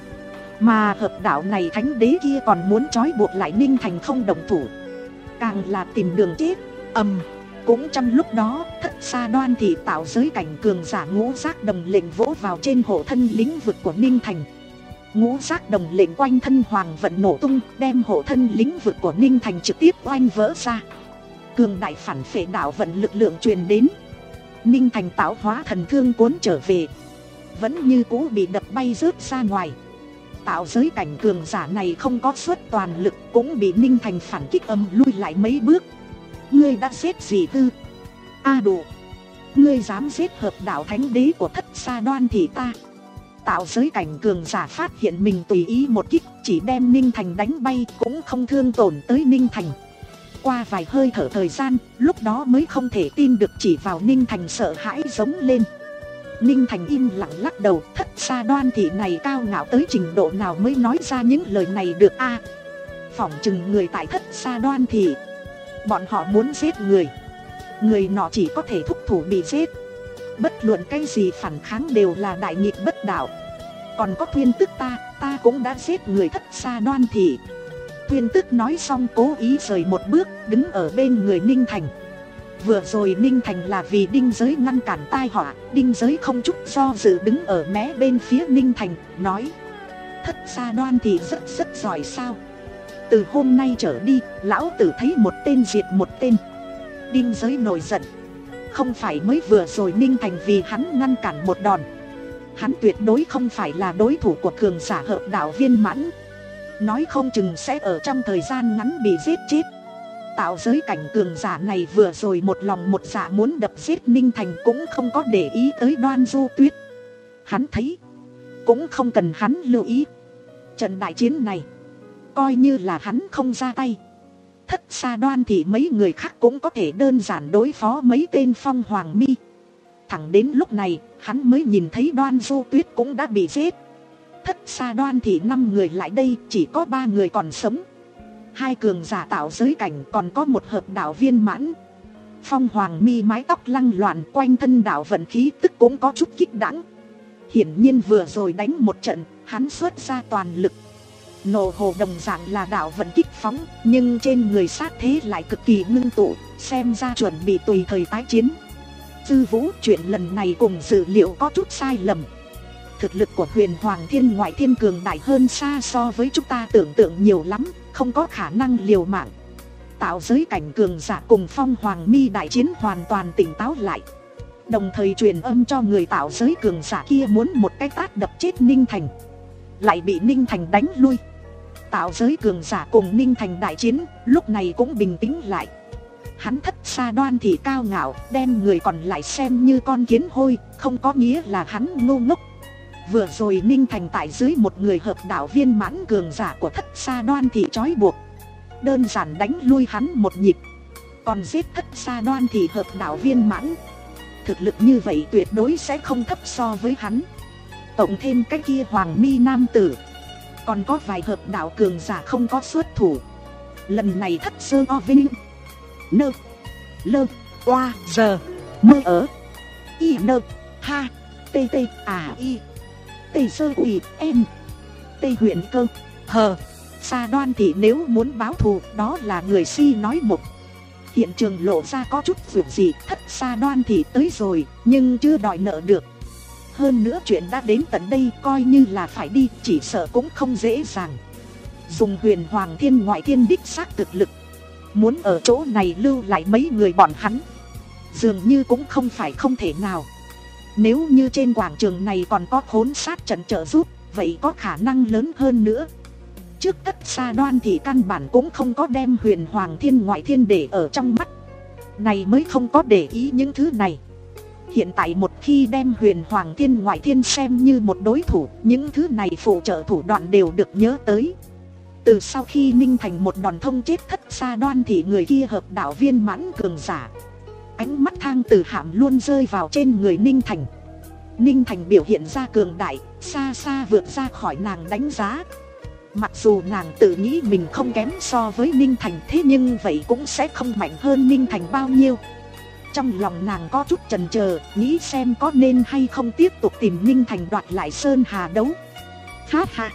mà hợp đạo này thánh đế kia còn muốn trói buộc lại Ninh Thành không đồng thủ, càng là tìm đường chết. Ầm! Cũng trong lúc đó, Thất Sa Đoan thì tạo giới cảnh cường giả ngũ giác đồng lệnh vỗ vào trên hộ thân lĩnh vực của Ninh Thành. Ngũ giác đồng lệnh quanh thân hoàng vận nổ tung, đem hộ thân lĩnh vực của Ninh Thành trực tiếp oanh vỡ ra. Cường đại phản phệ đạo vận lực lượng truyền đến. Ninh Thành tạo hóa thần thương cuốn trở về, vẫn như cũ bị đập bay rớt ra ngoài. Tạo giới cảnh cường giả này không có suất toàn lực, cũng bị Ninh Thành phản kích âm lui lại mấy bước. Ngươi đã giết gì tư? A à đủ! Ngươi dám giết hợp đạo thánh đế của Thất Sa Đoan thì ta... Tạo giới cảnh cường giả phát hiện mình tùy ý một kích, chỉ đem Ninh Thành đánh bay, cũng không thương tổn tới Ninh Thành. Qua vài hơi thở thời gian, lúc đó mới không thể tin được, chỉ vào Ninh Thành sợ hãi giống lên. Ninh Thành im lặng lắc đầu, Thất Sa Đoan thị này cao ngạo tới trình độ nào mới nói ra những lời này được a? À, phỏng chừng người tại Thất Sa Đoan thị, bọn họ muốn giết người, người nọ chỉ có thể thúc thủ bị giết. Bất luận cái gì phản kháng đều là đại nghịch bất đạo. Còn có Tuyên Tức ta, ta cũng đã giết người Thất Sa Đoan thị. Tuyên Tức nói xong cố ý rời một bước, đứng ở bên người Ninh Thành. Vừa rồi Ninh Thành là vì Đinh Giới ngăn cản tai họa, Đinh Giới không chút do dự đứng ở mé bên phía Ninh Thành, nói: Thất Sa Đoan thị rất rất giỏi sao? Từ hôm nay trở đi, lão tử thấy một tên diệt một tên. Đinh Giới nổi giận. Không phải mới vừa rồi Ninh Thành vì hắn ngăn cản một đòn. Hắn tuyệt đối không phải là đối thủ của cường giả hợp đạo viên mãn. Nói không chừng sẽ ở trong thời gian ngắn bị giết chết. Tạo giới cảnh cường giả này vừa rồi một lòng một dạ muốn đập giết Ninh Thành, cũng không có để ý tới Đoan Du Tuyết. Hắn thấy cũng không cần hắn lưu ý. Trận đại chiến này, coi như là hắn không ra tay, Thất Sa Đoan thì mấy người khác cũng có thể đơn giản đối phó mấy tên Phong Hoàng Mi. Thẳng đến lúc này, hắn mới nhìn thấy Đoan Du Tuyết cũng đã bị giết. Thất Sa Đoan thì năm người lại đây, chỉ có ba người còn sống. Hai cường giả tạo giới cảnh, còn có một hợp đạo viên mãn. Phong Hoàng Mi mái tóc lăng loạn, quanh thân đạo vận khí tức cũng có chút kích đãng. Hiển nhiên vừa rồi đánh một trận, hắn xuất ra toàn lực. Nộ hồ đồng dạng là đạo vận kích phóng, nhưng trên người sát thế lại cực kỳ ngưng tụ, xem ra chuẩn bị tùy thời tái chiến. Dư Vũ, chuyện lần này cùng dự liệu có chút sai lầm. Thực lực của Huyền Hoàng Thiên Ngoại Thiên cường đại hơn xa so với chúng ta tưởng tượng nhiều lắm, không có khả năng liều mạng. Tạo giới cảnh cường giả cùng Phong Hoàng Mi đại chiến hoàn toàn tỉnh táo lại, đồng thời truyền âm cho người tạo giới cường giả kia muốn một cái tát đập chết Ninh Thành, lại bị Ninh Thành đánh lui. Tạo giới cường giả cùng Ninh Thành đại chiến lúc này cũng bình tĩnh lại. Hắn Thất Sa Đoan thì cao ngạo, đem người còn lại xem như con kiến hôi, không có nghĩa là hắn ngu ngốc. Vừa rồi Ninh Thành tại dưới một người hợp đạo viên mãn cường giả của Thất Sa Đoan thì trói buộc, đơn giản đánh lui hắn một nhịp. Còn giết Thất Sa Đoan thì hợp đạo viên mãn, thực lực như vậy tuyệt đối sẽ không thấp so với hắn. Cộng thêm cái kia Hoàng Mi nam tử, còn có vài hợp đạo cường giả không có xuất thủ. Lần này Thất Sơ O Vinh Nơ Lơ Oa Giờ Mơ Ở Y Nơ Ha Tê Tê À Y Tê Sơ Quỷ Em Tê huyện cơ Hờ Sa Đoan thì nếu muốn báo thù đó là người si nói một. Hiện trường lộ ra có chút việc gì, Thất Sa Đoan thì tới rồi nhưng chưa đòi nợ được. Hơn nữa chuyện đã đến tận đây, coi như là phải đi chỉ sợ cũng không dễ dàng. Dùng Huyền Hoàng Thiên Ngoại Thiên đích xác thực lực, muốn ở chỗ này lưu lại mấy người bọn hắn dường như cũng không phải không thể nào. Nếu như trên quảng trường này còn có khốn sát trận trợ giúp, vậy có khả năng lớn hơn nữa. Trước Thất Sa Đoan thì căn bản cũng không có đem Huyền Hoàng Thiên Ngoại Thiên để ở trong mắt, này mới không có để ý những thứ này. Hiện tại một khi đem Huyền Hoàng Thiên Ngoại Thiên xem như một đối thủ, những thứ này phụ trợ thủ đoạn đều được nhớ tới. Từ sau khi Ninh Thành một đòn thông chết Thất Sa Đoan thì người kia hợp đạo viên mãn cường giả, ánh mắt Thang Tử Hạm luôn rơi vào trên người Ninh Thành. Ninh Thành biểu hiện ra cường đại, xa xa vượt ra khỏi nàng đánh giá. Mặc dù nàng tự nghĩ mình không kém so với Ninh Thành, thế nhưng vậy cũng sẽ không mạnh hơn Ninh Thành bao nhiêu. Trong lòng nàng có chút chần chờ, nghĩ xem có nên hay không tiếp tục tìm Ninh Thành đoạt lại Sơn Hà đấu. Ha ha,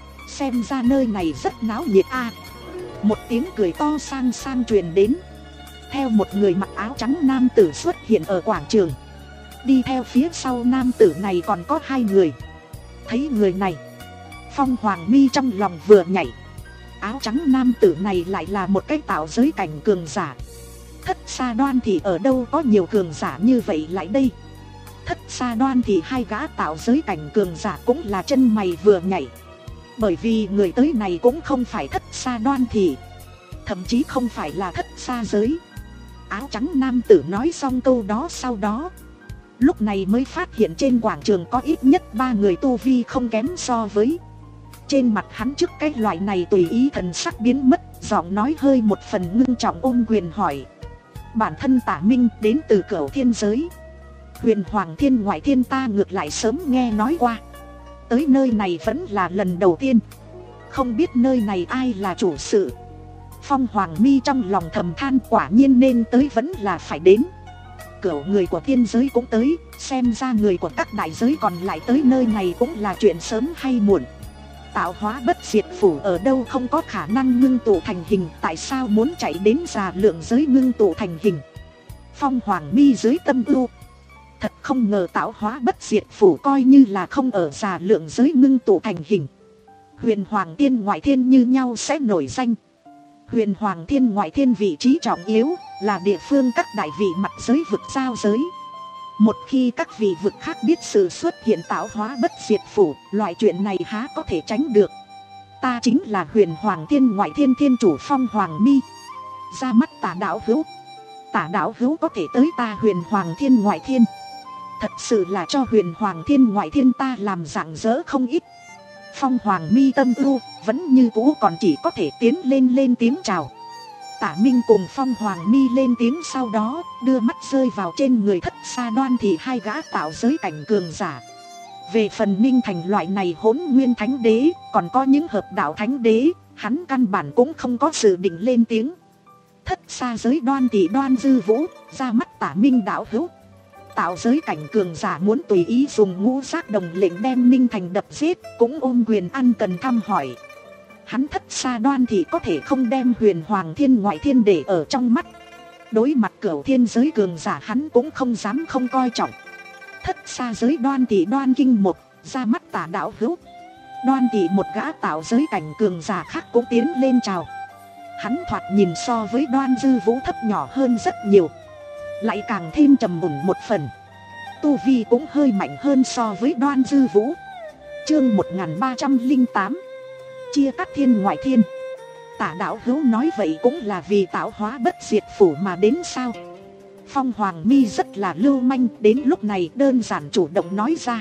xem ra nơi này rất náo nhiệt a. Một tiếng cười to sang sang truyền đến. Theo một người mặc áo trắng nam tử xuất hiện ở quảng trường. Đi theo phía sau nam tử này còn có hai người. Thấy người này, Phong Hoàng Mi trong lòng vừa nhảy. Áo trắng nam tử này lại là một cái tạo giới cảnh cường giả. Thất Sa Đoan thì ở đâu có nhiều cường giả như vậy lại đây. Thất Sa Đoan thì hai gã tạo giới cảnh cường giả cũng là chân mày vừa nhảy. Bởi vì người tới này cũng không phải Thất Sa Đoan thì, thậm chí không phải là Thất Sa giới. Áo trắng nam tử nói xong câu đó sau đó, lúc này mới phát hiện trên quảng trường có ít nhất ba người tu vi không kém so với. Trên mặt hắn trước cái loại này tùy ý thần sắc biến mất, giọng nói hơi một phần ngưng trọng ôm quyền hỏi. Bản thân Tả Minh đến từ Cửu Thiên giới. Huyền Hoàng Thiên Ngoại Thiên ta ngược lại sớm nghe nói qua, tới nơi này vẫn là lần đầu tiên, không biết nơi này ai là chủ sự. Phong Hoàng Mi trong lòng thầm than, quả nhiên nên tới vẫn là phải đến. Cửu người của tiên giới cũng tới, xem ra người của các đại giới còn lại tới nơi này cũng là chuyện sớm hay muộn. Tạo hóa bất diệt phủ ở đâu không có khả năng ngưng tụ thành hình, tại sao muốn chạy đến Già Lượng giới ngưng tụ thành hình? Phong Hoàng Mi dưới tâm ưu, thật không ngờ tạo hóa bất diệt phủ coi như là không ở Già Lượng giới ngưng tụ thành hình. Huyền Hoàng Thiên Ngoại Thiên như nhau sẽ nổi danh. Huyền Hoàng Thiên Ngoại Thiên vị trí trọng yếu, là địa phương các đại vị mặt giới vực giao giới. Một khi các vị vực khác biết sự xuất hiện tạo hóa bất diệt phủ, loại chuyện này há có thể tránh được. Ta chính là Huyền Hoàng Thiên Ngoại Thiên Thiên chủ Phong Hoàng Mi. Ra mắt Tả đạo hữu. Tả đạo hữu có thể tới ta Huyền Hoàng Thiên Ngoại Thiên, thật sự là cho Huyền Hoàng Thiên Ngoại Thiên ta làm rạng rỡ không ít. Phong Hoàng Mi tâm ưu, vẫn như cũ còn chỉ có thể tiến lên lên tiếng chào. Tả Minh cùng Phong Hoàng Mi lên tiếng sau đó, đưa mắt rơi vào trên người Thất Sa Đoan thì hai gã tạo giới cảnh cường giả. Về phần Ninh Thành loại này Hỗn Nguyên Thánh Đế, còn có những hợp đạo Thánh Đế, hắn căn bản cũng không có dự định lên tiếng. Thất Sa giới Đoan thì Đoan Dư Vũ, ra mắt Tả Minh đạo hữu. Tạo giới cảnh cường giả muốn tùy ý dùng ngũ giác đồng lệnh đem Ninh Thành đập giết, cũng ôm quyền ăn cần thăm hỏi. Hắn Thất Xa Đoan thì có thể không đem Huyền Hoàng Thiên Ngoại Thiên để ở trong mắt. Đối mặt Cửu Thiên giới cường giả hắn cũng không dám không coi trọng. Thất Xa giới Đoan thì Đoan Kinh một ra mắt Tả đạo hữu. Đoan thì một gã tạo giới cảnh cường giả khác cũng tiến lên chào. Hắn thoạt nhìn so với Đoan Dư Vũ thấp nhỏ hơn rất nhiều, lại càng thêm trầm mùn một phần. Tu vi cũng hơi mạnh hơn so với Đoan Dư Vũ. Chương một nghìn ba trăm lẻ tám chia cắt thiên ngoại thiên. Tả đạo hữu nói vậy cũng là vì tạo hóa bất diệt phủ mà đến sao? Phong Hoàng Mi rất là lưu manh, đến lúc này đơn giản chủ động nói ra.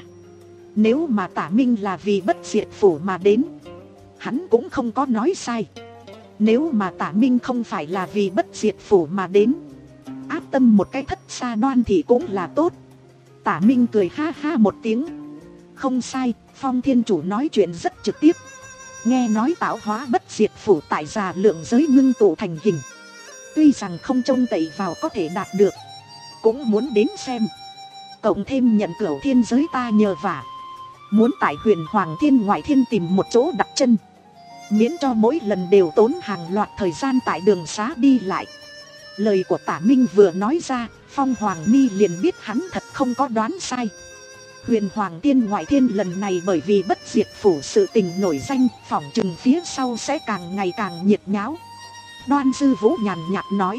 Nếu mà Tả Minh là vì bất diệt phủ mà đến, hắn cũng không có nói sai. Nếu mà Tả Minh không phải là vì bất diệt phủ mà đến, áp tâm một cái Thất Xa Đoan thì cũng là tốt. Tả Minh cười ha ha một tiếng. Không sai, Phong Thiên Chủ nói chuyện rất trực tiếp. Nghe nói tạo hóa bất diệt phủ tại già lượng giới ngưng tụ thành hình. Tuy rằng không trông cậy vào có thể đạt được, cũng muốn đến xem. Cộng thêm nhận Cửu Thiên giới ta nhờ vả, muốn tại Huyền Hoàng Thiên Ngoại Thiên tìm một chỗ đặt chân, miễn cho mỗi lần đều tốn hàng loạt thời gian tại đường xá đi lại. Lời của Tả Minh vừa nói ra, Phong Hoàng Mi liền biết hắn thật không có đoán sai. Huyền Hoàng Thiên Ngoại Thiên lần này bởi vì bất diệt phủ sự tình nổi danh, phỏng chừng phía sau sẽ càng ngày càng nhiệt nháo. Đoan Dư Vũ nhàn nhạt nói,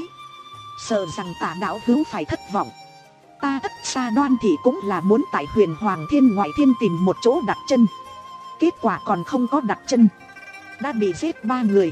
sợ rằng Tả đạo hữu phải thất vọng. Ta Thất Xa Đoan thì cũng là muốn tại Huyền Hoàng Thiên Ngoại Thiên tìm một chỗ đặt chân. Kết quả còn không có đặt chân, đã bị giết ba người.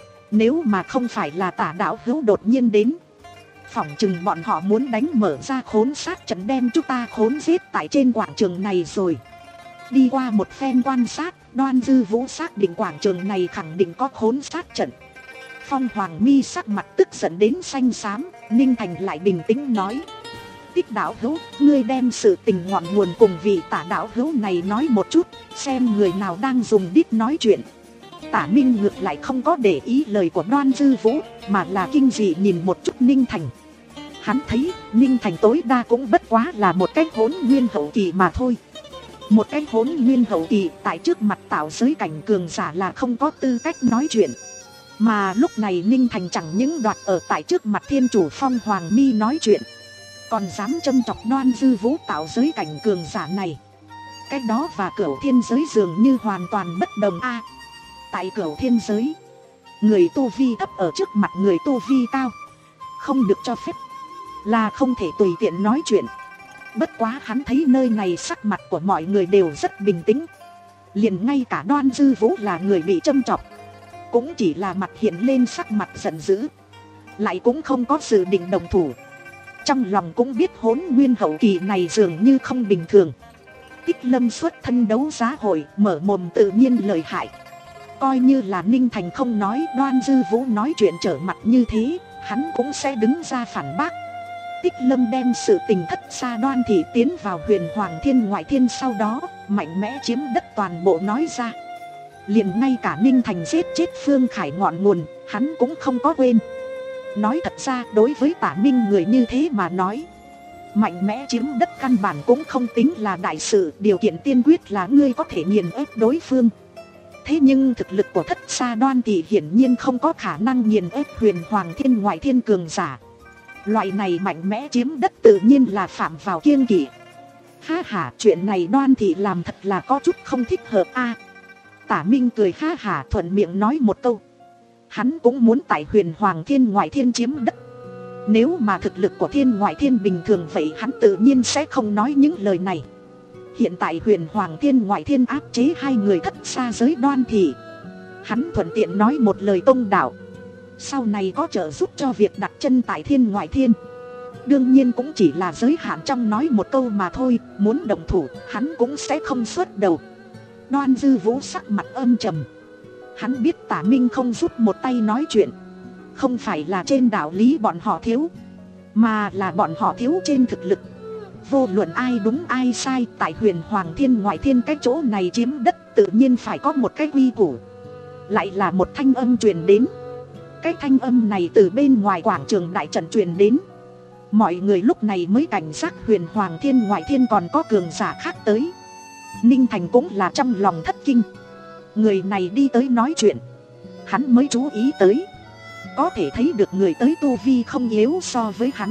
Nếu mà không phải là Tả đạo hữu đột nhiên đến, phỏng chừng bọn họ muốn đánh mở ra khốn sát trận đem chúng ta khốn giết tại trên quảng trường này rồi. Đi qua một phen quan sát, Đoan Dư Vũ xác định quảng trường này khẳng định có khốn sát trận. Phong Hoàng Mi sắc mặt tức giận đến xanh xám. Ninh Thành lại bình tĩnh nói, Tích đạo hữu, ngươi đem sự tình ngọn nguồn cùng vị Tả đạo hữu này nói một chút, xem người nào đang dùng đít nói chuyện. Tả Minh ngược lại không có để ý lời của Đoan Dư Vũ, mà là kinh dị nhìn một chút Ninh Thành. Hắn thấy Ninh Thành tối đa cũng bất quá là một cái hỗn nguyên hậu kỳ mà thôi. Một cái hỗn nguyên hậu kỳ tại trước mặt tạo giới cảnh cường giả là không có tư cách nói chuyện. Mà lúc này Ninh Thành chẳng những đoạt ở tại trước mặt Thiên Chủ Phong Hoàng Mi nói chuyện, còn dám châm chọc Đoan Dư Vũ tạo giới cảnh cường giả này. Cái đó và Cửu Thiên giới dường như hoàn toàn bất đồng a. Tại Cửu Thiên giới, người tu vi thấp ở trước mặt người tu vi cao, không được cho phép, là không thể tùy tiện nói chuyện. Bất quá hắn thấy nơi này sắc mặt của mọi người đều rất bình tĩnh. Liền ngay cả Đoan Dư Vũ là người bị châm chọc, cũng chỉ là mặt hiện lên sắc mặt giận dữ, lại cũng không có dự định đồng thủ. Trong lòng cũng biết hỗn nguyên hậu kỳ này dường như không bình thường. Tích Lâm xuất thân đấu giá hội, mở mồm tự nhiên lời hại. Coi như là Ninh Thành không nói, Đoan Dư Vũ nói chuyện trở mặt như thế, hắn cũng sẽ đứng ra phản bác. Tích Lâm đem sự tình Thất Xa Đoan thì tiến vào Huyền Hoàng Thiên Ngoại Thiên, sau đó mạnh mẽ chiếm đất toàn bộ nói ra. Liền ngay cả Ninh Thành giết chết Phương Khải ngọn nguồn, hắn cũng không có quên. Nói thật ra đối với Tả Minh người như thế mà nói, mạnh mẽ chiếm đất căn bản cũng không tính là đại sự. Điều kiện tiên quyết là ngươi có thể nghiền ép đối phương. Thế nhưng thực lực của Thất Xa Đoan thì hiển nhiên không có khả năng nghiền ép Huyền Hoàng Thiên Ngoại Thiên cường giả. Loại này mạnh mẽ chiếm đất tự nhiên là phạm vào kiêng kỵ. Ha ha, chuyện này Đoan thì làm thật là có chút không thích hợp a. Tả Minh cười ha ha thuận miệng nói một câu. Hắn cũng muốn tại Huyền Hoàng Thiên Ngoại Thiên chiếm đất. Nếu mà thực lực của Thiên Ngoại Thiên bình thường vậy hắn tự nhiên sẽ không nói những lời này. Hiện tại Huyền Hoàng Thiên Ngoại Thiên áp chế hai người Thất Xa giới Đoan thì hắn thuận tiện nói một lời tông đạo, sau này có trợ giúp cho việc đặt chân tại Thiên Ngoại Thiên. Đương nhiên cũng chỉ là giới hạn trong nói một câu mà thôi, muốn động thủ hắn cũng sẽ không xuất đầu. Đoan Dư Vũ sắc mặt âm trầm. Hắn biết Tả Minh không giúp một tay nói chuyện, không phải là trên đạo lý bọn họ thiếu, mà là bọn họ thiếu trên thực lực. Vô luận ai đúng ai sai, tại Huyền Hoàng Thiên Ngoại Thiên cái chỗ này chiếm đất tự nhiên phải có một cái quy củ. Lại là một thanh âm truyền đến. Cái thanh âm này từ bên ngoài quảng trường đại trận truyền đến. Mọi người lúc này mới cảnh giác Huyền Hoàng Thiên Ngoại Thiên còn có cường giả khác tới. Ninh Thành cũng là trong lòng thất kinh. Người này đi tới nói chuyện, hắn mới chú ý tới. Có thể thấy được người tới tu vi không yếu so với hắn.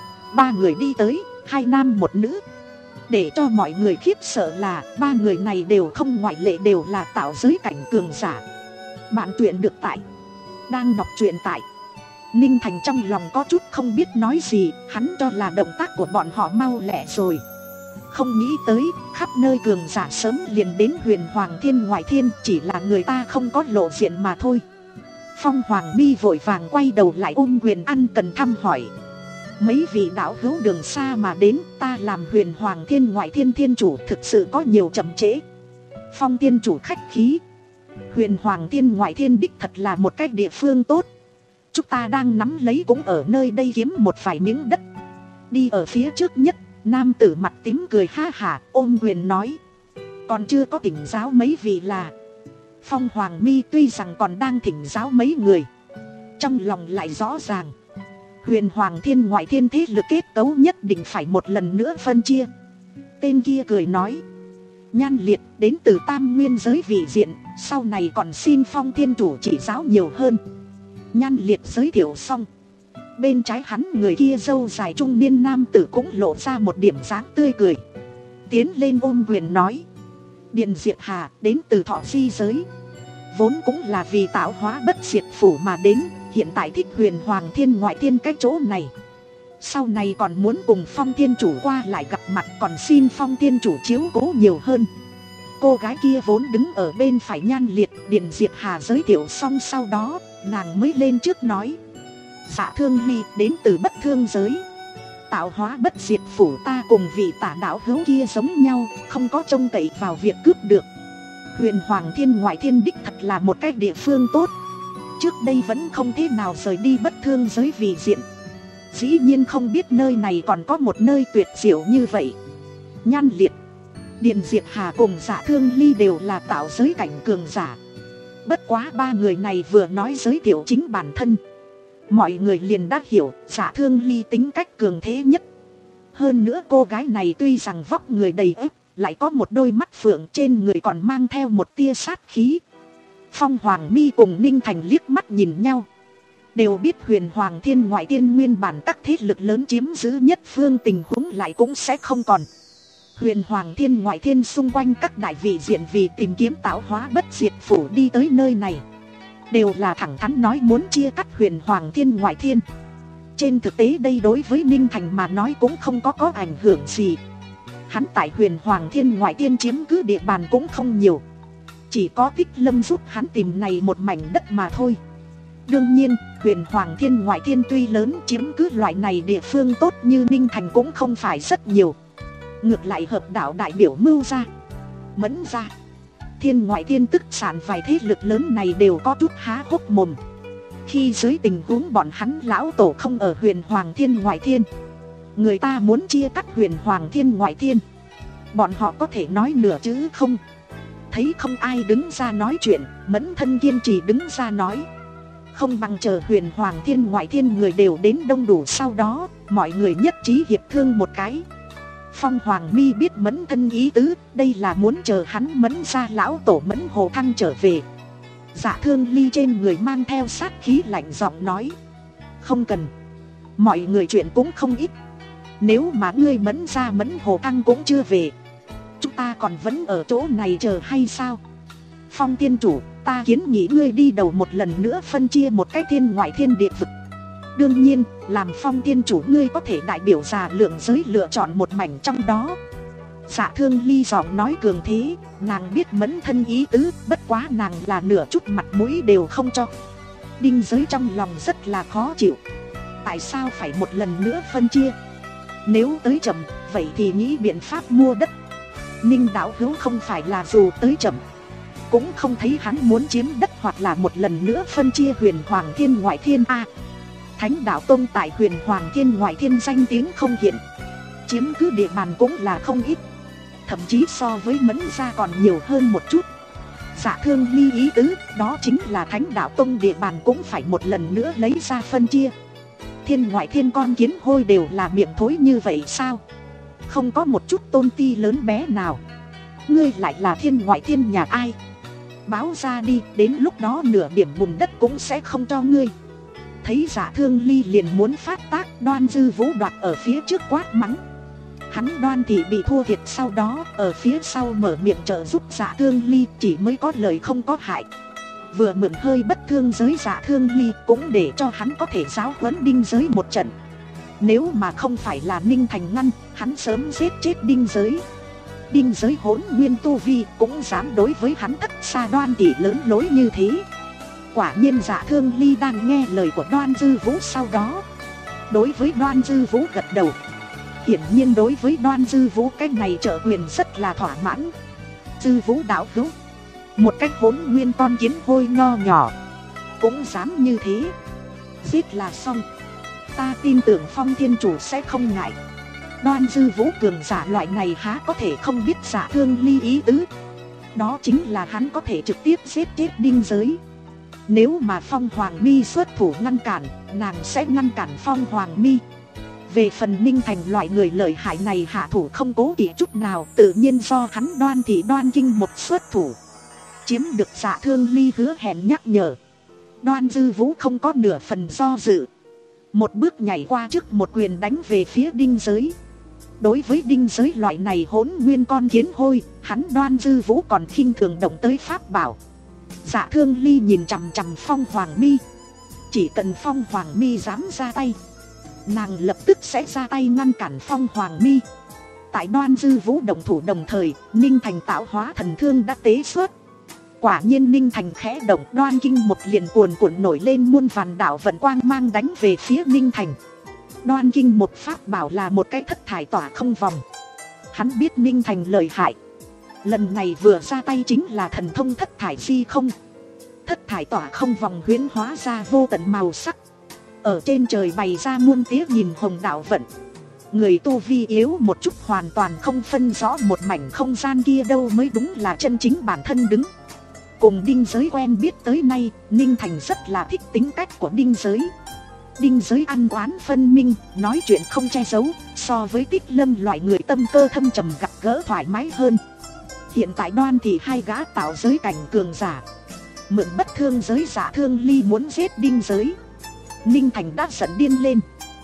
Ba người đi tới, hai nam một nữ. Để cho mọi người khiếp sợ là ba người này đều không ngoại lệ, đều là tạo giới cảnh cường giả. Bạn truyện được tại đang đọc truyện tại Ninh Thành trong lòng có chút không biết nói gì. Hắn cho là động tác của bọn họ mau lẹ rồi, không nghĩ tới khắp nơi cường giả sớm liền đến huyền hoàng thiên ngoại thiên, chỉ là người ta không có lộ diện mà thôi. Phong Hoàng Mi vội vàng quay đầu lại ôm quyền ăn cần thăm hỏi. Mấy vị đạo hữu đường xa mà đến, ta làm huyền hoàng thiên ngoại thiên thiên chủ thực sự có nhiều chậm trễ. Phong tiên chủ khách khí. Huyền hoàng thiên ngoại thiên đích thật là một cái địa phương tốt. Chúng ta đang nắm lấy cũng ở nơi đây kiếm một vài miếng đất. Đi ở phía trước nhất, nam tử mặt tím cười ha hả ôm quyền nói. Còn chưa có thỉnh giáo mấy vị là. Phong Hoàng Mi tuy rằng còn đang thỉnh giáo mấy người, trong lòng lại rõ ràng huyền hoàng thiên ngoại thiên thế lực kết cấu nhất định phải một lần nữa phân chia. Tên kia cười nói. Nhan Liệt đến từ Tam Nguyên giới vị diện, sau này còn xin Phong thiên chủ chỉ giáo nhiều hơn. Nhan Liệt giới thiệu xong, bên trái hắn người kia râu dài trung niên nam tử cũng lộ ra một điểm dáng tươi cười, tiến lên ôm quyền nói. Điền Diệt Hà đến từ Thọ Di giới, vốn cũng là vì tạo hóa bất diệt phủ mà đến, hiện tại thích huyền hoàng thiên ngoại thiên cái chỗ này. Sau này còn muốn cùng Phong thiên chủ qua lại gặp mặt, còn xin Phong thiên chủ chiếu cố nhiều hơn. Cô gái kia vốn đứng ở bên phải Nhan Liệt, Điền Diệt Hà giới thiệu xong sau đó, nàng mới lên trước nói. Dạ Thương Ly đến từ Bất Thương giới, tạo hóa bất diệt phủ ta cùng vị tả đạo hữu kia giống nhau, không có trông cậy vào việc cướp được. Huyền hoàng thiên ngoại thiên đích thật là một cái địa phương tốt. Trước đây vẫn không thế nào rời đi Bất Thương giới vì diện, dĩ nhiên không biết nơi này còn có một nơi tuyệt diệu như vậy. Nhan Liệt, Điền Diệt Hà cùng Dạ Thương Ly đều là tạo giới cảnh cường giả. Bất quá ba người này vừa nói giới thiệu chính bản thân, mọi người liền đã hiểu Dạ Thương Ly tính cách cường thế nhất. Hơn nữa cô gái này tuy rằng vóc người đầy ếp, lại có một đôi mắt phượng, trên người còn mang theo một tia sát khí. Phong Hoàng Mi cùng Ninh Thành liếc mắt nhìn nhau, đều biết huyền hoàng thiên ngoại thiên nguyên bản các thế lực lớn chiếm giữ nhất phương tình huống lại cũng sẽ không còn. Huyền hoàng thiên ngoại thiên xung quanh các đại vị diện vì tìm kiếm tạo hóa bất diệt phủ đi tới nơi này, đều là thẳng thắn nói muốn chia cắt huyền hoàng thiên ngoại thiên. Trên thực tế đây đối với Ninh Thành mà nói cũng không có có ảnh hưởng gì. Hắn tại huyền hoàng thiên ngoại thiên chiếm cứ địa bàn cũng không nhiều, chỉ có Tích Lâm giúp hắn tìm này một mảnh đất mà thôi. Đương nhiên huyền hoàng thiên ngoại thiên tuy lớn, chiếm cứ loại này địa phương tốt như Ninh Thành cũng không phải rất nhiều. Ngược lại hợp đạo đại biểu Mưu Gia, Mẫn Gia, Thiên ngoại thiên tức sản vài thế lực lớn này đều có chút há hốc mồm. Khi dưới tình huống bọn hắn lão tổ không ở huyền hoàng thiên ngoại thiên, người ta muốn chia cắt huyền hoàng thiên ngoại thiên, bọn họ có thể nói nửa chữ không. Thấy không ai đứng ra nói chuyện, Mẫn Thân kiên trì đứng ra nói. Không bằng chờ huyền hoàng thiên ngoại thiên người đều đến đông đủ, sau đó mọi người nhất trí hiệp thương một cái. Phong Hoàng Mi biết Mẫn Thân ý tứ, đây là muốn chờ hắn Mẫn gia lão tổ Mẫn Hồ Thăng trở về. Dạ Thương Ly trên người mang theo sát khí lạnh giọng nói. Không cần, mọi người chuyện cũng không ít. Nếu mà ngươi Mẫn gia Mẫn Hồ Thăng cũng chưa về, chúng ta còn vẫn ở chỗ này chờ hay sao? Phong tiên chủ, ta kiến nghị ngươi đi đầu một lần nữa phân chia một cái thiên ngoại thiên địa vực. Đương nhiên, làm Phong tiên chủ ngươi có thể đại biểu già lượng giới lựa chọn một mảnh trong đó. Dạ Thương Ly giọng nói cường thế, nàng biết Mẫn Thân ý tứ, bất quá nàng là nửa chút mặt mũi đều không cho. Đinh Giới trong lòng rất là khó chịu. Tại sao phải một lần nữa phân chia? Nếu tới chậm, vậy thì nghĩ biện pháp mua đất. Ninh đạo hữu không phải là dù tới chậm cũng không thấy hắn muốn chiếm đất hoặc là một lần nữa phân chia huyền hoàng thiên ngoại thiên a. Thánh đạo tông tại huyền hoàng thiên ngoại thiên danh tiếng không hiện, chiếm cứ địa bàn cũng là không ít, thậm chí so với Mẫn gia còn nhiều hơn một chút. Dạ Thương Ly ý tứ đó chính là Thánh đạo tông địa bàn cũng phải một lần nữa lấy ra phân chia. Thiên ngoại thiên con kiến hôi đều là miệng thối như vậy sao? Không có một chút tôn ti lớn bé nào. Ngươi lại là thiên ngoại thiên nhà ai? báo ra đi, đến lúc đó nửa điểm bùn đất cũng sẽ không cho ngươi. Thấy Dạ Thương Ly liền muốn phát tác, Đoan Dư Vũ đoạt ở phía trước quát mắng. Hắn Đoan Thị bị thua thiệt, sau đó ở phía sau mở miệng trợ giúp Dạ Thương Ly, chỉ mới có lời không có hại. Vừa mượn hơi bất thương giới Dạ Thương Ly cũng để cho hắn có thể giáo huấn Đinh Giới một trận. Nếu mà không phải là Ninh Thành ngăn, hắn sớm giết chết Đinh Giới. Đinh Giới hỗn nguyên tu vi cũng dám đối với hắn Thất Xa Đoan Thị lớn lối như thế. Quả nhiên Dạ Thương Ly đang nghe lời của Đoan Dư Vũ, sau đó đối với Đoan Dư Vũ gật đầu. Hiển nhiên đối với Đoan Dư Vũ cái này trợ quyền rất là thỏa mãn. Dư Vũ đạo hữu, một cách hỗn nguyên con kiến hôi nho nhỏ cũng dám như thế, giết là xong. Ta tin tưởng Phong Thiên Chủ sẽ không ngại. Đoan Dư Vũ cường giả loại này há có thể không biết Dạ Thương Ly ý tứ. Đó chính là hắn có thể trực tiếp giết chết Đinh Giới. Nếu mà Phong Hoàng Mi xuất thủ ngăn cản, nàng sẽ ngăn cản Phong Hoàng Mi. Về phần Ninh Thành loại người lợi hại này hạ thủ không cố kỵ chút nào, tự nhiên do hắn Đoan Thị Đoan Kinh một xuất thủ. Chiếm được Dạ Thương Ly hứa hẹn nhắc nhở, Đoan Dư Vũ không có nửa phần do dự, một bước nhảy qua trước, một quyền đánh về phía Đinh Giới. Đối với Đinh Giới loại này hỗn nguyên con kiến hôi, hắn Đoan Dư Vũ còn khinh thường động tới pháp bảo. Dạ Thương Ly nhìn chằm chằm Phong Hoàng Mi, chỉ cần Phong Hoàng Mi dám ra tay, nàng lập tức sẽ ra tay ngăn cản Phong Hoàng Mi. Tại Đoan Dư Vũ đồng thủ đồng thời, Ninh Thành tạo hóa thần thương đã tế xuất. Quả nhiên Ninh Thành khẽ động, Đoan Kinh một liền cuồn cuộn nổi lên muôn vàn đạo vận quang mang đánh về phía Ninh Thành. Đoan Kinh một pháp bảo là một cái thất thải tỏa không vòng. Hắn biết Ninh Thành lợi hại, lần này vừa ra tay chính là thần thông thất thải di không. Thất thải tỏa không vòng huyễn hóa ra vô tận màu sắc, ở trên trời bày ra muôn tía nhìn hồng đạo vận. Người tu vi yếu một chút hoàn toàn không phân rõ một mảnh không gian kia đâu mới đúng là chân chính bản thân đứng. Cùng Đinh Giới quen biết tới nay, Ninh Thành rất là thích tính cách của Đinh Giới. Đinh Giới ăn oán phân minh, nói chuyện không che giấu, so với Tích Lâm loại người tâm cơ thâm trầm gặp gỡ thoải mái hơn. Hiện tại Đoan Thị hai gã tạo giới cảnh cường giả, mượn bất thương giới Dạ Thương Ly muốn giết Đinh Giới. Ninh Thành đã giận điên lên.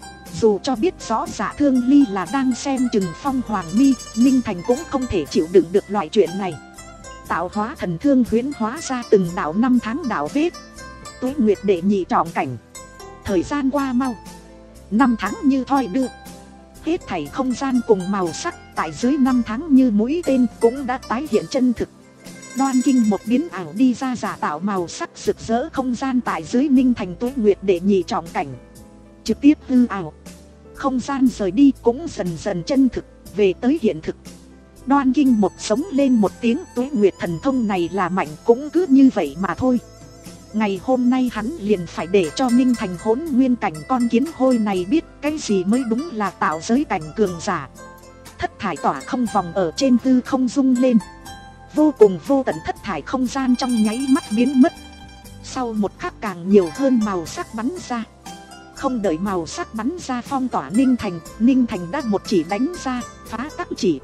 Dù cho biết rõ Dạ Thương Ly là đang xem chừng Phong Hoàng Mi, Ninh Thành cũng không thể chịu đựng được loại chuyện này. Tạo hóa thần thương huyễn hóa ra từng đạo năm tháng đạo vết. Tuế Nguyệt đệ nhị trọng cảnh. Thời gian qua mau, năm tháng như thoi đưa. Hết thảy không gian cùng màu sắc tại dưới năm tháng như mũi tên cũng đã tái hiện chân thực. Đoan Kinh một biến ảo đi ra, giả tạo màu sắc rực rỡ không gian tại dưới Ninh Thành Tuế Nguyệt đệ nhị trọng cảnh. Trực tiếp hư ảo, không gian rời đi cũng dần dần chân thực, về tới hiện thực. Đoan Kinh một sống lên một tiếng, Tuế Nguyệt thần thông này là mạnh cũng cứ như vậy mà thôi. Ngày hôm nay hắn liền phải để cho Ninh Thành hỗn nguyên cảnh con kiến hôi này biết cái gì mới đúng là tạo giới cảnh cường giả. Thất thải tỏa không vòng ở trên hư không rung lên, vô cùng vô tận thất thải không gian trong nháy mắt biến mất. Sau một khắc càng nhiều hơn màu sắc bắn ra. Không đợi màu sắc bắn ra phong tỏa Ninh Thành, Ninh Thành đã một chỉ đánh ra, phá tắc chỉ.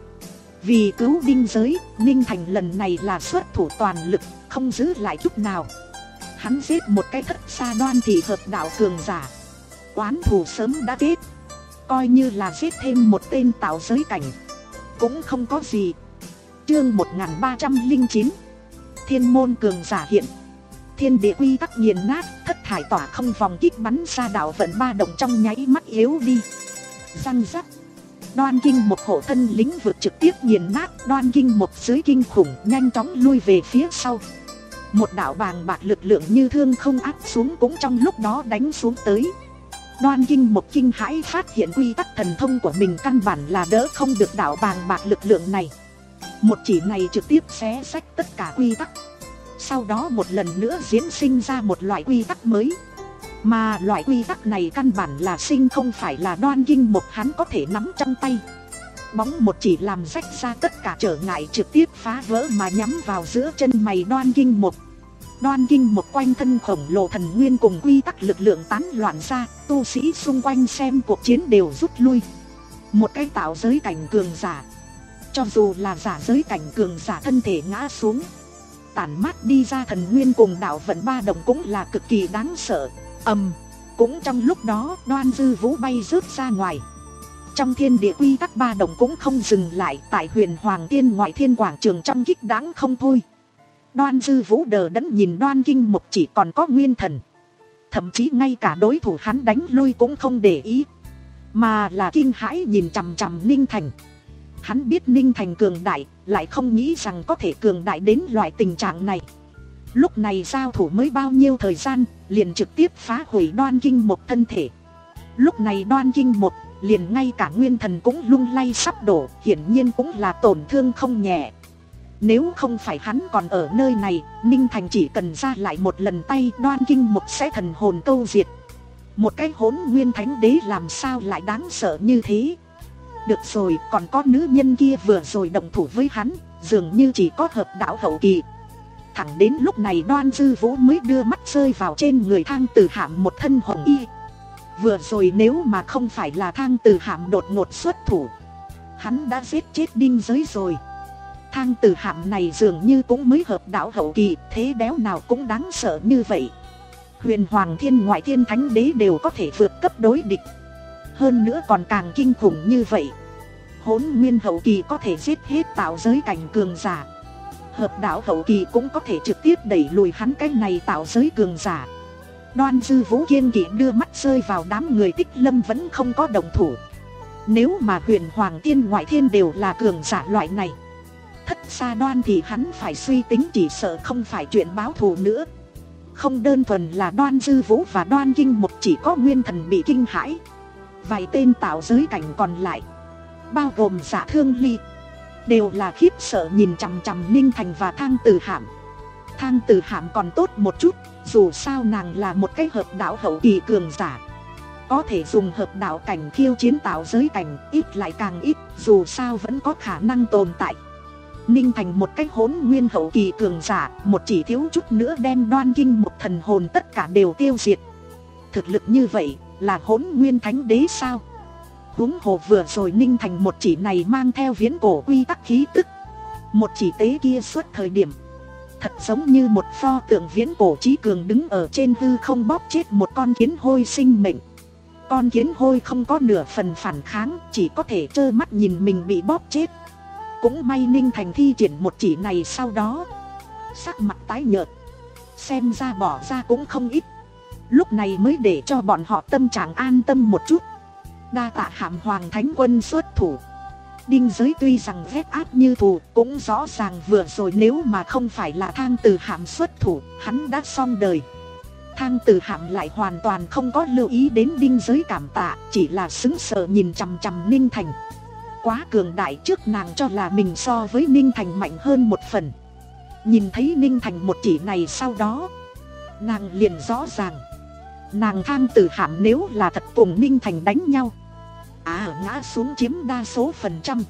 Vì cứu Đinh Giới, Ninh Thành lần này là xuất thủ toàn lực, không giữ lại chút nào. Hắn giết một cái Thất Xa Đoan Thị hợp đạo cường giả, oán thù sớm đã kết. Coi như là giết thêm một tên tạo giới cảnh cũng không có gì. Chương một nghìn ba trăm lẻ chín, Thiên môn cường giả hiện. Thiên địa quy tắc nghiền nát, thất thải tỏa không vòng kích bắn ra đạo vận ba động trong nháy mắt yếu đi. Răng rắc, Đoan Kinh một hộ thân lĩnh vực trực tiếp nghiền nát. Đoan Kinh một dưới kinh khủng nhanh chóng lui về phía sau. Một đạo bàng bạc lực lượng như thương không áp xuống cũng trong lúc đó đánh xuống tới. Đoan Kinh một kinh hãi phát hiện quy tắc thần thông của mình căn bản là đỡ không được đạo bàng bạc lực lượng này. Một chỉ này trực tiếp xé rách tất cả quy tắc, sau đó một lần nữa diễn sinh ra một loại quy tắc mới. Mà loại quy tắc này căn bản là sinh không phải là Đoan Kinh một hắn có thể nắm trong tay. Bóng một chỉ làm rách ra tất cả trở ngại, trực tiếp phá vỡ mà nhắm vào giữa chân mày Đoan Kinh một. Đoan Kinh một quanh thân khổng lồ thần nguyên cùng quy tắc lực lượng tán loạn ra, tu sĩ xung quanh xem cuộc chiến đều rút lui. Một cái tạo giới cảnh cường giả, cho dù là giả giới cảnh cường giả thân thể ngã xuống, tản mát đi ra thần nguyên cùng đạo vận ba đồng cũng là cực kỳ đáng sợ. Ầm, cũng trong lúc đó Đoan Dư Vũ bay rớt ra ngoài. Trong thiên địa quy tắc ba đồng cũng không dừng lại, tại Huyền Hoàng Tiên Ngoại Thiên quảng trường trong kích đáng không thôi. Đoan Dư Vũ đờ đẫn nhìn Đoan Kinh Mục chỉ còn có nguyên thần, thậm chí ngay cả đối thủ hắn đánh lui cũng không để ý, mà là kinh hãi nhìn chằm chằm Ninh Thành. Hắn biết Ninh Thành cường đại, lại không nghĩ rằng có thể cường đại đến loại tình trạng này. Lúc này giao thủ mới bao nhiêu thời gian, liền trực tiếp phá hủy Đoan Kinh Mục thân thể. Lúc này Đoan Kinh Mục liền ngay cả nguyên thần cũng lung lay sắp đổ, hiển nhiên cũng là tổn thương không nhẹ. Nếu không phải hắn còn ở nơi này, Ninh Thành chỉ cần ra lại một lần tay, Đoan Kinh Mục sẽ thần hồn câu diệt. Một cái Hỗn Nguyên Thánh Đế làm sao lại đáng sợ như thế. Được rồi, còn có nữ nhân kia vừa rồi động thủ với hắn, dường như chỉ có hợp đạo hậu kỳ. Thẳng đến lúc này Đoan Dư Vũ mới đưa mắt rơi vào trên người Thang Từ Hạm một thân hồng y. Vừa rồi nếu mà không phải là Thang Từ Hạm đột ngột xuất thủ, hắn đã giết chết Đinh Giới rồi. Thang Từ Hạm này dường như cũng mới hợp đạo hậu kỳ, thế đéo nào cũng đáng sợ như vậy. Huyền Hoàng Thiên Ngoại Thiên Thánh Đế đều có thể vượt cấp đối địch, hơn nữa còn càng kinh khủng như vậy. Hỗn Nguyên hậu kỳ có thể giết hết tạo giới cảnh cường giả, hợp đạo hậu kỳ cũng có thể trực tiếp đẩy lùi hắn cái này tạo giới cường giả. Đoan Dư Vũ kiên kỵ đưa mắt rơi vào đám người Tích Lâm vẫn không có động thủ. Nếu mà Huyền Hoàng Tiên Ngoại Thiên đều là cường giả loại này, Thất Sa Đoan thì hắn phải suy tính chỉ sợ không phải chuyện báo thù nữa. Không đơn thuần là Đoan Dư Vũ và Đoan Kinh Mục chỉ có nguyên thần bị kinh hãi, vài tên tạo giới cảnh còn lại, bao gồm Dạ Thương Ly, đều là khiếp sợ nhìn chằm chằm Ninh Thành và Thang Từ Hạm. Thang Từ Hạm còn tốt một chút, dù sao nàng là một cái hợp đạo hậu kỳ cường giả, có thể dùng hợp đạo cảnh khiêu chiến tạo giới cảnh, ít lại càng ít, dù sao vẫn có khả năng tồn tại. Ninh Thành một cái Hỗn Nguyên hậu kỳ cường giả, một chỉ thiếu chút nữa đem Đoan Kinh Mục thần hồn tất cả đều tiêu diệt. Thực lực như vậy là Hỗn Nguyên Thánh Đế sao? Huống hồ vừa rồi Ninh Thành một chỉ này mang theo viễn cổ quy tắc khí tức. Một chỉ tế kia suốt thời điểm, thật giống như một pho tượng viễn cổ trí cường đứng ở trên hư không bóp chết một con kiến hôi sinh mệnh. Con kiến hôi không có nửa phần phản kháng, chỉ có thể trơ mắt nhìn mình bị bóp chết. Cũng may Ninh Thành thi triển một chỉ này sau đó, sắc mặt tái nhợt, xem ra bỏ ra cũng không ít. Lúc này mới để cho bọn họ tâm trạng an tâm một chút. Đa tạ Hạm Hoàng Thánh Quân xuất thủ. Đinh Giới tuy rằng ghét ác như thù, cũng rõ ràng vừa rồi nếu mà không phải là Thang Từ Hạm xuất thủ, hắn đã xong đời. Thang Từ Hạm lại hoàn toàn không có lưu ý đến Đinh Giới cảm tạ, chỉ là sững sờ nhìn chằm chằm Ninh Thành. Quá cường đại, trước nàng cho là mình so với Ninh Thành mạnh hơn một phần. Nhìn thấy Ninh Thành một chỉ này sau đó, nàng liền rõ ràng, nàng Thang Từ Hạm nếu là thật cùng Ninh Thành đánh nhau, à ngã xuống chiếm đa số phần trăm.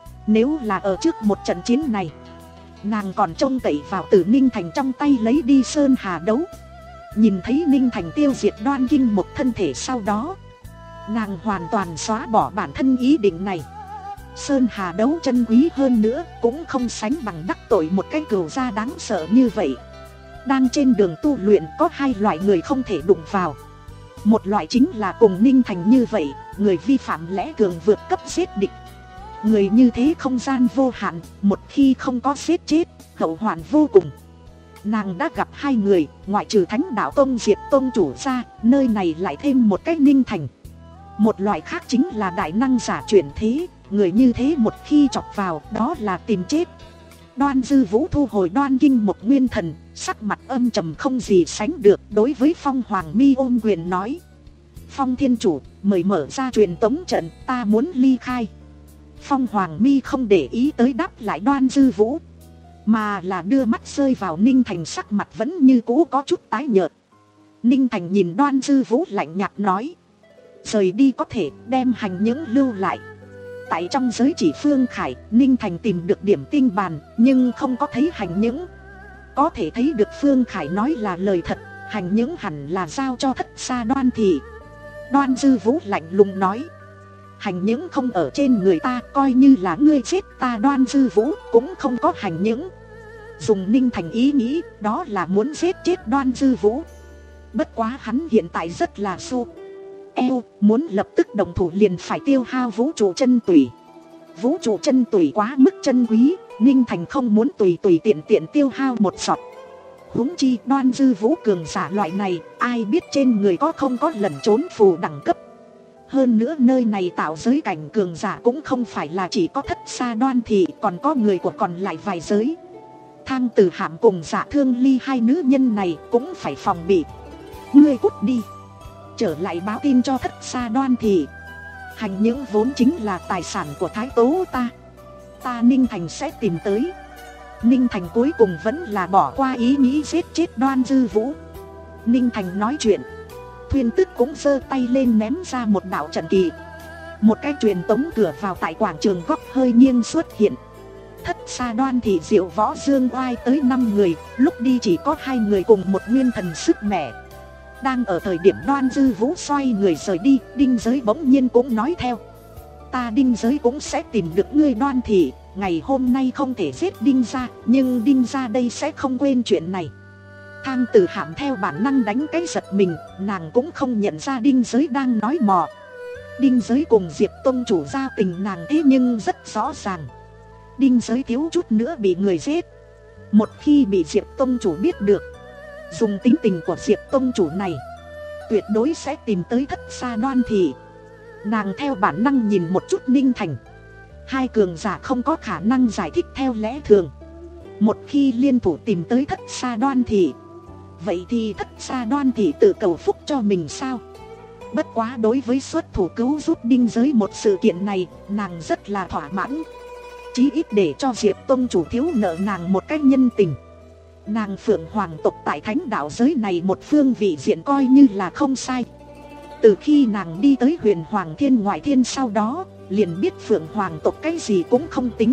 Nếu là ở trước một trận chiến này, nàng còn trông cậy vào từ Ninh Thành trong tay lấy đi Sơn Hà Đấu. Nhìn thấy Ninh Thành tiêu diệt Đoan Kinh Mục thân thể sau đó, nàng hoàn toàn xóa bỏ bản thân ý định này. Sơn Hà Đấu chân quý hơn nữa, cũng không sánh bằng đắc tội một cái cừu gia đáng sợ như vậy. Đang trên đường tu luyện có hai loại người không thể đụng vào. Một loại chính là cùng Ninh Thành như vậy, người vi phạm lẽ thường vượt cấp giết địch. Người như thế không gian vô hạn, một khi không có giết chết, hậu hoạn vô cùng. Nàng đã gặp hai người, ngoại trừ Thánh Đạo Tông diệt tông chủ ra, nơi này lại thêm một cái Ninh Thành. Một loại khác chính là đại năng giả chuyển thế, người như thế một khi chọc vào, đó là tìm chết. Đoan Dư Vũ thu hồi Đoan Kinh Mục nguyên thần, sắc mặt âm trầm không gì sánh được, đối với Phong Hoàng Mi ôm quyền nói: Phong Thiên Chủ, mời mở ra truyền tống trận, ta muốn ly khai. Phong Hoàng Mi không để ý tới đáp lại Đoan Dư Vũ, mà là đưa mắt rơi vào Ninh Thành, sắc mặt vẫn như cũ có chút tái nhợt. Ninh Thành nhìn Đoan Dư Vũ lạnh nhạt nói: rời đi có thể, đem hành những lưu lại. Tại trong giới chỉ Phương Khải, Ninh Thành tìm được điểm tinh bàn, nhưng không có thấy hành những. Có thể thấy được Phương Khải nói là lời thật, hành những hẳn là giao cho Thất Sa Đoan thì. Đoan Dư Vũ lạnh lùng nói: hành những không ở trên người ta, coi như là ngươi giết ta Đoan Dư Vũ cũng không có hành những. Dùng Ninh Thành ý nghĩ đó là muốn giết chết Đoan Dư Vũ. Bất quá hắn hiện tại rất là xu eo, muốn lập tức đồng thủ liền phải tiêu hao vũ trụ chân tủy. Vũ trụ chân tủy quá mức chân quý, Ninh Thành không muốn tùy tùy tiện tiện tiêu hao một giọt. Huống chi Đoan Dư Vũ cường giả loại này, ai biết trên người có không có lẩn trốn phù đẳng cấp. Hơn nữa nơi này tạo giới cảnh cường giả cũng không phải là chỉ có Thất Sa Đoan Thị, còn có người của còn lại vài giới. Thang Tử Hạm cùng Dạ Thương Ly hai nữ nhân này cũng phải phòng bị. Ngươi cút đi, trở lại báo tin cho Thất Sa Đoan Thị. Hành những vốn chính là tài sản của Thái Tố ta, ta Ninh Thành sẽ tìm tới. Ninh Thành cuối cùng vẫn là bỏ qua ý nghĩ giết chết Đoan Dư Vũ. Ninh Thành nói chuyện, Thuyên Tức cũng giơ tay lên ném ra một đạo trận kỳ. Một cái truyền tống cửa vào tại quảng trường góc hơi nghiêng xuất hiện. Thất Sa Đoan Thị Diệu Võ Dương Oai tới năm người, lúc đi chỉ có hai người cùng một nguyên thần sức mẻ. Đang ở thời điểm Đoan Dư Vũ xoay người rời đi, Đinh Giới bỗng nhiên cũng nói theo. Ta Đinh Giới cũng sẽ tìm được ngươi Đoan Thị. Ngày hôm nay không thể giết Đinh gia, nhưng Đinh gia đây sẽ không quên chuyện này. Thang Tử Hạm theo bản năng đánh cái giật mình, nàng cũng không nhận ra Đinh Giới đang nói mò. Đinh Giới cùng Diệp Tông chủ giao tình nàng thế nhưng rất rõ ràng. Đinh Giới thiếu chút nữa bị người giết. Một khi bị Diệp Tông chủ biết được, dùng tính tình của Diệp Tông chủ này, tuyệt đối sẽ tìm tới Thất Sa Đoan Thị. Nàng theo bản năng nhìn một chút Ninh Thành. Hai cường giả không có khả năng giải thích theo lẽ thường. Một khi liên thủ tìm tới Thất Sa Đoan Thị, vậy thì Thất Sa Đoan Thị tự cầu phúc cho mình sao? Bất quá đối với xuất thủ cứu giúp Đinh Giới một sự kiện này, nàng rất là thỏa mãn. Chí ít để cho Diệp Tông chủ thiếu nợ nàng một cách nhân tình. Nàng Phượng Hoàng tộc tại thánh đạo giới này một phương vị diện coi như là không sai. Từ khi nàng đi tới Huyền Hoàng Thiên Ngoại Thiên sau đó, liền biết Phượng Hoàng tộc cái gì cũng không tính.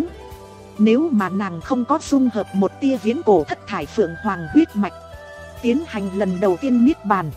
Nếu mà nàng không có dung hợp một tia viễn cổ thất thải Phượng Hoàng huyết mạch, tiến hành lần đầu tiên niết bàn,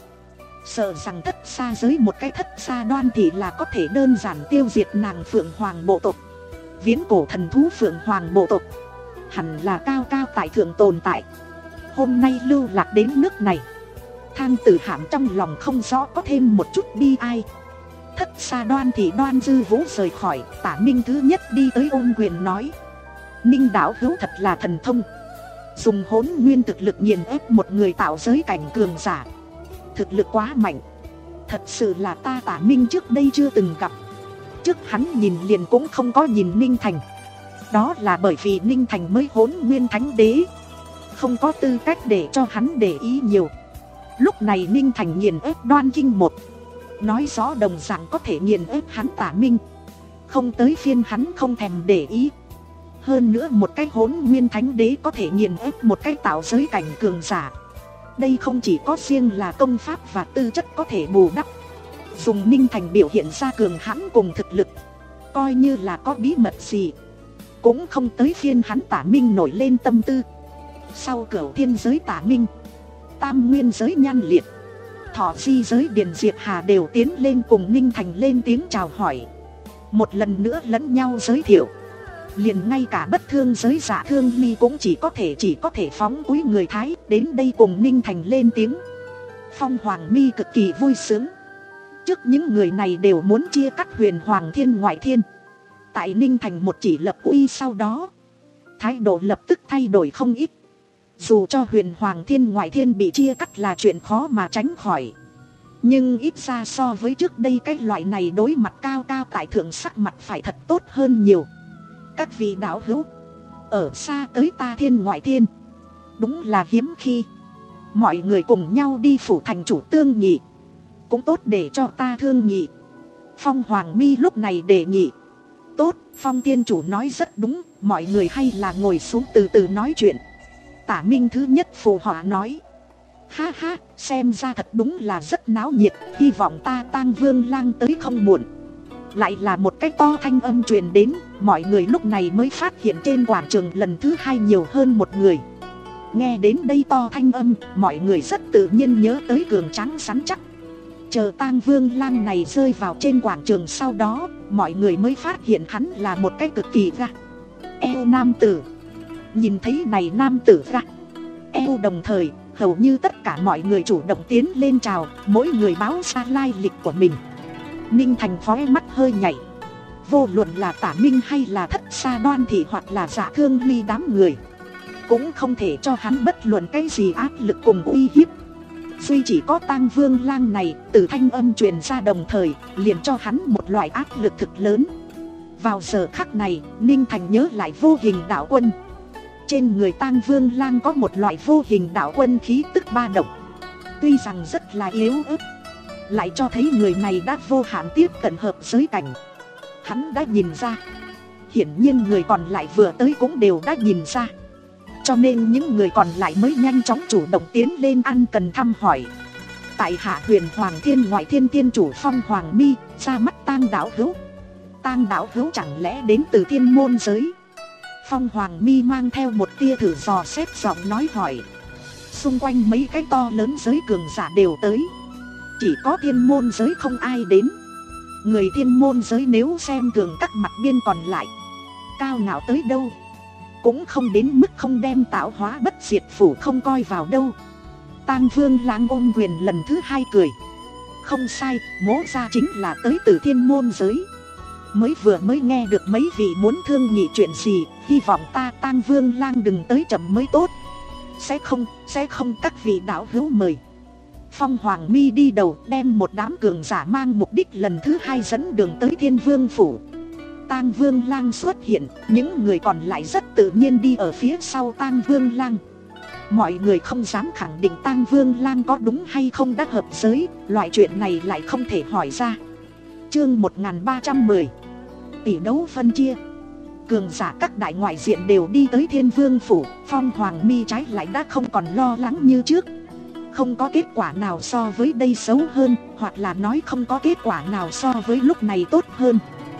sợ rằng Thất Sa giới một cái Thất Sa Đoan Thị là có thể đơn giản tiêu diệt nàng Phượng Hoàng bộ tộc. Viễn cổ thần thú Phượng Hoàng bộ tộc hẳn là cao cao tại thượng tồn tại, hôm nay lưu lạc đến nước này. Thang Tử Hạm trong lòng không rõ có thêm một chút bi ai. Thất Sa Đoan Thị Đoan Dư Vũ rời khỏi, Tả Minh thứ nhất đi tới ôm quyền nói: Ninh đạo hữu thật là thần thông, dùng hỗn nguyên thực lực nghiền ép một người tạo giới cảnh cường giả, thực lực quá mạnh, thật sự là ta Tả Minh trước đây chưa từng gặp. Trước hắn nhìn liền cũng không có nhìn Ninh Thành, đó là bởi vì Ninh Thành mới hỗn nguyên thánh đế, không có tư cách để cho hắn để ý nhiều. Lúc này Ninh Thành nghiền ép Đoan Kinh một, nói rõ đồng dạng có thể nghiền ép hắn Tả Minh, không tới phiên hắn không thèm để ý. Hơn nữa một cái hỗn nguyên thánh đế có thể nghiền ép một cái tạo giới cảnh cường giả, đây không chỉ có riêng là công pháp và tư chất có thể bù đắp. Dùng Ninh Thành biểu hiện ra cường hãn cùng thực lực, coi như là có bí mật gì, cũng không tới phiên hắn Tả Minh nổi lên tâm tư. Sau Cửu Thiên giới Tả Minh, Tam Nguyên giới Nhan Liệt, Thọ Di giới Điền Diệt Hà đều tiến lên cùng Ninh Thành lên tiếng chào hỏi. Một lần nữa lẫn nhau giới thiệu, liền ngay cả Bất Thương giới Dạ Thương Ly cũng chỉ có thể chỉ có thể phóng cúi người Thái đến đây cùng Ninh Thành lên tiếng. Phong Hoàng Mi cực kỳ vui sướng. Trước những người này đều muốn chia cắt Huyền Hoàng Thiên Ngoại Thiên, tại Ninh Thành một chỉ lập uy sau đó, thái độ lập tức thay đổi không ít. Dù cho Huyền Hoàng Thiên Ngoại Thiên bị chia cắt là chuyện khó mà tránh khỏi, nhưng ít ra so với trước đây cái loại này đối mặt cao cao tại thượng sắc mặt phải thật tốt hơn nhiều. Các vị đạo hữu, ở xa tới ta Thiên Ngoại Thiên, đúng là hiếm khi. Mọi người cùng nhau đi phủ thành chủ tương nghị, cũng tốt để cho ta thương nghị. Phong Hoàng Mi lúc này đề nghị. Tốt, Phong Tiên chủ nói rất đúng, mọi người hay là ngồi xuống từ từ nói chuyện. Tả Minh thứ nhất phù họa nói: ha ha, xem ra thật đúng là rất náo nhiệt, hy vọng ta Tang Vương Lang tới không muộn. Lại là một cái to thanh âm truyền đến, mọi người lúc này mới phát hiện trên quảng trường lần thứ hai nhiều hơn một người. Nghe đến đây to thanh âm, mọi người rất tự nhiên nhớ tới cường tráng rắn chắc. Chờ Tang Vương Lang này rơi vào trên quảng trường sau đó, mọi người mới phát hiện hắn là một cái cực kỳ ga eo nam tử. Nhìn thấy này nam tử ra eo, đồng thời hầu như tất cả mọi người chủ động tiến lên chào, mỗi người báo ra lai lịch của mình. Ninh Thành khóe mắt hơi nhảy. Vô luận là Tả Minh hay là Thất Sa Đoan Thị hoặc là Dạ Thương Ly đám người, cũng không thể cho hắn bất luận cái gì áp lực cùng uy hiếp. Duy chỉ có Tang Vương Lang này, từ thanh âm truyền ra đồng thời liền cho hắn một loại áp lực thực lớn. Vào giờ khắc này, Ninh Thành nhớ lại vô hình đạo quân. Trên người Tang Vương Lang có một loại vô hình đạo quân khí tức ba động. Tuy rằng rất là yếu ớt, lại cho thấy người này đã vô hạn tiếp cận hợp giới cảnh. Hắn đã nhìn ra, hiển nhiên người còn lại vừa tới cũng đều đã nhìn ra, cho nên những người còn lại mới nhanh chóng chủ động tiến lên ăn cần thăm hỏi. Tại hạ Huyền Hoàng Thiên Ngoại Thiên Tiên Chủ Phong Hoàng Mi, ra mắt Tang đạo hữu. Tang đạo hữu chẳng lẽ đến từ thiên môn giới? Phong Hoàng Mi mang theo một tia thử dò xét giọng nói hỏi. Xung quanh mấy cái to lớn giới cường giả đều tới, chỉ có thiên môn giới không ai đến. Người thiên môn giới nếu xem thường các mặt biên còn lại, cao ngạo tới đâu, cũng không đến mức không đem tạo hóa bất diệt phủ không coi vào đâu. Tang Vương Lang ôm quyền lần thứ hai cười. Không sai, mỗ ra chính là tới từ thiên môn giới. Mới vừa mới nghe được mấy vị muốn thương nghị chuyện gì, hy vọng ta Tang Vương Lang đừng tới chậm mới tốt. Sẽ không, sẽ không các vị đạo hữu mời. Phong Hoàng Mi đi đầu đem một đám cường giả mang mục đích lần thứ hai dẫn đường tới Thiên Vương Phủ. Tang Vương Lang xuất hiện, những người còn lại rất tự nhiên đi ở phía sau Tang Vương Lang. Mọi người không dám khẳng định Tang Vương Lang có đúng hay không đã hợp giới, loại chuyện này lại không thể hỏi ra. Chương một nghìn ba trăm mười, tỷ đấu phân chia. Cường giả các đại ngoại diện đều đi tới Thiên Vương Phủ. Phong Hoàng Mi trái lại đã không còn lo lắng như trước. Không có kết quả nào so với đây xấu hơn, hoặc là nói không có kết quả nào so với lúc này tốt hơn.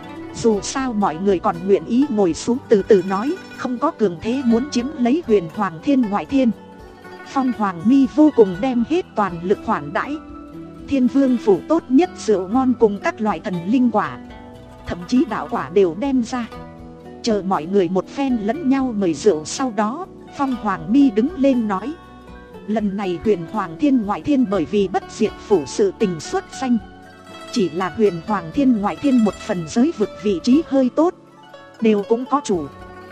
Dù sao mọi người còn nguyện ý ngồi xuống từ từ nói, không có cường thế muốn chiếm lấy Huyền Hoàng Thiên Ngoại Thiên. Phong Hoàng Mi vô cùng đem hết toàn lực khoản đãi. Thiên Vương Phủ tốt nhất rượu ngon cùng các loại thần linh quả, thậm chí đạo quả đều đem ra. Chờ mọi người một phen lẫn nhau mời rượu sau đó, Phong Hoàng Mi đứng lên nói. Lần này Huyền Hoàng Thiên Ngoại Thiên bởi vì bất diệt phủ sự tình xuất danh, chỉ là Huyền Hoàng Thiên Ngoại Thiên một phần giới vực vị trí hơi tốt, đều cũng có chủ.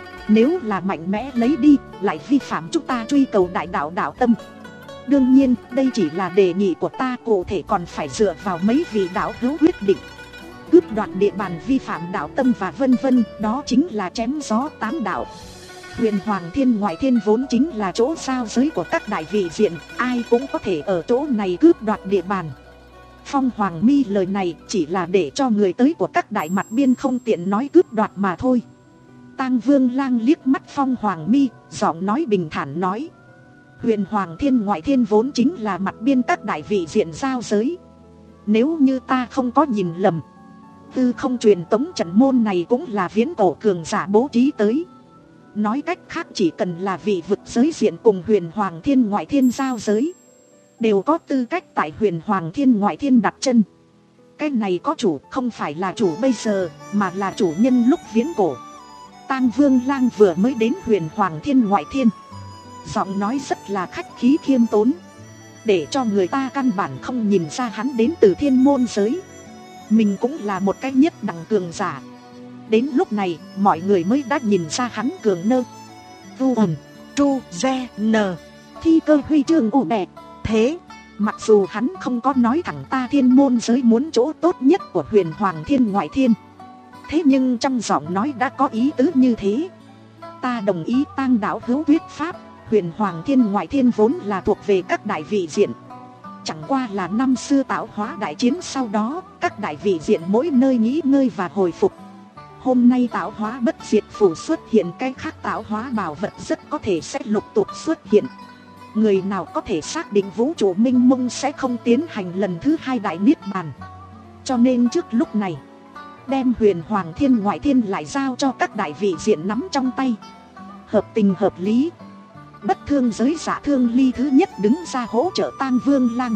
Nếu là mạnh mẽ lấy đi, lại vi phạm chúng ta truy cầu đại đạo đạo tâm. Đương nhiên, đây chỉ là đề nghị của ta, cụ thể còn phải dựa vào mấy vị đạo hữu quyết định. Cướp đoạt địa bàn vi phạm đạo tâm và vân vân, đó chính là chém gió tám đạo. Huyền Hoàng Thiên Ngoại Thiên vốn chính là chỗ giao giới của các đại vị diện, ai cũng có thể ở chỗ này cướp đoạt địa bàn. Phong Hoàng Mi lời này chỉ là để cho người tới của các đại mặt biên không tiện nói cướp đoạt mà thôi. Tang Vương Lang liếc mắt Phong Hoàng Mi, giọng nói bình thản nói. Huyền Hoàng Thiên Ngoại Thiên vốn chính là mặt biên các đại vị diện giao giới. Nếu như ta không có nhìn lầm, Tư không truyền tống trận môn này cũng là viễn cổ cường giả bố trí tới. Nói cách khác, chỉ cần là vị vực giới diện cùng Huyền Hoàng Thiên Ngoại Thiên giao giới, đều có tư cách tại Huyền Hoàng Thiên Ngoại Thiên đặt chân. Cái này có chủ không phải là chủ bây giờ, mà là chủ nhân lúc viễn cổ. Tang Vương Lang vừa mới đến Huyền Hoàng Thiên Ngoại Thiên, giọng nói rất là khách khí khiêm tốn, để cho người ta căn bản không nhìn ra hắn đến từ thiên môn giới. Mình cũng là một cái nhất đẳng cường giả. Đến lúc này, mọi người mới đã nhìn ra hắn cường nơ. Vu ẩn, tru, re, nờ, thi cơ huy chương ủ bẹ. Thế, mặc dù hắn không có nói thẳng ta thiên môn giới muốn chỗ tốt nhất của Huyền Hoàng Thiên Ngoại Thiên, thế nhưng trong giọng nói đã có ý tứ như thế. Ta đồng ý Tang đạo hữu thuyết pháp, Huyền Hoàng Thiên Ngoại Thiên vốn là thuộc về các đại vị diện. Chẳng qua là năm xưa tạo hóa đại chiến sau đó, các đại vị diện mỗi nơi nghỉ ngơi và hồi phục. Hôm nay tạo hóa bất diệt phủ xuất hiện, cái khác tạo hóa bảo vật rất có thể sẽ lục tục xuất hiện. Người nào có thể xác định vũ trụ minh mông sẽ không tiến hành lần thứ hai đại niết bàn. Cho nên trước lúc này, đem Huyền Hoàng Thiên Ngoại Thiên lại giao cho các đại vị diện nắm trong tay, hợp tình hợp lý. Bất thương giới Dạ Thương Ly thứ nhất đứng ra hỗ trợ Tang Vương Lang.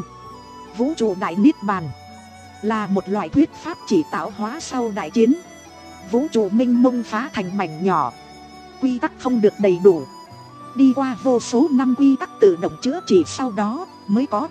Vũ trụ đại niết bàn là một loại thuyết pháp chỉ tạo hóa sau đại chiến. Vũ trụ minh mông phá thành mảnh nhỏ, quy tắc không được đầy đủ. Đi qua vô số năm quy tắc tự động chữa trị sau đó mới có.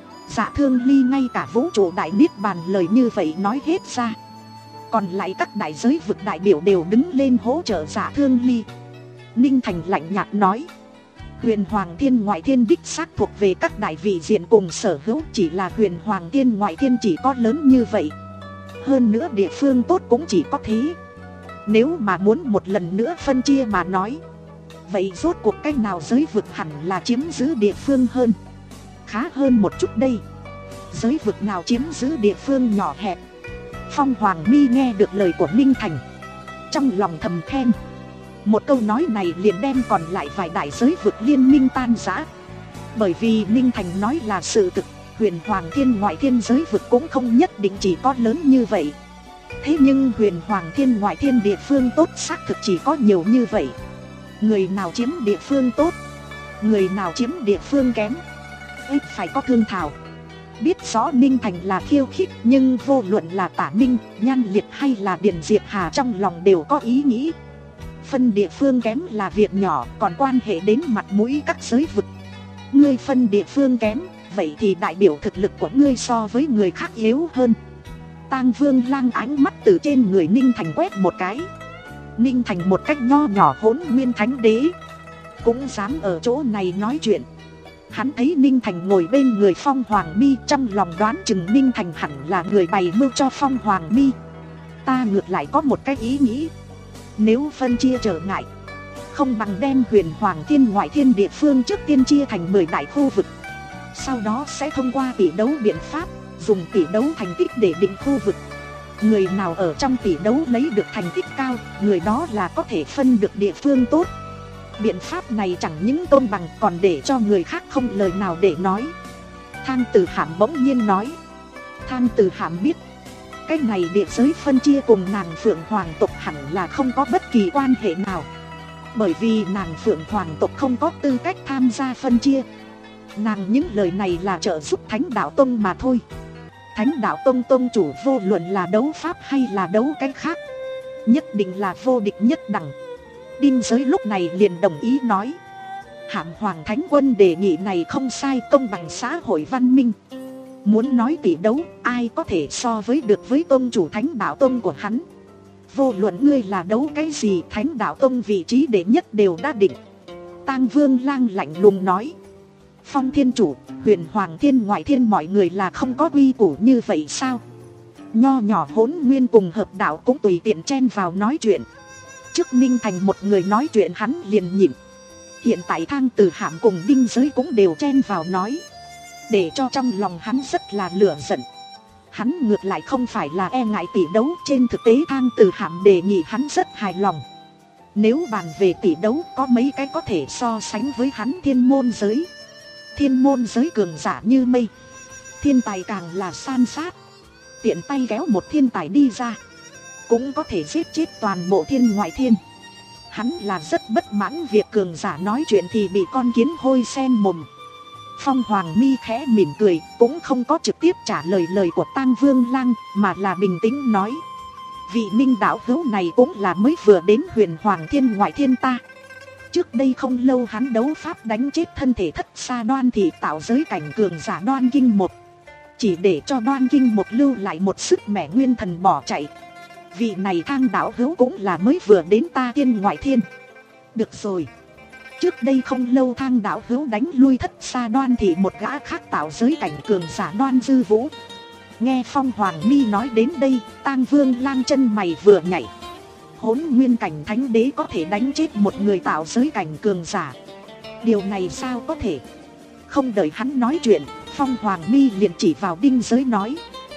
Dạ Thương Ly ngay cả vũ trụ đại niết bàn lời như vậy nói hết ra. Còn lại các đại giới vực đại biểu đều đứng lên hỗ trợ Dạ Thương Ly. Ninh Thành lạnh nhạt nói, Huyền Hoàng Thiên Ngoại Thiên đích xác thuộc về các đại vị diện cùng sở hữu, chỉ là Huyền Hoàng Thiên Ngoại Thiên chỉ có lớn như vậy. Hơn nữa địa phương tốt cũng chỉ có thế. Nếu mà muốn một lần nữa phân chia mà nói, vậy rốt cuộc cách nào giới vực hẳn là chiếm giữ địa phương hơn. Khá hơn một chút đây. Giới vực nào chiếm giữ địa phương nhỏ hẹp. Phong Hoàng Mi nghe được lời của Ninh Thành, trong lòng thầm khen. Một câu nói này liền đem còn lại vài đại giới vực liên minh tan rã. Bởi vì Ninh Thành nói là sự thực, Huyền Hoàng Thiên Ngoại Thiên giới vực cũng không nhất định chỉ có lớn như vậy. Thế nhưng Huyền Hoàng Thiên Ngoại Thiên địa phương tốt xác thực chỉ có nhiều như vậy. Người nào chiếm địa phương tốt, người nào chiếm địa phương kém, ít phải có thương thảo. Biết rõ Ninh Thành là khiêu khích, nhưng vô luận là Tả Minh, Nhan Liệt hay là Điền Diệp Hà trong lòng đều có ý nghĩ. Phân địa phương kém là việc nhỏ, còn quan hệ đến mặt mũi các giới vực. Ngươi phân địa phương kém, vậy thì đại biểu thực lực của ngươi so với người khác yếu hơn. Tang Vương Lang ánh mắt từ trên người Ninh Thành quét một cái. Ninh Thành một cách nho nhỏ Hỗn Nguyên Thánh Đế cũng dám ở chỗ này nói chuyện. Hắn thấy Ninh Thành ngồi bên người Phong Hoàng Mi, trong lòng đoán chừng Ninh Thành hẳn là người bày mưu cho Phong Hoàng Mi. Ta ngược lại có một cái ý nghĩ, nếu phân chia trở ngại, không bằng đem Huyền Hoàng Thiên Ngoại Thiên địa phương trước tiên chia thành mười đại khu vực. Sau đó sẽ thông qua tỷ đấu biện pháp, dùng tỷ đấu thành tích để định khu vực. Người nào ở trong tỷ đấu lấy được thành tích cao, người đó là có thể phân được địa phương tốt. Biện pháp này chẳng những công bằng còn để cho người khác không lời nào để nói. Thang Tử Hàm bỗng nhiên nói. Thang Tử Hàm biết, cái này địa giới phân chia cùng nàng Phượng Hoàng tộc hẳn là không có bất kỳ quan hệ nào. Bởi vì nàng Phượng Hoàng tộc không có tư cách tham gia phân chia. Nàng những lời này là trợ giúp Thánh Đạo Tông mà thôi. Thánh Đạo Tông tông chủ vô luận là đấu pháp hay là đấu cái khác, nhất định là vô địch nhất đẳng. Đinh Giới lúc này liền đồng ý nói, Hàm Hoàng Thánh Quân đề nghị này không sai, công bằng xã hội văn minh. Muốn nói tỷ đấu, ai có thể so với được với tông chủ Thánh Đạo Tông của hắn. Vô luận ngươi là đấu cái gì, Thánh Đạo Tông vị trí đệ nhất đều đã định. Tang Vương Lang lạnh lùng nói, Phong Thiên Chủ, Huyền Hoàng Thiên Ngoại Thiên mọi người là không có quy củ như vậy sao? Nho nhỏ Hỗn Nguyên cùng Hợp Đạo cũng tùy tiện chen vào nói chuyện. Trước Ninh Thành một người nói chuyện hắn liền nhịn. Hiện tại Thang Tử Hàm cùng Đinh Giới cũng đều chen vào nói, để cho trong lòng hắn rất là lửa giận. Hắn ngược lại không phải là e ngại tỷ đấu, trên thực tế Thang Tử Hàm đề nghị hắn rất hài lòng. Nếu bàn về tỷ đấu, có mấy cái có thể so sánh với hắn Thiên Môn Giới. Thiên Môn Giới cường giả như mây, thiên tài càng là san sát. Tiện tay kéo một thiên tài đi ra, cũng có thể giết chết toàn bộ Thiên Ngoại Thiên. Hắn là rất bất mãn việc cường giả nói chuyện thì bị con kiến hôi sen mồm. Phong Hoàng Mi khẽ mỉm cười, cũng không có trực tiếp trả lời lời của Tang Vương Lang, mà là bình tĩnh nói, vị Ninh đạo hữu này cũng là mới vừa đến Huyền Hoàng Thiên Ngoại Thiên ta. Trước đây không lâu hắn đấu pháp đánh chết thân thể thất xa Đoan Thị tạo giới cảnh cường giả Đoan Kinh một, chỉ để cho Đoan Kinh một lưu lại một sức mẻ nguyên thần bỏ chạy. Vị này Thang đạo hữu cũng là mới vừa đến ta Thiên Ngoại Thiên. Được rồi, trước đây không lâu Thang đạo hữu đánh lui thất xa Đoan Thị một gã khác tạo giới cảnh cường giả Đoan Dư Vũ. Nghe Phong Hoàng Mi nói đến đây, Tang Vương Lang chân mày vừa nhảy. Hỗn Nguyên cảnh thánh đế có thể đánh chết một người tạo giới cảnh cường giả, điều này sao có thể? Không đợi hắn nói chuyện, Phong Hoàng Mi liền chỉ vào Đinh Giới nói,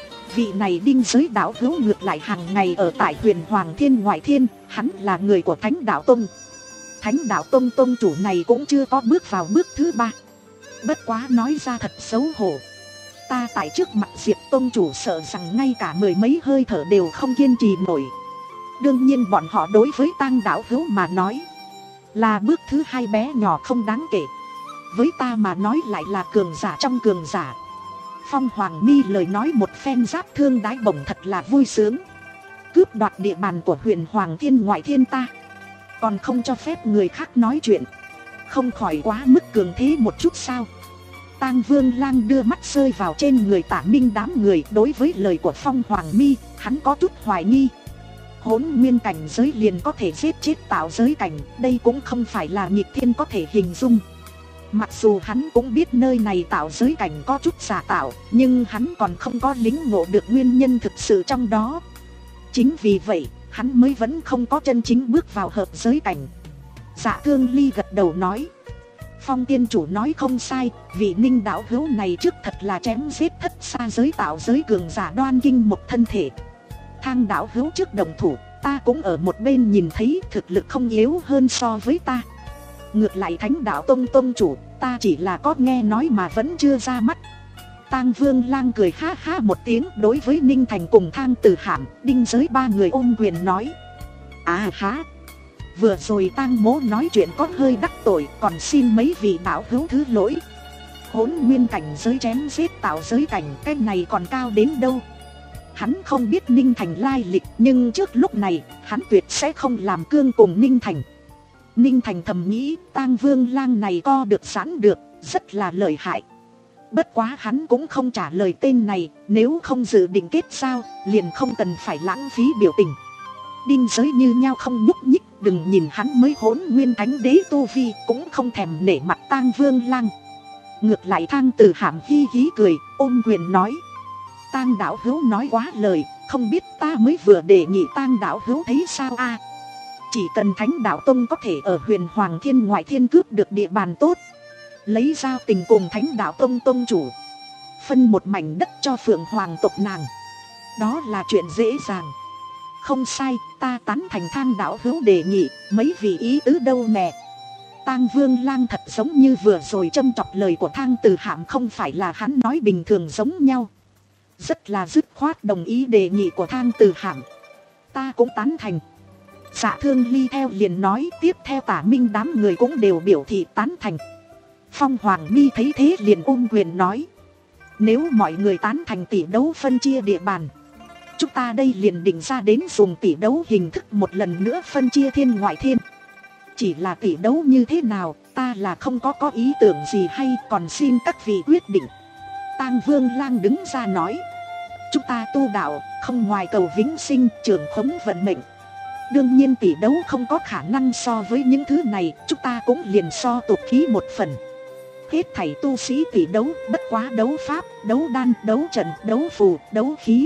vị này Đinh Giới đạo hữu ngược lại hàng ngày ở tại Huyền Hoàng Thiên Ngoại Thiên, hắn là người của Thánh Đạo Tông. Thánh Đạo Tông tông chủ này cũng chưa có bước vào bước thứ ba. Bất quá nói ra thật xấu hổ, ta tại trước mặt Diệp tông chủ sợ rằng ngay cả mười mấy hơi thở đều không kiên trì nổi. Đương nhiên bọn họ đối với Tang đạo hữu mà nói là bước thứ hai bé nhỏ không đáng kể, với ta mà nói lại là cường giả trong cường giả. Phong Hoàng Mi lời nói một phen giáp thương đái bổng thật là vui sướng. Cướp đoạt địa bàn của Huyền Hoàng Thiên Ngoại Thiên ta, còn không cho phép người khác nói chuyện, không khỏi quá mức cường thế một chút sao? Tang Vương Lang đưa mắt rơi vào trên người Tả Minh đám người. Đối với lời của Phong Hoàng Mi, hắn có chút hoài nghi. Hỗn nguyên cảnh giới liền có thể giết chết tạo giới cảnh, đây cũng không phải là nghịch thiên có thể hình dung. Mặc dù hắn cũng biết nơi này tạo giới cảnh có chút giả tạo, nhưng hắn còn không có lĩnh ngộ được nguyên nhân thực sự trong đó. Chính vì vậy, hắn mới vẫn không có chân chính bước vào hợp giới cảnh. Dạ Thương Ly gật đầu nói, Phong tiên chủ nói không sai, vị Ninh đạo hữu này trước thật là chém giết thất xa giới tạo giới cường giả đoan kinh một thân thể. Thang đạo hữu trước đồng thủ, ta cũng ở một bên nhìn thấy thực lực không yếu hơn so với ta. Ngược lại Thánh đạo tông tông chủ, ta chỉ là có nghe nói mà vẫn chưa ra mắt. Tang Vương Lang cười ha ha một tiếng, đối với Ninh Thành cùng Thang Từ Hàm, Đinh Giới ba người ôm quyền nói, à há, vừa rồi Tang mỗ nói chuyện có hơi đắc tội, còn xin mấy vị đạo hữu thứ lỗi. Hỗn nguyên cảnh giới chém giết tạo giới cảnh, cái này còn cao đến đâu? Hắn không biết Ninh Thành lai lịch, nhưng trước lúc này, hắn tuyệt sẽ không làm cương cùng Ninh Thành. Ninh Thành thầm nghĩ, Tang Vương Lang này co được sẵn được, rất là lợi hại. Bất quá hắn cũng không trả lời tên này, nếu không dự định kết giao, liền không cần phải lãng phí biểu tình. Đinh Giới như nhau không nhúc nhích, đừng nhìn hắn mới hỗn nguyên thánh đế tu vi, cũng không thèm nể mặt Tang Vương Lang. Ngược lại Thang Từ Hàm hi hí cười, ôm quyền nói, Tang đạo hữu nói quá lời, không biết ta mới vừa đề nghị Tang đạo hữu thấy sao a? Chỉ cần Thánh đạo tông có thể ở Huyền Hoàng Thiên ngoại thiên cướp được địa bàn tốt, lấy giao tình cùng Thánh đạo tông tông chủ, phân một mảnh đất cho Phượng Hoàng tộc nàng, đó là chuyện dễ dàng. Không sai, ta tán thành Thang đạo hữu đề nghị, mấy vị ý tứ đâu nè? Tang Vương Lang thật giống như vừa rồi châm chọc lời của Thang Từ Hàm không phải là hắn nói bình thường giống nhau. Rất là dứt khoát đồng ý đề nghị của Thang Từ Hàm. Ta cũng tán thành. Dạ Thương Ly theo liền nói, tiếp theo Tả Minh đám người cũng đều biểu thị tán thành. Phong Hoàng Mi thấy thế liền ôm quyền nói, nếu mọi người tán thành tỷ đấu phân chia địa bàn, chúng ta đây liền định ra đến dùng tỷ đấu hình thức một lần nữa phân chia thiên ngoại thiên. Chỉ là tỷ đấu như thế nào, ta là không có có ý tưởng gì hay, còn xin các vị quyết định. Tang Vương Lang đứng ra nói, chúng ta tu đạo, không ngoài cầu vĩnh sinh, trường khống vận mệnh. Đương nhiên tỷ đấu không có khả năng so với những thứ này, chúng ta cũng liền so tục khí một phần. Hết thảy tu sĩ tỷ đấu, bất quá đấu pháp, đấu đan, đấu trận, đấu phù, đấu khí.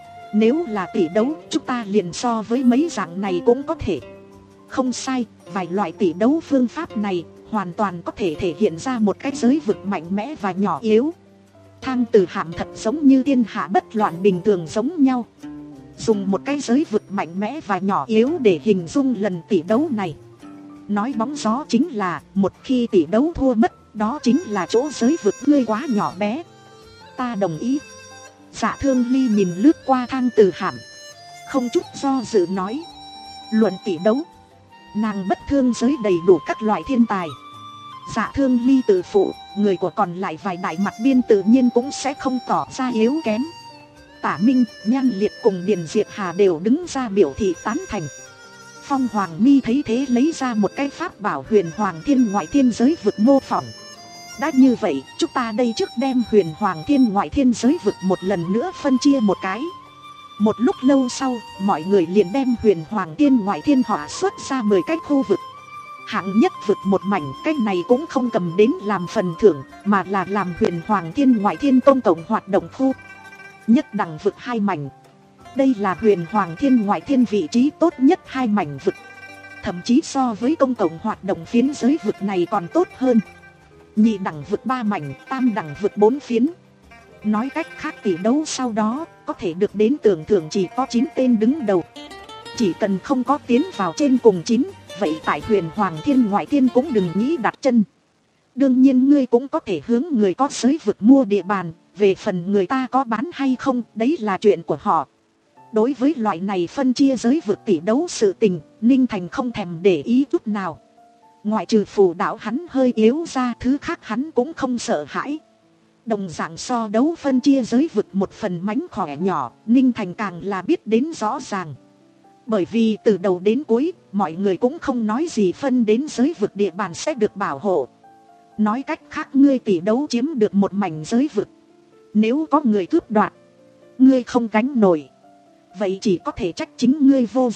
Nếu là tỷ đấu, chúng ta liền so với mấy dạng này cũng có thể. Không sai, vài loại tỷ đấu phương pháp này hoàn toàn có thể thể hiện ra một cái giới vực mạnh mẽ và nhỏ yếu. Thang Từ Hàm thật giống như thiên hạ bất loạn bình thường giống nhau. Dùng một cái giới vực mạnh mẽ và nhỏ yếu để hình dung lần tỷ đấu này. Nói bóng gió chính là, một khi tỷ đấu thua mất, đó chính là chỗ giới vực ngươi quá nhỏ bé. Ta đồng ý. Dạ Thương Ly nhìn lướt qua Thang Từ Hàm, không chút do dự nói, luận tỷ đấu, nàng bất thương giới đầy đủ các loại thiên tài. Dạ Thương Ly tự phụ, người của còn lại vài đại mặt biên tự nhiên cũng sẽ không tỏ ra yếu kém. Tả Minh, Nhan Liệt cùng Điền Diệt Hà đều đứng ra biểu thị tán thành. Phong Hoàng Mi thấy thế lấy ra một cái pháp bảo Huyền Hoàng Thiên ngoại thiên giới vực mô phỏng. Đã như vậy, chúng ta đây trước đem Huyền Hoàng Thiên ngoại thiên giới vực một lần nữa phân chia một cái. Một lúc lâu sau, mọi người liền đem Huyền Hoàng Thiên ngoại thiên họa xuất ra mười cái khu vực. Hạng nhất vực một mảnh, cái này cũng không cầm đến làm phần thưởng, mà là làm Huyền Hoàng Thiên ngoại thiên công cộng hoạt động khu. Nhất đẳng vực hai mảnh. Đây là Huyền Hoàng Thiên ngoại thiên vị trí tốt nhất hai mảnh vực. Thậm chí so với công cộng hoạt động phiến giới vực này còn tốt hơn. Nhị đẳng vực ba mảnh, tam đẳng vực bốn phiến. Nói cách khác tỷ đấu sau đó, có thể được đến tưởng thưởng chỉ có chín tên đứng đầu. Chỉ cần không có tiến vào trên cùng chín, vậy tại Huyền Hoàng Thiên ngoại thiên cũng đừng nghĩ đặt chân. Đương nhiên ngươi cũng có thể hướng người có giới vực mua địa bàn, về phần người ta có bán hay không, đấy là chuyện của họ. Đối với loại này phân chia giới vực tỷ đấu sự tình, Ninh Thành không thèm để ý chút nào. Ngoại trừ phù đạo hắn hơi yếu ra, thứ khác hắn cũng không sợ hãi. Đồng dạng so đấu phân chia giới vực một phần mánh khỏe nhỏ, Ninh Thành càng là biết đến rõ ràng. Bởi vì từ đầu đến cuối, mọi người cũng không nói gì phân đến giới vực địa bàn sẽ được bảo hộ. Nói cách khác, ngươi tỷ đấu chiếm được một mảnh giới vực. Nếu có người cướp đoạt, ngươi không gánh nổi, vậy chỉ có thể trách chính ngươi vô